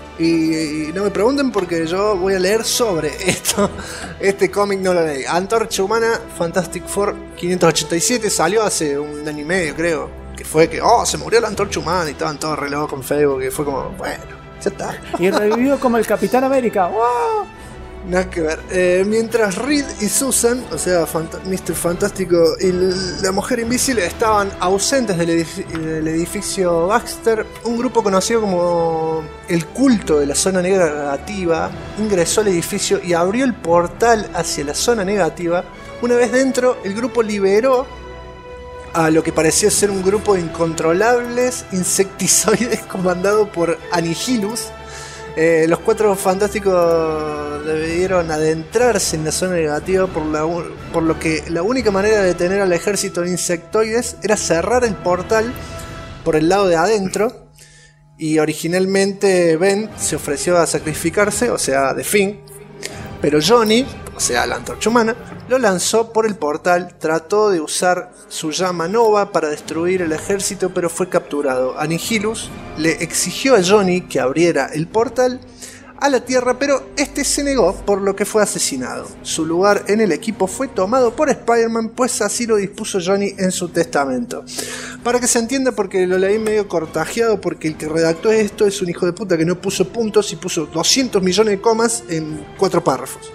y no me pregunten porque yo voy a leer sobre esto. Este cómic no lo leí. Antorcha Humana Fantastic Four 587 salió hace un año y medio, creo. Que fue que, se murió la Antorcha Humana y estaban todos re locos con Facebook. Y fue como, bueno, ya está. Y revivió como el Capitán América. ¡Wow! Nada que ver. Mientras Reed y Susan, o sea, Mr. Fantástico y la Mujer Invisible estaban ausentes del edificio Baxter, un grupo conocido como el Culto de la Zona Negativa ingresó al edificio y abrió el portal hacia la Zona Negativa. Una vez dentro, el grupo liberó a lo que parecía ser un grupo de incontrolables insectizoides comandado por Annihilus. Los Cuatro Fantásticos debieron adentrarse en la Zona Negativa, por lo que la única manera de detener al ejército de insectoides era cerrar el portal por el lado de adentro. Y originalmente Ben se ofreció a sacrificarse, o sea, The Thing, pero Johnny, o sea, la Antorcha Humana, lo lanzó por el portal. Trató de usar su llama nova para destruir el ejército, pero fue capturado. Annihilus le exigió a Johnny que abriera el portal a la Tierra, pero este se negó, por lo que fue asesinado. Su lugar en el equipo fue tomado por Spider-Man, pues así lo dispuso Johnny en su testamento. Para que se entienda, porque lo leí medio cortajeado, porque el que redactó esto es un hijo de puta que no puso puntos y puso 200 millones de comas en 4 párrafos.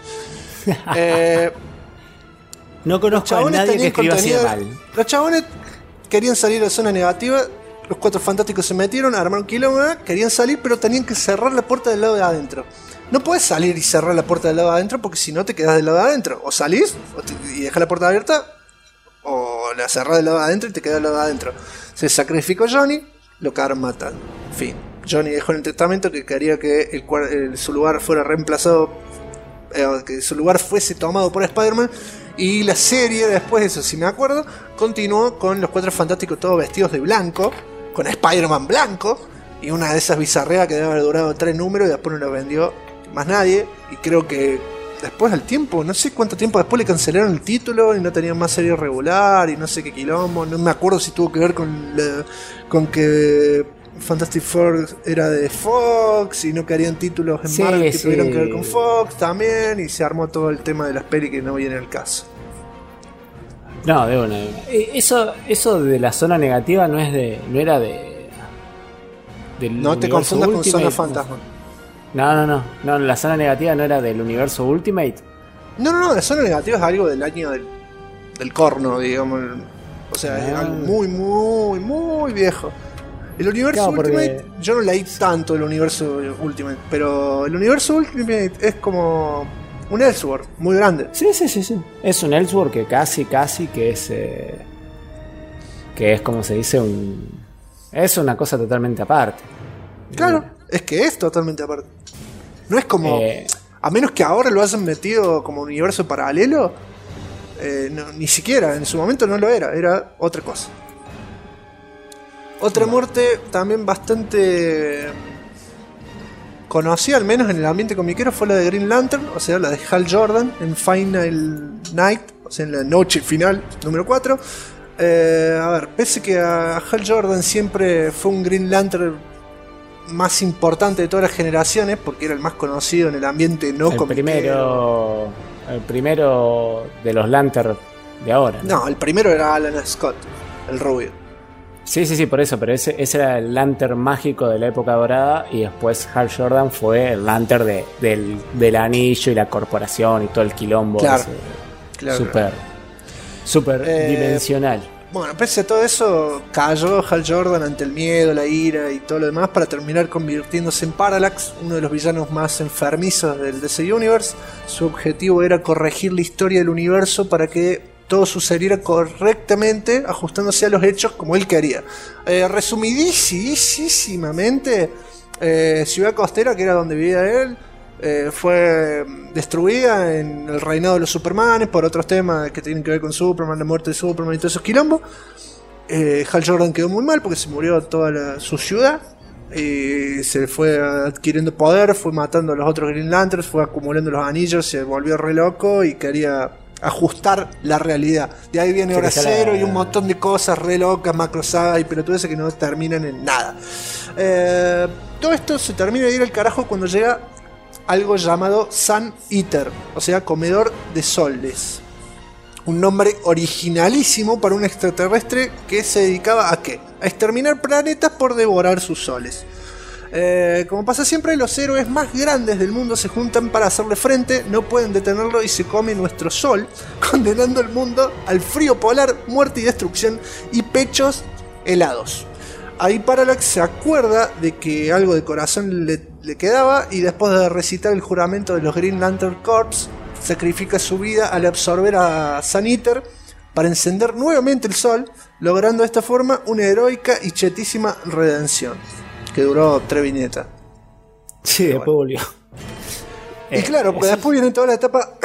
No conozco a nadie que escriba así de mal. Los chabones querían salir de la Zona Negativa. Los Cuatro Fantásticos se metieron, armaron quilombo, querían salir, pero tenían que cerrar la puerta del lado de adentro. No puedes salir y cerrar la puerta del lado de adentro, porque si no te quedas del lado de adentro. O salís y dejas la puerta abierta, o la cerrás del lado de adentro y te quedas del lado de adentro. Se sacrificó Johnny, lo cagaron matando. Fin. Johnny dejó en el testamento que quería que su lugar fuera reemplazado, que su lugar fuese tomado por Spider-Man. Y la serie, después de eso, si me acuerdo, continuó con los Cuatro Fantásticos todos vestidos de blanco, con Spider-Man blanco, y una de esas bizarreas que debe haber durado 3 números y después no lo vendió más nadie. Y creo que después al tiempo, no sé cuánto tiempo después, le cancelaron el título y no tenían más serie regular y no sé qué quilombo. No me acuerdo si tuvo que ver con que Fantastic Four era de Fox y no querían títulos en Marvel que tuvieron que ver con Fox también, y se armó todo el tema de las pelis que no viene al caso. No, de una. Eso de la Zona Negativa no era de no te confundas con Zona Fantasma. No, la Zona Negativa no era del universo Ultimate. No, la Zona Negativa es algo del año del corno, digamos. O sea, es algo muy, muy, muy viejo. El universo Ultimate, yo no leí tanto el universo Ultimate, pero el universo Ultimate es como un Elseworld muy grande. Sí. Es un Elseworld que casi que es como se dice es una cosa totalmente aparte. Claro, es que es totalmente aparte. No es como, a menos que ahora lo hayan metido como universo paralelo, no, ni siquiera, en su momento no lo era otra cosa. Otra muerte también bastante conocida, al menos en el ambiente comiquero, fue la de Green Lantern, o sea, la de Hal Jordan en Final Night, o sea, en la noche final, número 4. A ver, pese que a Hal Jordan siempre fue un Green Lantern más importante de todas las generaciones, porque era el más conocido en el ambiente no comiquero. El primero de los Lantern de ahora. No, el primero era Alan Scott, el rubio. Sí, por eso, pero ese era el Lantern mágico de la época dorada, y después Hal Jordan fue el Lantern del anillo y la corporación y todo el quilombo. Claro, super dimensional. Bueno, pese a todo eso, cayó Hal Jordan ante el miedo, la ira y todo lo demás para terminar convirtiéndose en Parallax, uno de los villanos más enfermizos del DC Universe. Su objetivo era corregir la historia del universo para que todo sucediera correctamente, ajustándose a los hechos como él quería. Resumidísimamente, Ciudad Costera, que era donde vivía él, fue destruida en el reinado de los Supermanes por otros temas que tienen que ver con Superman, la muerte de Superman y todos esos quilombos. Hal Jordan quedó muy mal porque se murió toda su ciudad. Se fue adquiriendo poder, fue matando a los otros Green Lanterns, fue acumulando los anillos, se volvió re loco y quería ajustar la realidad. De ahí viene Hora Cero y un montón de cosas re locas, macro saga y pelotudeces que no terminan en nada. Todo esto se termina de ir al carajo cuando llega algo llamado Sun Eater, o sea, comedor de soles. Un nombre originalísimo para un extraterrestre que se dedicaba a ¿qué? A exterminar planetas por devorar sus soles. Como pasa siempre, los héroes más grandes del mundo se juntan para hacerle frente, no pueden detenerlo y se come nuestro sol, condenando al mundo al frío polar, muerte y destrucción y pechos helados. Ahí Parallax se acuerda de que algo de corazón le quedaba y después de recitar el juramento de los Green Lantern Corps, sacrifica su vida al absorber a Sun Eater para encender nuevamente el sol, logrando de esta forma una heroica y chetísima redención que duró 3 viñetas. Sí, después volvió. Y claro, porque después viene toda la etapa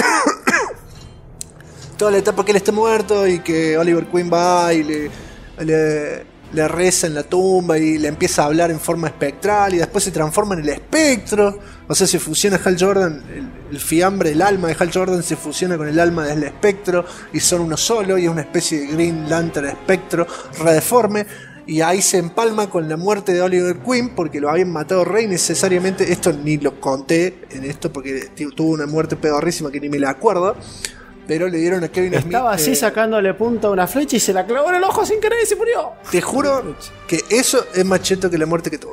que él está muerto y que Oliver Queen va y le reza en la tumba y le empieza a hablar en forma espectral y después se transforma en el espectro. O sea, se fusiona Hal Jordan, el fiambre, el alma de Hal Jordan se fusiona con el alma del espectro y son uno solo y es una especie de Green Lantern espectro redeforme. Y ahí se empalma con la muerte de Oliver Queen porque lo habían matado re innecesariamente. Esto ni lo conté en esto porque tuvo una muerte pedorrísima que ni me la acuerdo. Pero le dieron a Kevin Smith. Estaba así sacándole punta a una flecha y se la clavó en el ojo sin querer y se murió. Te juro que eso es más cheto que la muerte que tuvo.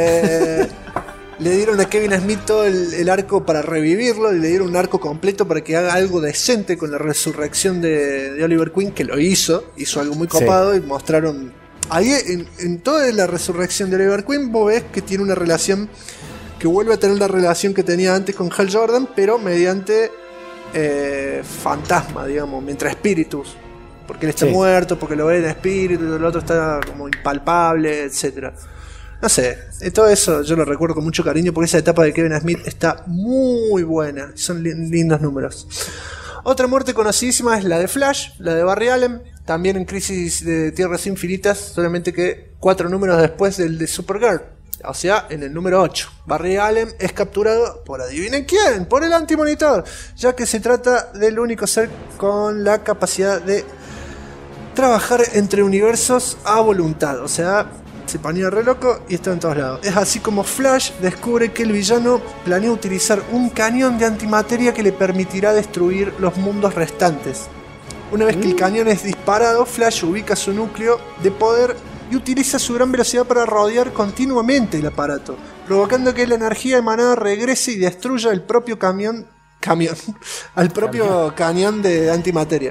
Le dieron a Kevin Smith todo el arco para revivirlo y le dieron un arco completo para que haga algo decente con la resurrección de Oliver Queen, que lo hizo algo muy copado, sí. Y mostraron ahí en toda la resurrección de Oliver Queen vos ves que tiene una relación, que vuelve a tener la relación que tenía antes con Hal Jordan, pero mediante fantasma, digamos, mientras espíritus, porque él está muerto, porque lo ve en espíritu, el otro está como impalpable, etcétera. No sé, todo eso yo lo recuerdo con mucho cariño porque esa etapa de Kevin Smith está muy buena, son lindos números. Otra muerte conocidísima es la de Flash, la de Barry Allen, también en Crisis de Tierras Infinitas, solamente que 4 números después del de Supergirl. O sea, en el número 8, Barry Allen es capturado por adivinen quién, por el Antimonitor, ya que se trata del único ser con la capacidad de trabajar entre universos a voluntad. O sea, se ponía re loco y estaba en todos lados. Es así como Flash descubre que el villano planea utilizar un cañón de antimateria que le permitirá destruir los mundos restantes. Una vez que el cañón es disparado, Flash ubica su núcleo de poder y utiliza su gran velocidad para rodear continuamente el aparato, provocando que la energía emanada regrese y destruya el propio cañón de antimateria.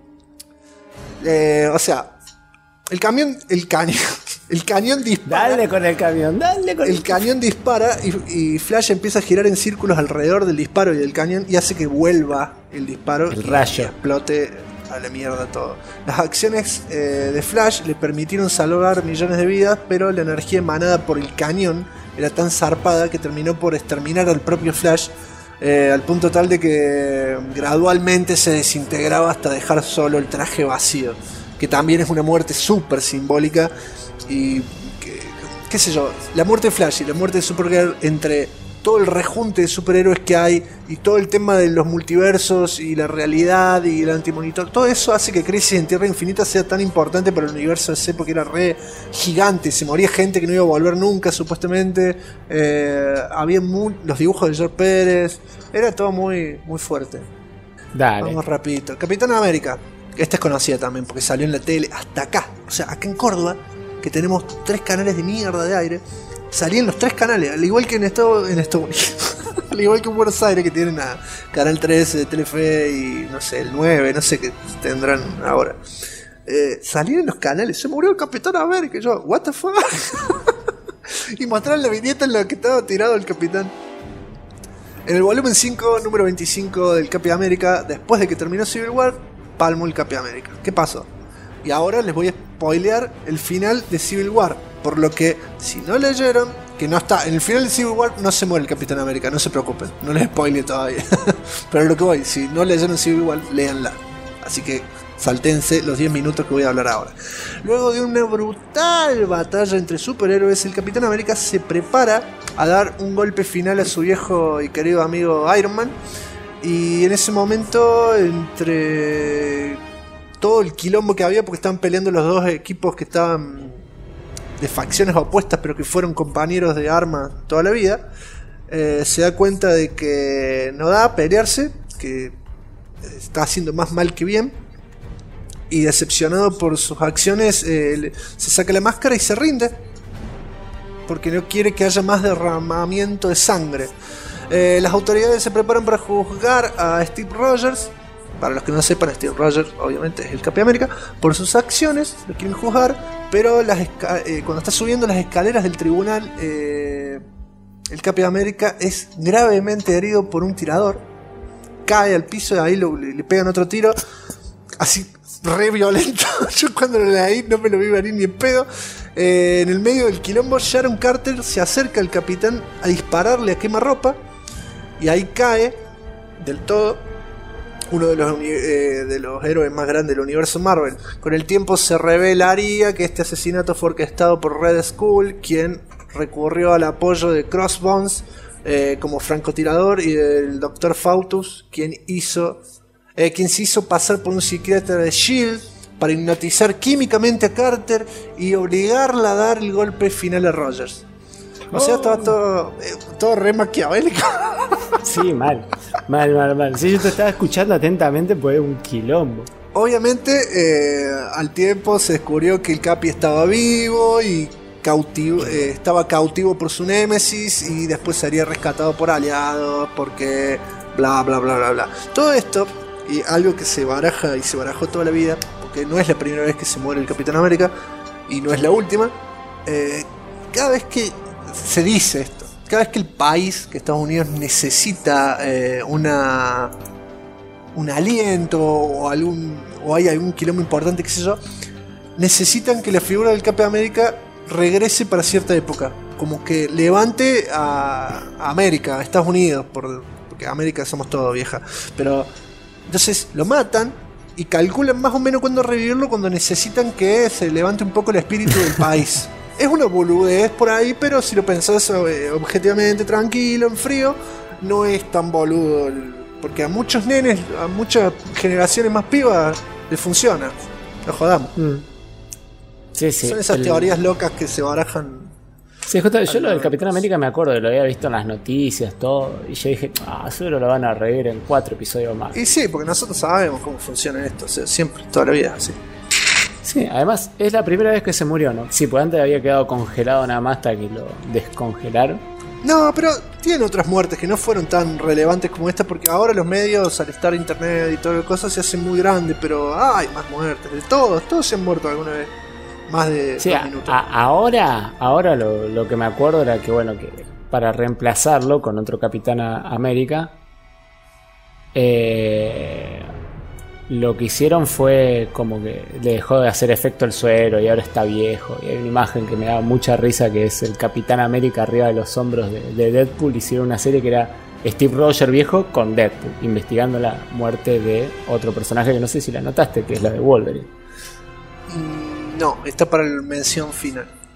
O sea, el cañón dispara. Dale con el camión, el cañón dispara y Flash empieza a girar en círculos alrededor del disparo y del cañón y hace que vuelva el disparo, el rayo, y explote a la mierda todo. Las acciones de Flash le permitieron salvar millones de vidas, pero la energía emanada por el cañón era tan zarpada que terminó por exterminar al propio Flash, al punto tal de que gradualmente se desintegraba hasta dejar solo el traje vacío, que también es una muerte súper simbólica y qué sé yo, la muerte de Flash y la muerte de Supergirl, entre todo el rejunte de superhéroes que hay y todo el tema de los multiversos y la realidad y el antimonitor, todo eso hace que Crisis en Tierra Infinita sea tan importante para el universo DC, porque era re gigante, se moría gente que no iba a volver nunca supuestamente, había los dibujos de George Pérez, era todo muy, muy fuerte. Dale. Vamos rapidito. Capitán América, esta es conocida también porque salió en la tele hasta acá, o sea, acá en Córdoba, que tenemos 3 canales de mierda de aire. Salían los 3 canales, al igual que en Estados Unidos, al igual que en Buenos Aires, que tienen a Canal 13 de Telefe y no sé, el 9, no sé qué tendrán ahora. Salían en los canales, se murió el Capitán América, y yo, what the fuck. Y mostraron la viñeta en la que estaba tirado el Capitán. En el volumen 5, número 25 del Capitán América, después de que terminó Civil War, palmó el Capitán América. ¿Qué pasó? Y ahora les voy a spoilear el final de Civil War. Por lo que, si no leyeron, que no está, en el final de Civil War no se muere el Capitán América, no se preocupen, no les spoile todavía. Pero lo que voy, si no leyeron Civil War, léanla. Así que saltense los 10 minutos que voy a hablar ahora. Luego de una brutal batalla entre superhéroes, el Capitán América se prepara a dar un golpe final a su viejo y querido amigo Iron Man. Y en ese momento, entre todo el quilombo que había, porque estaban peleando los dos equipos que estaban de facciones opuestas pero que fueron compañeros de armas toda la vida, se da cuenta de que no da a pelearse, que está haciendo más mal que bien, y decepcionado por sus acciones se saca la máscara y se rinde porque no quiere que haya más derramamiento de sangre. Las autoridades se preparan para juzgar a Steve Rogers. Para los que no sepan, Steve Rogers obviamente es el Capitán América. Por sus acciones lo quieren juzgar, pero cuando está subiendo las escaleras del tribunal, el Capitán América es gravemente herido por un tirador. Cae al piso y ahí le pegan otro tiro, así re violento. Yo cuando lo leí no me lo vi venir ni en pedo. En el medio del quilombo, Sharon Carter se acerca al capitán a dispararle a quemarropa, y ahí cae del todo uno de los héroes más grandes del universo Marvel. Con el tiempo se revelaría que este asesinato fue orquestado por Red Skull, quien recurrió al apoyo de Crossbones como francotirador, y del Dr. Fautus, quien se hizo pasar por un psiquiatra de S.H.I.E.L.D. para hipnotizar químicamente a Carter y obligarla a dar el golpe final a Rogers. O sea, estaba todo re maquiavélico. Sí, mal. Si yo te estaba escuchando atentamente, pues es un quilombo. Obviamente, al tiempo se descubrió que el Capi estaba vivo y estaba cautivo por su némesis, y después sería rescatado por aliados, porque bla bla bla bla bla. Todo esto, y algo que se baraja y se barajó toda la vida, porque no es la primera vez que se muere el Capitán América y no es la última. Cada vez que se dice esto, cada vez que el país, que Estados Unidos, necesita un aliento o hay algún quilombo importante, qué sé yo, necesitan que la figura del Capitán América regrese para cierta época, como que levante a América, a Estados Unidos, porque América somos todos, vieja. Pero entonces lo matan y calculan más o menos cuándo revivirlo, cuando necesitan que se levante un poco el espíritu del país. Es una boludez por ahí, pero si lo pensás objetivamente, tranquilo, en frío, no es tan boludo. Porque a muchos nenes, a muchas generaciones más pibas, les funciona. No jodamos. Sí. Son esas teorías locas que se barajan. Sí, justo, yo lo del Capitán América me acuerdo que lo había visto en las noticias, todo. Y yo dije, seguro lo van a reír en 4 episodios más. Y sí, porque nosotros sabemos cómo funciona esto. O sea, siempre, toda la vida, así. Sí, además es la primera vez que se murió, ¿no? Sí, pues antes había quedado congelado nada más hasta que lo descongelaron. No, pero tiene otras muertes que no fueron tan relevantes como esta, porque ahora los medios, al estar internet y todas las cosas, se hacen muy grandes, pero hay más muertes, de todos se han muerto alguna vez. Más de 2 minutos. Ahora lo que me acuerdo era que, bueno, que para reemplazarlo con otro Capitán América, lo que hicieron fue como que le dejó de hacer efecto el suero y ahora está viejo. Y hay una imagen que me da mucha risa, que es el Capitán América arriba de los hombros de Deadpool. Hicieron una serie que era Steve Rogers viejo con Deadpool, investigando la muerte de otro personaje que no sé si la notaste, que es la de Wolverine. No, está para la mención final.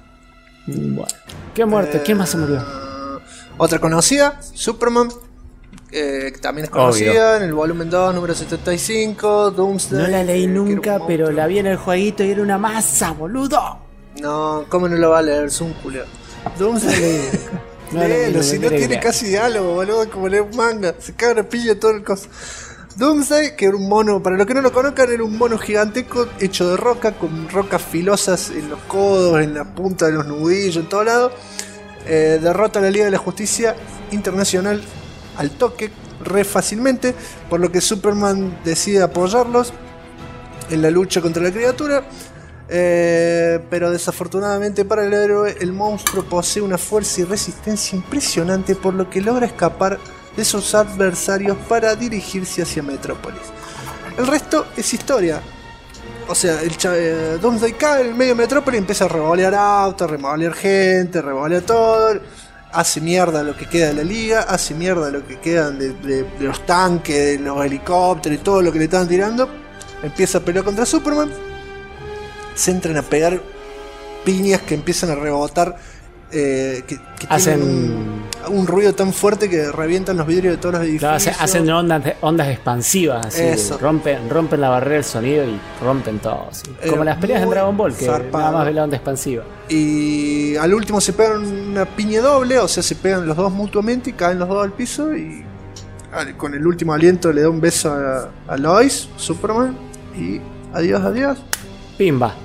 Bueno. ¿Qué muerte? ¿Quién más se murió? Otra conocida, Superman. Que también es conocida, obvio. En el volumen 2, número 75, Doomsday. No la leí nunca, pero la vi en el jueguito y era una masa, boludo. No, ¿cómo no lo va a leer? Es un culo. Doomsday. Léelo, si no tiene casi diálogo, boludo, como leer un manga. Se caga la pilla todo el coso. Doomsday, que era un mono, para los que no lo conozcan, era un mono gigantesco hecho de roca, con rocas filosas en los codos, en la punta de los nudillos, en todo lado. Derrota a la Liga de la Justicia Internacional al toque, re fácilmente, por lo que Superman decide apoyarlos en la lucha contra la criatura. Pero desafortunadamente para el héroe, el monstruo posee una fuerza y resistencia impresionante, por lo que logra escapar de sus adversarios para dirigirse hacia Metrópolis. El resto es historia. O sea, Doomsday cae en el medio de Metrópolis y empieza a revolear autos, revolear gente, revolea todo. Hace mierda lo que queda de la liga, hace mierda lo que quedan de los tanques, de los helicópteros y todo lo que le están tirando. Empieza a pelear contra Superman. Se entran a pegar piñas que empiezan a rebotar, que hacen un ruido tan fuerte que revientan los vidrios de todos los edificios. Claro, hacen ondas expansivas, así, rompen la barrera del sonido y rompen todo. Así. Como las peleas en Dragon Ball, que nada más ve la onda expansiva. Y al último se pegan una piña doble, o sea, se pegan los dos mutuamente y caen los dos al piso. Y con el último aliento le da un beso a Lois, Superman, y adiós. Pimba.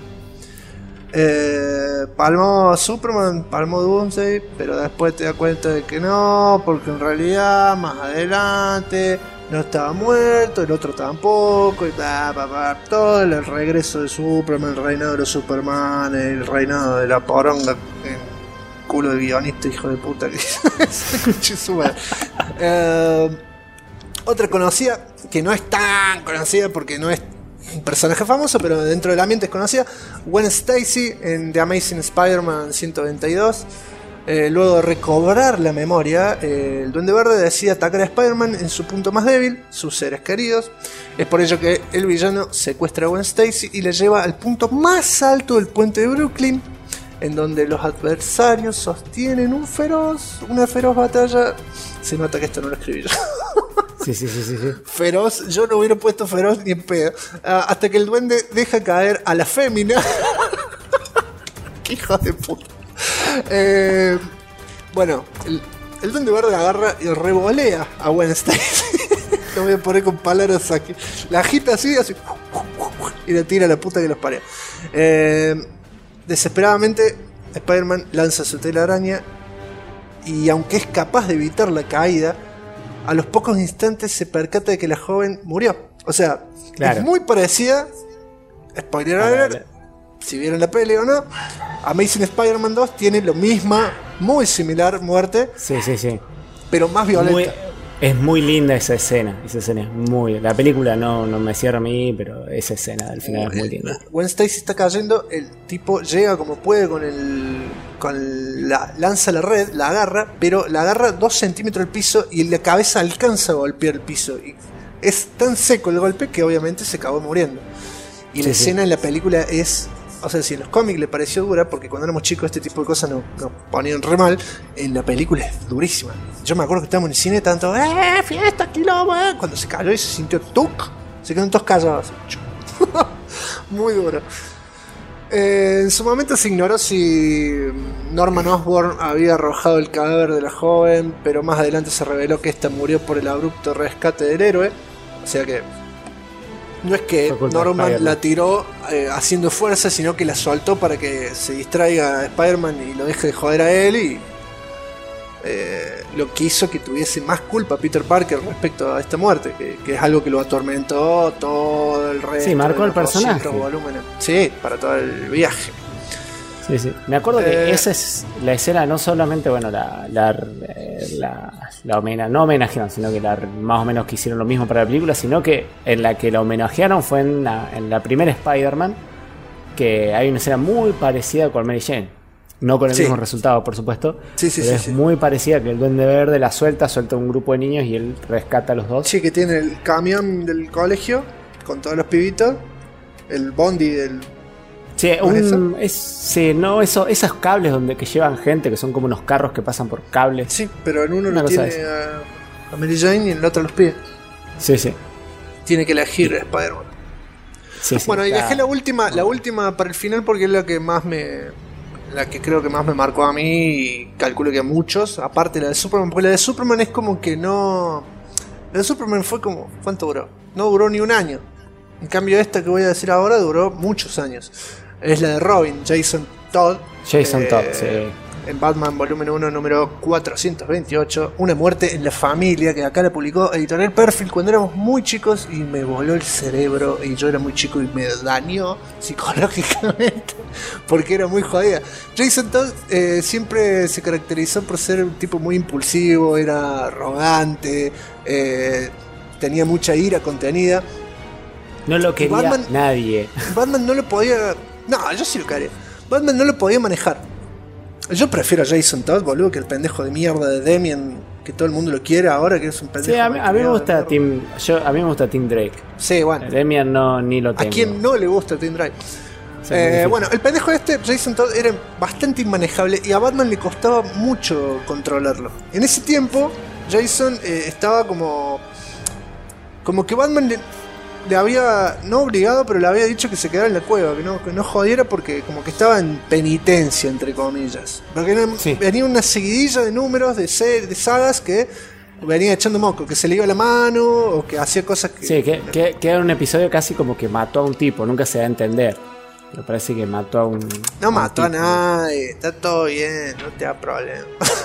Palmó Superman, palmó Doomsday, pero después te das cuenta de que no, porque en realidad más adelante no estaba muerto, el otro tampoco, y todo el regreso de Superman, el reinado de los Superman, el reinado de la poronga, culo de guionista, hijo de puta que se escuche Superman. Otra conocida, que no es tan conocida porque no es un personaje famoso, pero dentro del ambiente es conocida, Gwen Stacy en The Amazing Spider-Man 122. Luego de recobrar la memoria, el Duende Verde decide atacar a Spider-Man en su punto más débil, sus seres queridos. Es por ello que el villano secuestra a Gwen Stacy y le lleva al punto más alto del puente de Brooklyn, en donde los adversarios sostienen una feroz batalla. Se nota que esto no lo escribí yo. Sí. Feroz, yo no hubiera puesto feroz ni en pedo. Hasta que el duende deja caer a la fémina. ¡Qué hijo de puta! Bueno, el Duende Verde agarra y revolea a Gwen Stacy. Lo voy a poner con palabras aquí. La agita así y la tira a la puta que los parió. Desesperadamente, Spider-Man lanza su telaraña y aunque es capaz de evitar la caída, a los pocos instantes se percata de que la joven murió. O sea, claro, es muy parecida. Spoiler alert, si vieron la peli o no. Amazing Spider-Man 2 tiene lo misma, muy similar muerte. Sí. Pero más violenta. Es muy linda esa escena. Esa escena es muy. La película no me cierra a mí, pero esa escena al final es muy linda. Gwen Stacy está cayendo, el tipo llega como puede lanza la red, la agarra, pero la agarra 2 centímetros del piso y la cabeza alcanza a golpear el piso. Y es tan seco el golpe que obviamente se acabó muriendo. Y la escena en la película es. O sea, si en los cómics le pareció dura, porque cuando éramos chicos este tipo de cosas nos ponían re mal, en la película es durísima. Yo me acuerdo que estábamos en el cine tanto, fiesta, quilombo, cuando se cayó y se sintió tuc, se quedaron todos callados. Muy duro. En su momento se ignoró si Norman Osborn había arrojado el cadáver de la joven, pero más adelante se reveló que esta murió por el abrupto rescate del héroe. O sea que no es que Norman la tiró haciendo fuerza, sino que la soltó para que se distraiga a Spider-Man y lo deje de joder a él, y lo que hizo que tuviese más culpa Peter Parker respecto a esta muerte, que es algo que lo atormentó todo el resto. Sí, marcó el personaje. Sí, para todo el viaje. Sí. Me acuerdo que esa es la escena, no solamente, bueno, no homenajearon, sino que más o menos que hicieron lo mismo para la película, sino que en la que la homenajearon fue en la primera Spider-Man, que hay una escena muy parecida con Mary Jane. No con el mismo resultado, por supuesto. Es muy parecida, que el Duende Verde la suelta un grupo de niños y él rescata a los dos. Sí, que tiene el camión del colegio con todos los pibitos, el bondi Sí, ¿No es sí, no, esos cables donde que llevan gente, que son como unos carros que pasan por cables. Sí, pero en uno Una lo cosa tiene a Mary Jane y en el otro los pies. Sí, sí. Tiene que elegir Spider-Man. Sí, sí, Bueno, y está- dejé la última para el final porque es la que creo que más me marcó a mí y calculo que a muchos, aparte la de Superman, porque la de Superman es como que no... La de Superman fue como... ¿Cuánto duró? No duró ni un año. En cambio esta que voy a decir ahora duró muchos años. Es la de Robin, Jason Todd. Jason Todd, sí. En Batman Volumen 1, número 428. Una muerte en la familia, que acá la publicó Editorial Perfil cuando éramos muy chicos y me voló el cerebro. Y yo era muy chico y me dañó psicológicamente porque era muy jodida. Jason Todd siempre se caracterizó por ser un tipo muy impulsivo, era arrogante, tenía mucha ira contenida. No lo quería Batman- nadie. Batman no lo podía... No, yo sí lo quería. Batman no lo podía manejar. Yo prefiero a Jason Todd, boludo, que el pendejo de mierda de Damian, que todo el mundo lo quiere ahora, que es un pendejo. Sí, a mí me malcriado de gusta mierda. a mí me gusta Tim Drake. Sí, bueno. Demian no, ni lo ¿A tengo. quién no le gusta Tim Drake? O sea, muy difícil. Bueno, el pendejo Jason Todd, era bastante inmanejable y a Batman le costaba mucho controlarlo. En ese tiempo, Jason estaba como que Batman le había, no obligado, pero le había dicho que se quedara en la cueva, que no jodiera porque como que estaba en penitencia, entre comillas. Porque Sí. venía una seguidilla de números, de sagas que venía echando moco, que se le iba la mano o que hacía cosas que... Sí, que era un episodio casi como que mató a un tipo, nunca se da a entender. Me parece que mató a un... No mató a tipo. nadie, está todo bien, no te da problema.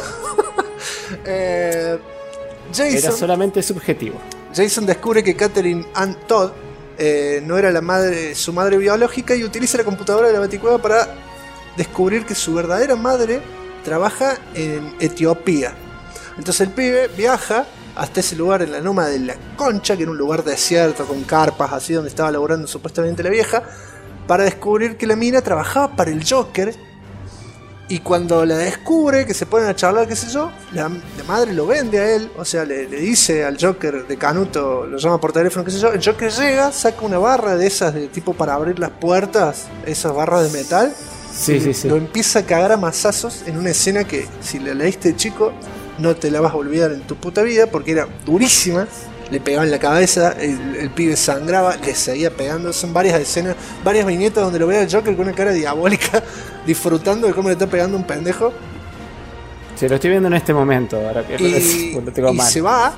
Era Jason, solamente subjetivo. Jason descubre que Catherine Ann Todd no era su madre biológica y utiliza la computadora de la Baticueva para descubrir que su verdadera madre trabaja en Etiopía. Entonces el pibe viaja hasta ese lugar en la Loma de la Concha, que era un lugar desierto con carpas así donde estaba laburando supuestamente la vieja, para descubrir que la mina trabajaba para el Joker. Y cuando la descubre, que se ponen a charlar, qué sé yo, la madre lo vende a él, o sea, le dice al Joker de Canuto, lo llama por teléfono, qué sé yo, el Joker llega, saca una barra de esas de tipo para abrir las puertas, esas barras de metal, Sí, y sí, sí. lo empieza a cagar a mazazos en una escena que si la leíste de chico, no te la vas a olvidar en tu puta vida, porque era durísima. Le pegaba en la cabeza, el pibe sangraba, le seguía pegando. Son varias escenas, varias viñetas donde lo ve al Joker con una cara diabólica, disfrutando de cómo le está pegando un pendejo. Sí, lo estoy viendo en este momento, ahora que lo tengo Y mal. se va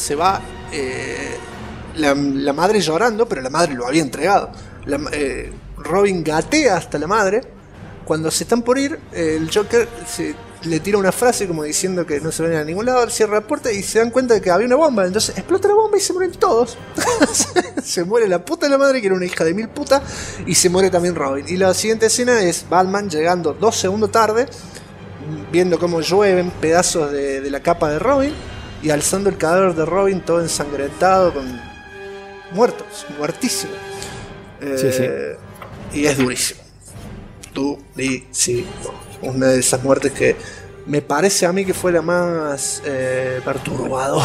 la madre llorando, pero la madre lo había entregado. Robin gatea hasta la madre. Cuando se están por ir, el Joker le tira una frase como diciendo que no se ven a ningún lado, cierra la puerta y se dan cuenta de que había una bomba. Entonces explota la bomba y se mueren todos. Se muere la puta de la madre, que era una hija de mil putas, y se muere también Robin. Y la siguiente escena es Batman llegando 2 segundos tarde, viendo cómo llueven pedazos de la capa de Robin y alzando el cadáver de Robin todo ensangrentado, muertísimo. Sí, sí. Y es durísimo. Durísimo. Una de esas muertes que me parece a mí que fue la más perturbadora.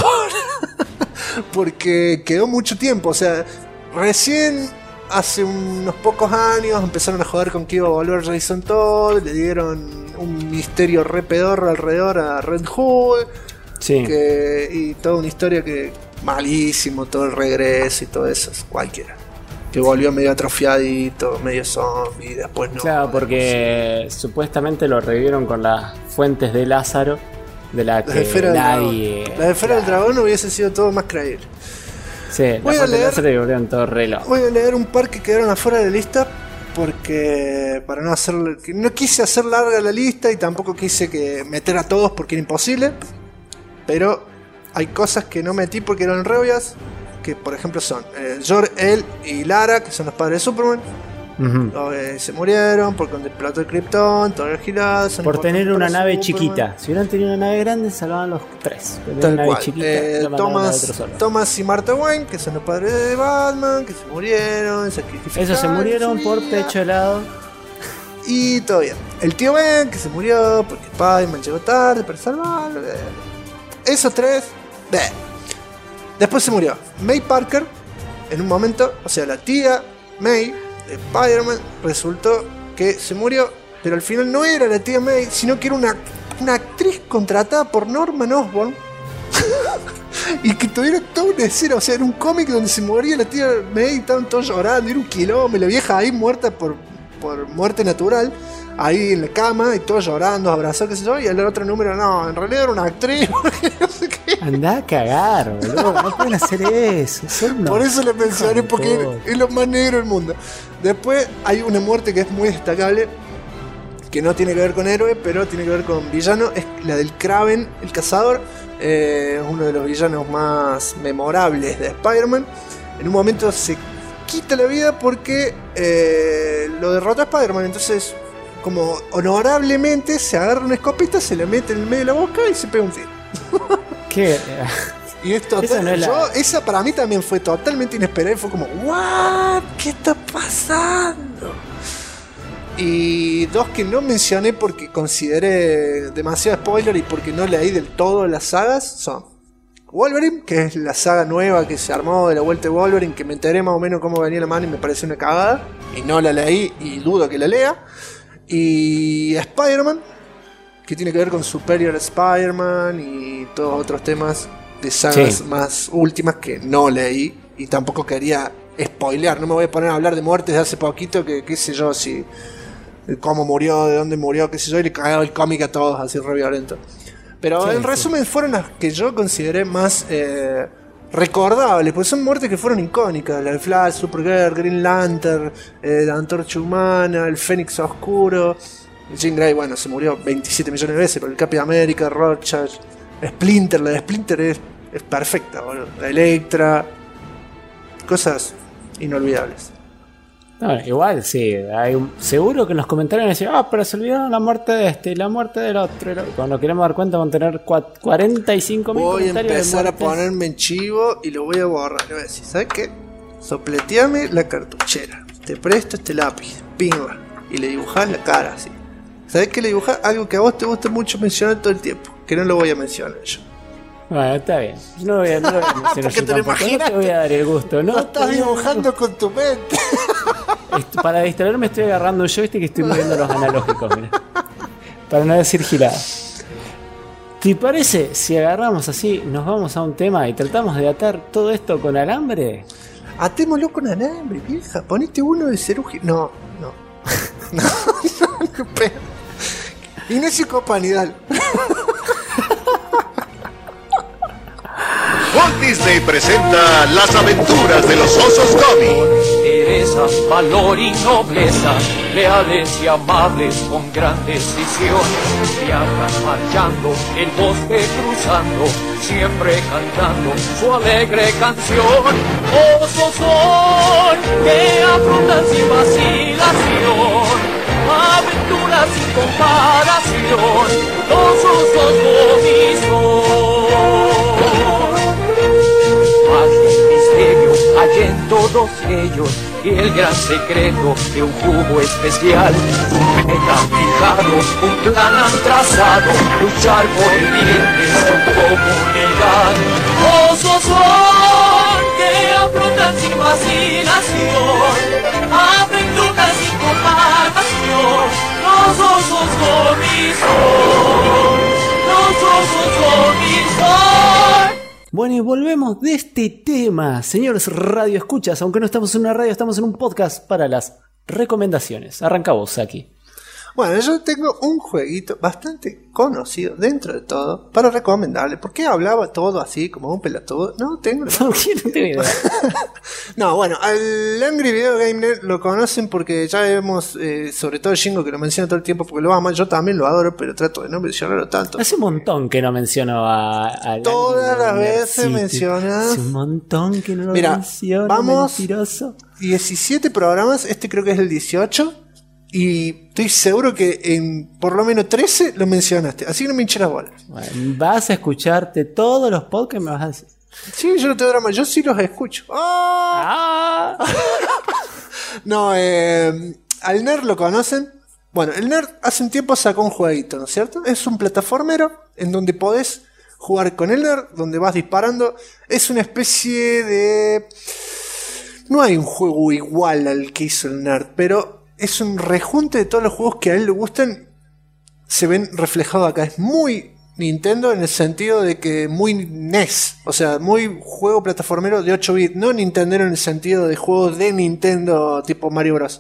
Porque quedó mucho tiempo. O sea, recién hace unos pocos años empezaron a joder con que iba a volver Jason Todd. Le dieron un misterio re pedorro alrededor a Red Hood. Sí. Y toda una historia que malísimo, todo el regreso y todo eso, cualquiera. Que volvió medio atrofiadito, medio zombie, y después no. Claro, porque supuestamente lo revivieron con las fuentes de Lázaro, de la Las que esferas del nadie... dragón. Las esferas del dragón hubiese sido todo más creíble. Sí, las Voy a fuentes de leer- Lázaro y volvieron todo re loco. Voy a leer un par que quedaron afuera de la lista porque para no quise hacer larga la lista y tampoco quise que meter a todos porque era imposible, pero hay cosas que no metí porque eran re obvias, que por ejemplo son Jor-El y Lara, que son los padres de Superman. Ujú. Se murieron porque cuando explotó el Krypton, todo el gilado, son Por tener importantes una para nave Superman. chiquita. Si hubieran tenido una nave grande, salvaban los tres. Pero Tal una nave cual. chiquita, lo mandaban a otro solo. Thomas y Martha Wayne, que son los padres de Batman, que se murieron, sacrificaron Esos se murieron su por vida. pecho helado. Y todo bien. El tío Ben, que se murió porque Spider-Man llegó tarde para salvarlo. Esos tres. bleh. Después se murió May Parker en un momento. O sea, la tía May de Spider-Man resultó que se murió, pero al final no era la tía May, sino que era una actriz contratada por Norman Osborn. Y que tuviera toda una escena, o sea, era un cómic donde se moría la tía May y estaban todos llorando, era un quilombo, la vieja ahí muerta por muerte natural, ahí en la cama y todos llorando, abrazados, qué sé yo, y el otro número, no, en realidad era una actriz, no sé qué. Andá a cagar, boludo, no pueden hacer eso. Por eso le mencioné, porque es lo más negro del mundo. Después hay una muerte que es muy destacable, que no tiene que ver con héroe, pero tiene que ver con villano, es la del Kraven, el cazador. Uno de los villanos más memorables de Spider-Man. En un momento se quita la vida porque lo derrotó a Spider-Man. Entonces, como honorablemente, se agarra una escopeta, se la mete en el medio de la boca y se pega un tiro. ¿Qué? Y es total, esa para mí también fue totalmente inesperada. Y fue como, ¿what? ¿Qué está pasando? Y dos que no mencioné porque consideré demasiado spoiler y porque no leí del todo las sagas son Wolverine, que es la saga nueva que se armó de la vuelta de Wolverine, que me enteré más o menos cómo venía la mano y me pareció una cagada y no la leí y dudo que la lea. Y Spider-Man, que tiene que ver con Superior Spider-Man y todos otros temas de sagas más últimas que no leí y tampoco quería spoilear. No me voy a poner a hablar de muertes de hace poquito, que qué sé yo, si cómo murió, de dónde murió, qué sé yo, y le cagaba el cómic a todos así re violento. Pero en resumen fueron las que yo consideré más recordables, porque son muertes que fueron icónicas: la de Flash, Supergirl, Green Lantern, la Antorcha Humana, el Fénix Oscuro. Jean Grey, bueno, se murió 27 millones de veces, pero el Capitán América, Rorschach, Splinter, la de Splinter es perfecta, boludo. La Electra, cosas inolvidables. No, igual sí, seguro que en los comentarios decían, pero se olvidaron la muerte de este y la muerte del otro. Cuando queremos dar cuenta van a tener 45.000 comentarios. Voy a empezar a ponerme en chivo y lo voy a borrar. Le voy a decir, ¿sabes qué? Sopleteame la cartuchera, te presto este lápiz, pimba, y le dibujás la cara así. ¿Sabes qué? Le dibujás algo que a vos te gusta mucho mencionar todo el tiempo, que no lo voy a mencionar yo. Bueno, está bien. No lo voy a mencionar yo tampoco. No te voy a dar el gusto, ¿no? No estás dibujando con tu mente. Para distraerme estoy agarrando un joystick y estoy moviendo los analógicos, mira. Para no decir gilada. ¿Te parece si agarramos así, nos vamos a un tema y tratamos de atar todo esto con alambre? Atémoslo con alambre, vieja. Ponete uno de Cerugi. No. Ignacio Copanidal. Walt Disney presenta Las aventuras de los osos Gummy. Teresa, valor y nobleza, leales y amables con gran decisión, viajan marchando, el bosque cruzando, siempre cantando su alegre canción. Osos son que afrontan sin vacilación, aventuras sin comparación, los osos Gummy son. Hay en todos ellos el gran secreto de un jugo especial. Un meta fijado, un plan han trazado, luchar por el bien de su comunidad. Osos son que afrontan sin vacilación, aventuras sin comparación. Los osos Gummy son, los osos Gummy son. Bueno, y volvemos de este tema, señores radio escuchas, aunque no estamos en una radio, estamos en un podcast para las recomendaciones. Arranca vos, Saki. Bueno, yo tengo un jueguito bastante conocido dentro de todo para recomendarle. ¿Por qué hablaba todo así como un pelotudo? No tengo idea. No, bueno, al Angry Video Game Nerd lo conocen porque ya vemos, sobre todo Shingo que lo menciona todo el tiempo porque lo ama. Yo también lo adoro, pero trato de no mencionarlo tanto. Hace un montón que no menciono a todas las veces mencionas. Hace un montón que no lo menciono. Vamos, mentiroso. 17 programas, este creo que es el 18. Y estoy seguro que en por lo menos 13 lo mencionaste. Así que no me hinché las bolas. Bueno, vas a escucharte todos los podcasts, me vas a decir. Sí, yo no tengo drama. Yo sí los escucho. No, al Nerd lo conocen. Bueno, el Nerd hace un tiempo sacó un jueguito, ¿no es cierto? Es un plataformero en donde podés jugar con el Nerd, donde vas disparando. Es una especie de... No hay un juego igual al que hizo el Nerd, pero... es un rejunte de todos los juegos que a él le gustan. Se ven reflejados acá. Es muy Nintendo en el sentido de que muy NES. O sea, muy juego plataformero de 8 bits. No Nintendo en el sentido de juegos de Nintendo tipo Mario Bros.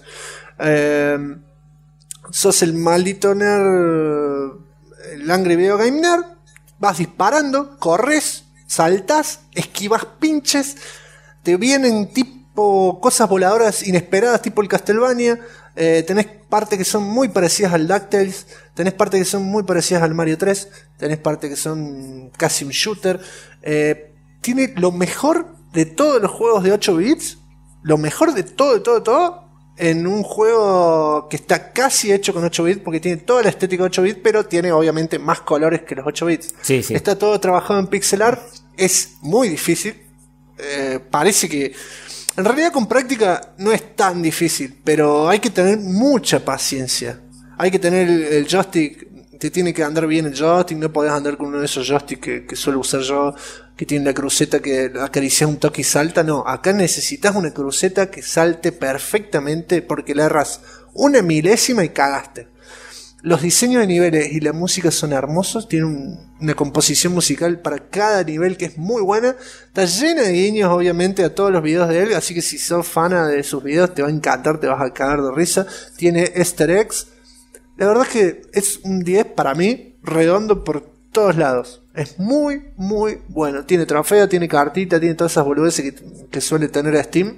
Sos el maldito nerd, el Angry Video Game Nerd. Vas disparando, corres, saltas, esquivas pinches. Te vienen tipo cosas voladoras inesperadas tipo el Castlevania. Tenés partes que son muy parecidas al DuckTales. Tenés partes que son muy parecidas al Mario 3. Tenés partes que son casi un shooter. Tiene lo mejor de todos los juegos de 8 bits. Lo mejor de todo. En un juego que está casi hecho con 8 bits. Porque tiene toda la estética de 8 bits. Pero tiene obviamente más colores que los 8 bits. Sí. Está todo trabajado en pixel art. Es muy difícil. Parece que... En realidad con práctica no es tan difícil, pero hay que tener mucha paciencia. Hay que tener el joystick, te tiene que andar bien el joystick, no podés andar con uno de esos joysticks que suelo usar yo, que tiene la cruceta que acaricia un toque y salta. No, acá necesitas una cruceta que salte perfectamente porque le erras una milésima y cagaste. Los diseños de niveles y la música son hermosos. Tienen una composición musical para cada nivel que es muy buena. Está llena de guiños, obviamente, a todos los videos de él. Así que si sos fan de sus videos, te va a encantar, te vas a cagar de risa. Tiene easter eggs. La verdad es que es un 10 para mí, redondo por todos lados. Es muy, muy bueno. Tiene trofeo, tiene cartita, tiene todas esas boludeces que suele tener a Steam.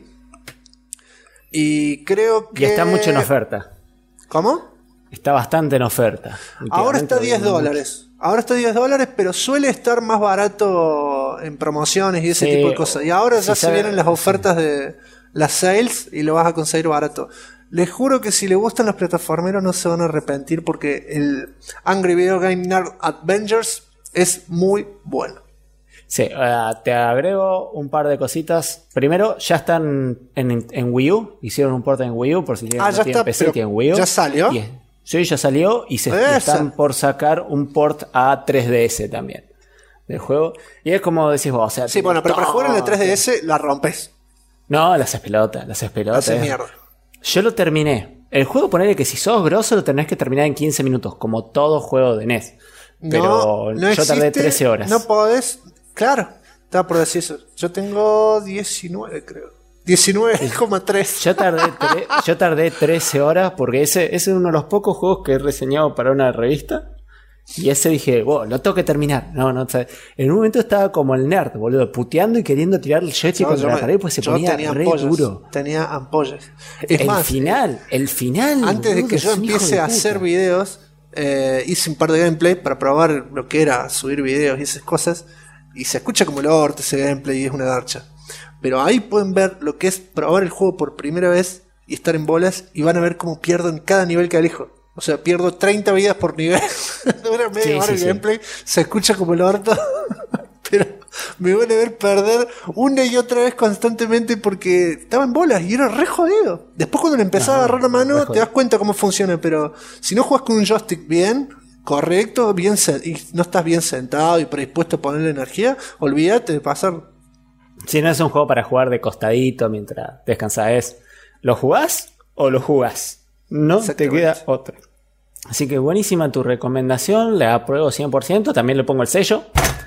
Y creo que... Y está mucho en oferta. ¿Cómo? Está bastante en oferta. Ahora está $10. Ahora está $10, pero suele estar más barato en promociones y ese tipo de cosas. Y ahora ya se vienen las ofertas de las sales y lo vas a conseguir barato. Les juro que si les gustan los plataformeros no se van a arrepentir porque el Angry Video Game Nerd Adventures es muy bueno. Sí, te agrego un par de cositas. Primero, ya están en Wii U. Hicieron un port en Wii U por si tienen, ya está, PC y tienen Wii U. ¿Ya salió? Sí, ya salió y están por sacar un port a 3DS también del juego. Y es como decís vos, o sea... Sí, bueno, pero para jugar en la 3DS la rompes. No, la haces pelota. Haces mierda. Yo lo terminé. El juego, ponele que si sos grosso lo tenés que terminar en 15 minutos, como todo juego de NES. Pero no yo tardé 13 horas. No podés... Claro, estaba por decir eso. Yo tengo 19, creo. 19,3. Yo tardé 13 horas porque ese es uno de los pocos juegos que he reseñado para una revista. Y ese dije, wow, lo tengo que terminar. No, en un momento estaba como el nerd, boludo, puteando y queriendo tirar el joystick contra la pared, pues se ponía re duro. Tenía ampollas. El final. Antes de que yo empiece a hacer videos, hice un par de gameplay para probar lo que era subir videos y esas cosas. Y se escucha como el orto ese gameplay y es una garcha. Pero ahí pueden ver lo que es probar el juego por primera vez y estar en bolas. Y van a ver cómo pierdo en cada nivel que elijo. O sea, pierdo 30 vidas por nivel. Dura media hora el gameplay. Se escucha como el orto. Pero me van a ver perder una y otra vez constantemente porque estaba en bolas y era re jodido. Después cuando le empezás a agarrar la mano te das cuenta cómo funciona. Pero si no juegas con un joystick bien... correcto, y no estás bien sentado y predispuesto a ponerle energía, olvídate de pasar. Si no es un juego para jugar de costadito mientras descansás, ¿lo jugás o lo jugás? No te queda otra. Así que buenísima tu recomendación, la apruebo 100%, también le pongo el sello.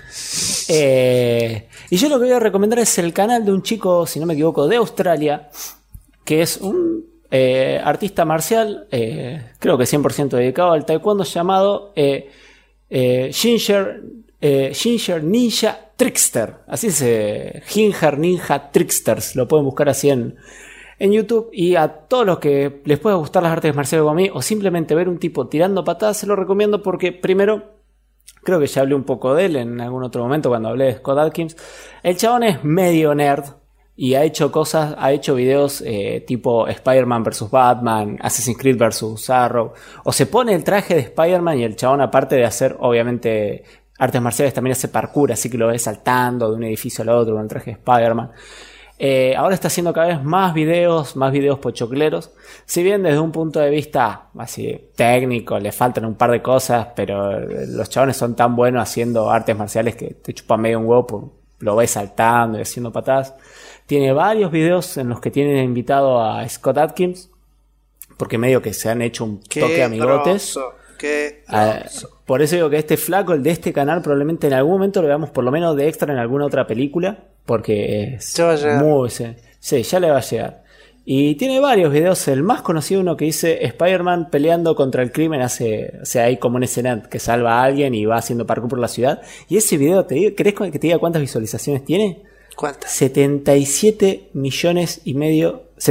Y yo lo que voy a recomendar es el canal de un chico, si no me equivoco, de Australia, que es un artista marcial, creo que 100% dedicado al taekwondo, llamado Ginger Ninja Trickster. Así es, Ginger Ninja Tricksters. Lo pueden buscar así en YouTube. Y a todos los que les pueda gustar las artes marciales como a mí, o simplemente ver un tipo tirando patadas, se lo recomiendo porque primero, creo que ya hablé un poco de él en algún otro momento cuando hablé de Scott Adkins. El chabón es medio nerd. Y ha hecho videos tipo Spider-Man vs. Batman, Assassin's Creed vs. Arrow. O se pone el traje de Spider-Man y el chabón, aparte de hacer, obviamente, artes marciales, también hace parkour. Así que lo ves saltando de un edificio al otro con el traje de Spider-Man. Ahora está haciendo cada vez más videos pochocleros. Si bien desde un punto de vista así técnico le faltan un par de cosas, pero los chabones son tan buenos haciendo artes marciales que te chupan medio un huevo. Lo ves saltando y haciendo patadas. Tiene varios videos en los que tiene invitado a Scott Adkins. porque medio que se han hecho un toque amigotes. Qué Por eso digo que este flaco, el de este canal, probablemente en algún momento lo veamos por lo menos de extra en alguna otra película, porque es ya va a llegar. muy... Sí, ya le va a llegar. Y tiene varios videos, el más conocido uno que dice Spider-Man peleando contra el crimen, hay como una escena que salva a alguien y va haciendo parkour por la ciudad. Y ese video, ¿querés que te diga cuántas visualizaciones tiene? ¿Cuántas? 76 millones y medio de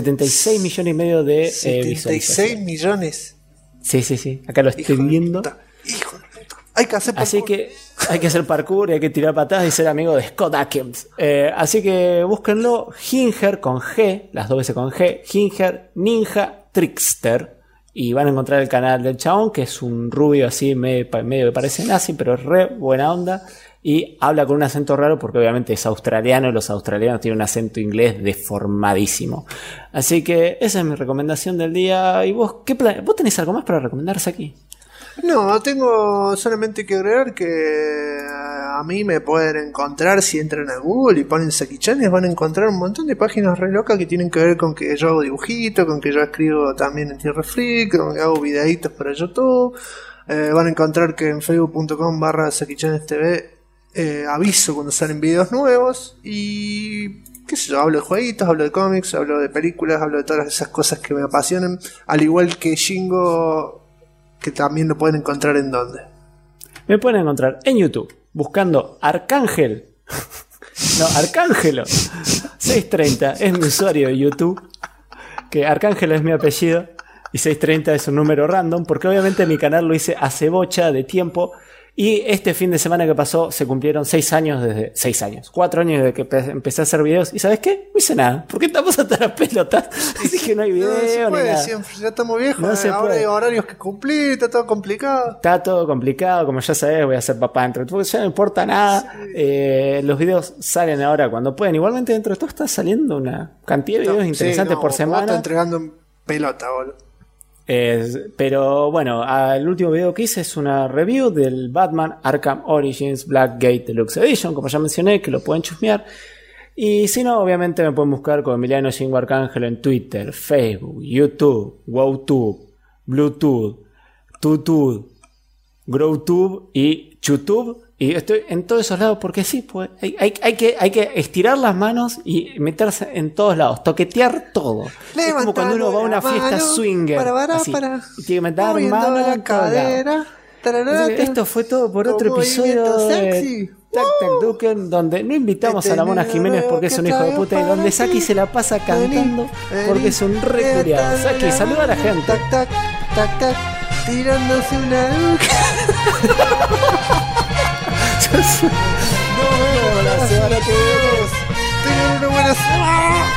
76 visualizaciones. millones. Sí, acá lo estoy viendo. Hijo de puta. Hay que hacer Así que hay que hacer parkour y hay que tirar patadas y ser amigo de Scott Adkins. Así que búsquenlo. Ginger con G, las 2 veces con G. Ginger Ninja Trickster. Y van a encontrar el canal del chabón, que es un rubio así, medio que parece nazi, pero es re buena onda. Y habla con un acento raro porque obviamente es australiano y los australianos tienen un acento inglés deformadísimo. Así que esa es mi recomendación del día. ¿Y vos vos tenés algo más para recomendarse aquí? No, tengo solamente que agregar que a mí me pueden encontrar si entran a Google y ponen Saki-chanes, van a encontrar un montón de páginas re locas que tienen que ver con que yo hago dibujitos, con que yo escribo también en Tierra Freak, con que hago videitos para YouTube. Van a encontrar que en facebook.com/Saki-chanes TV aviso cuando salen videos nuevos y qué sé yo, hablo de jueguitos, hablo de cómics, hablo de películas, hablo de todas esas cosas que me apasionan, al igual que Shingo, que también lo pueden encontrar en donde. Me pueden encontrar en YouTube buscando Arcángel. No, Arcángelo 630 es mi usuario de YouTube, que Arcángelo es mi apellido y 630 es un número random, porque obviamente mi canal lo hice hace bocha de tiempo. Y este fin de semana que pasó se cumplieron 4 años desde que empecé a hacer videos. ¿Y sabes qué? No hice nada. ¿Por qué estamos hasta las pelotas? Así que no hay video no se puede, ni nada. siempre, ya estamos viejos. No se ahora puede. hay horarios que cumplir, está todo complicado. Está todo complicado, como ya sabés, voy a ser papá dentro de todo, ya no importa nada. Los videos salen ahora cuando pueden. Igualmente dentro de todo está saliendo una cantidad de videos interesantes por semana. Está entregando en pelota, boludo. Pero bueno, el último video que hice es una review del Batman Arkham Origins Blackgate Deluxe Edition, como ya mencioné, que lo pueden chusmear. Y si no, obviamente me pueden buscar con Emiliano Shingo Arcángelo en Twitter, Facebook, YouTube, WowTube, Bluetooth, Tutube, GrowTube y YouTube. Y estoy en todos esos lados porque sí, pues hay que estirar las manos y meterse en todos lados, toquetear todo. Es como cuando uno va a una fiesta swinger. Así, y tiene que meter mano la en todos lados. cadera. Esto fue todo por otro episodio de Tac Tac Duken, donde no invitamos a la Mona Jiménez porque es un hijo de puta y donde Saki se la pasa cantando porque es un reculeado. Saki, saluda a la gente. Tac, tac, tac, tac, tirándose una Nos vemos la semana que viene. Tengan una buena semana.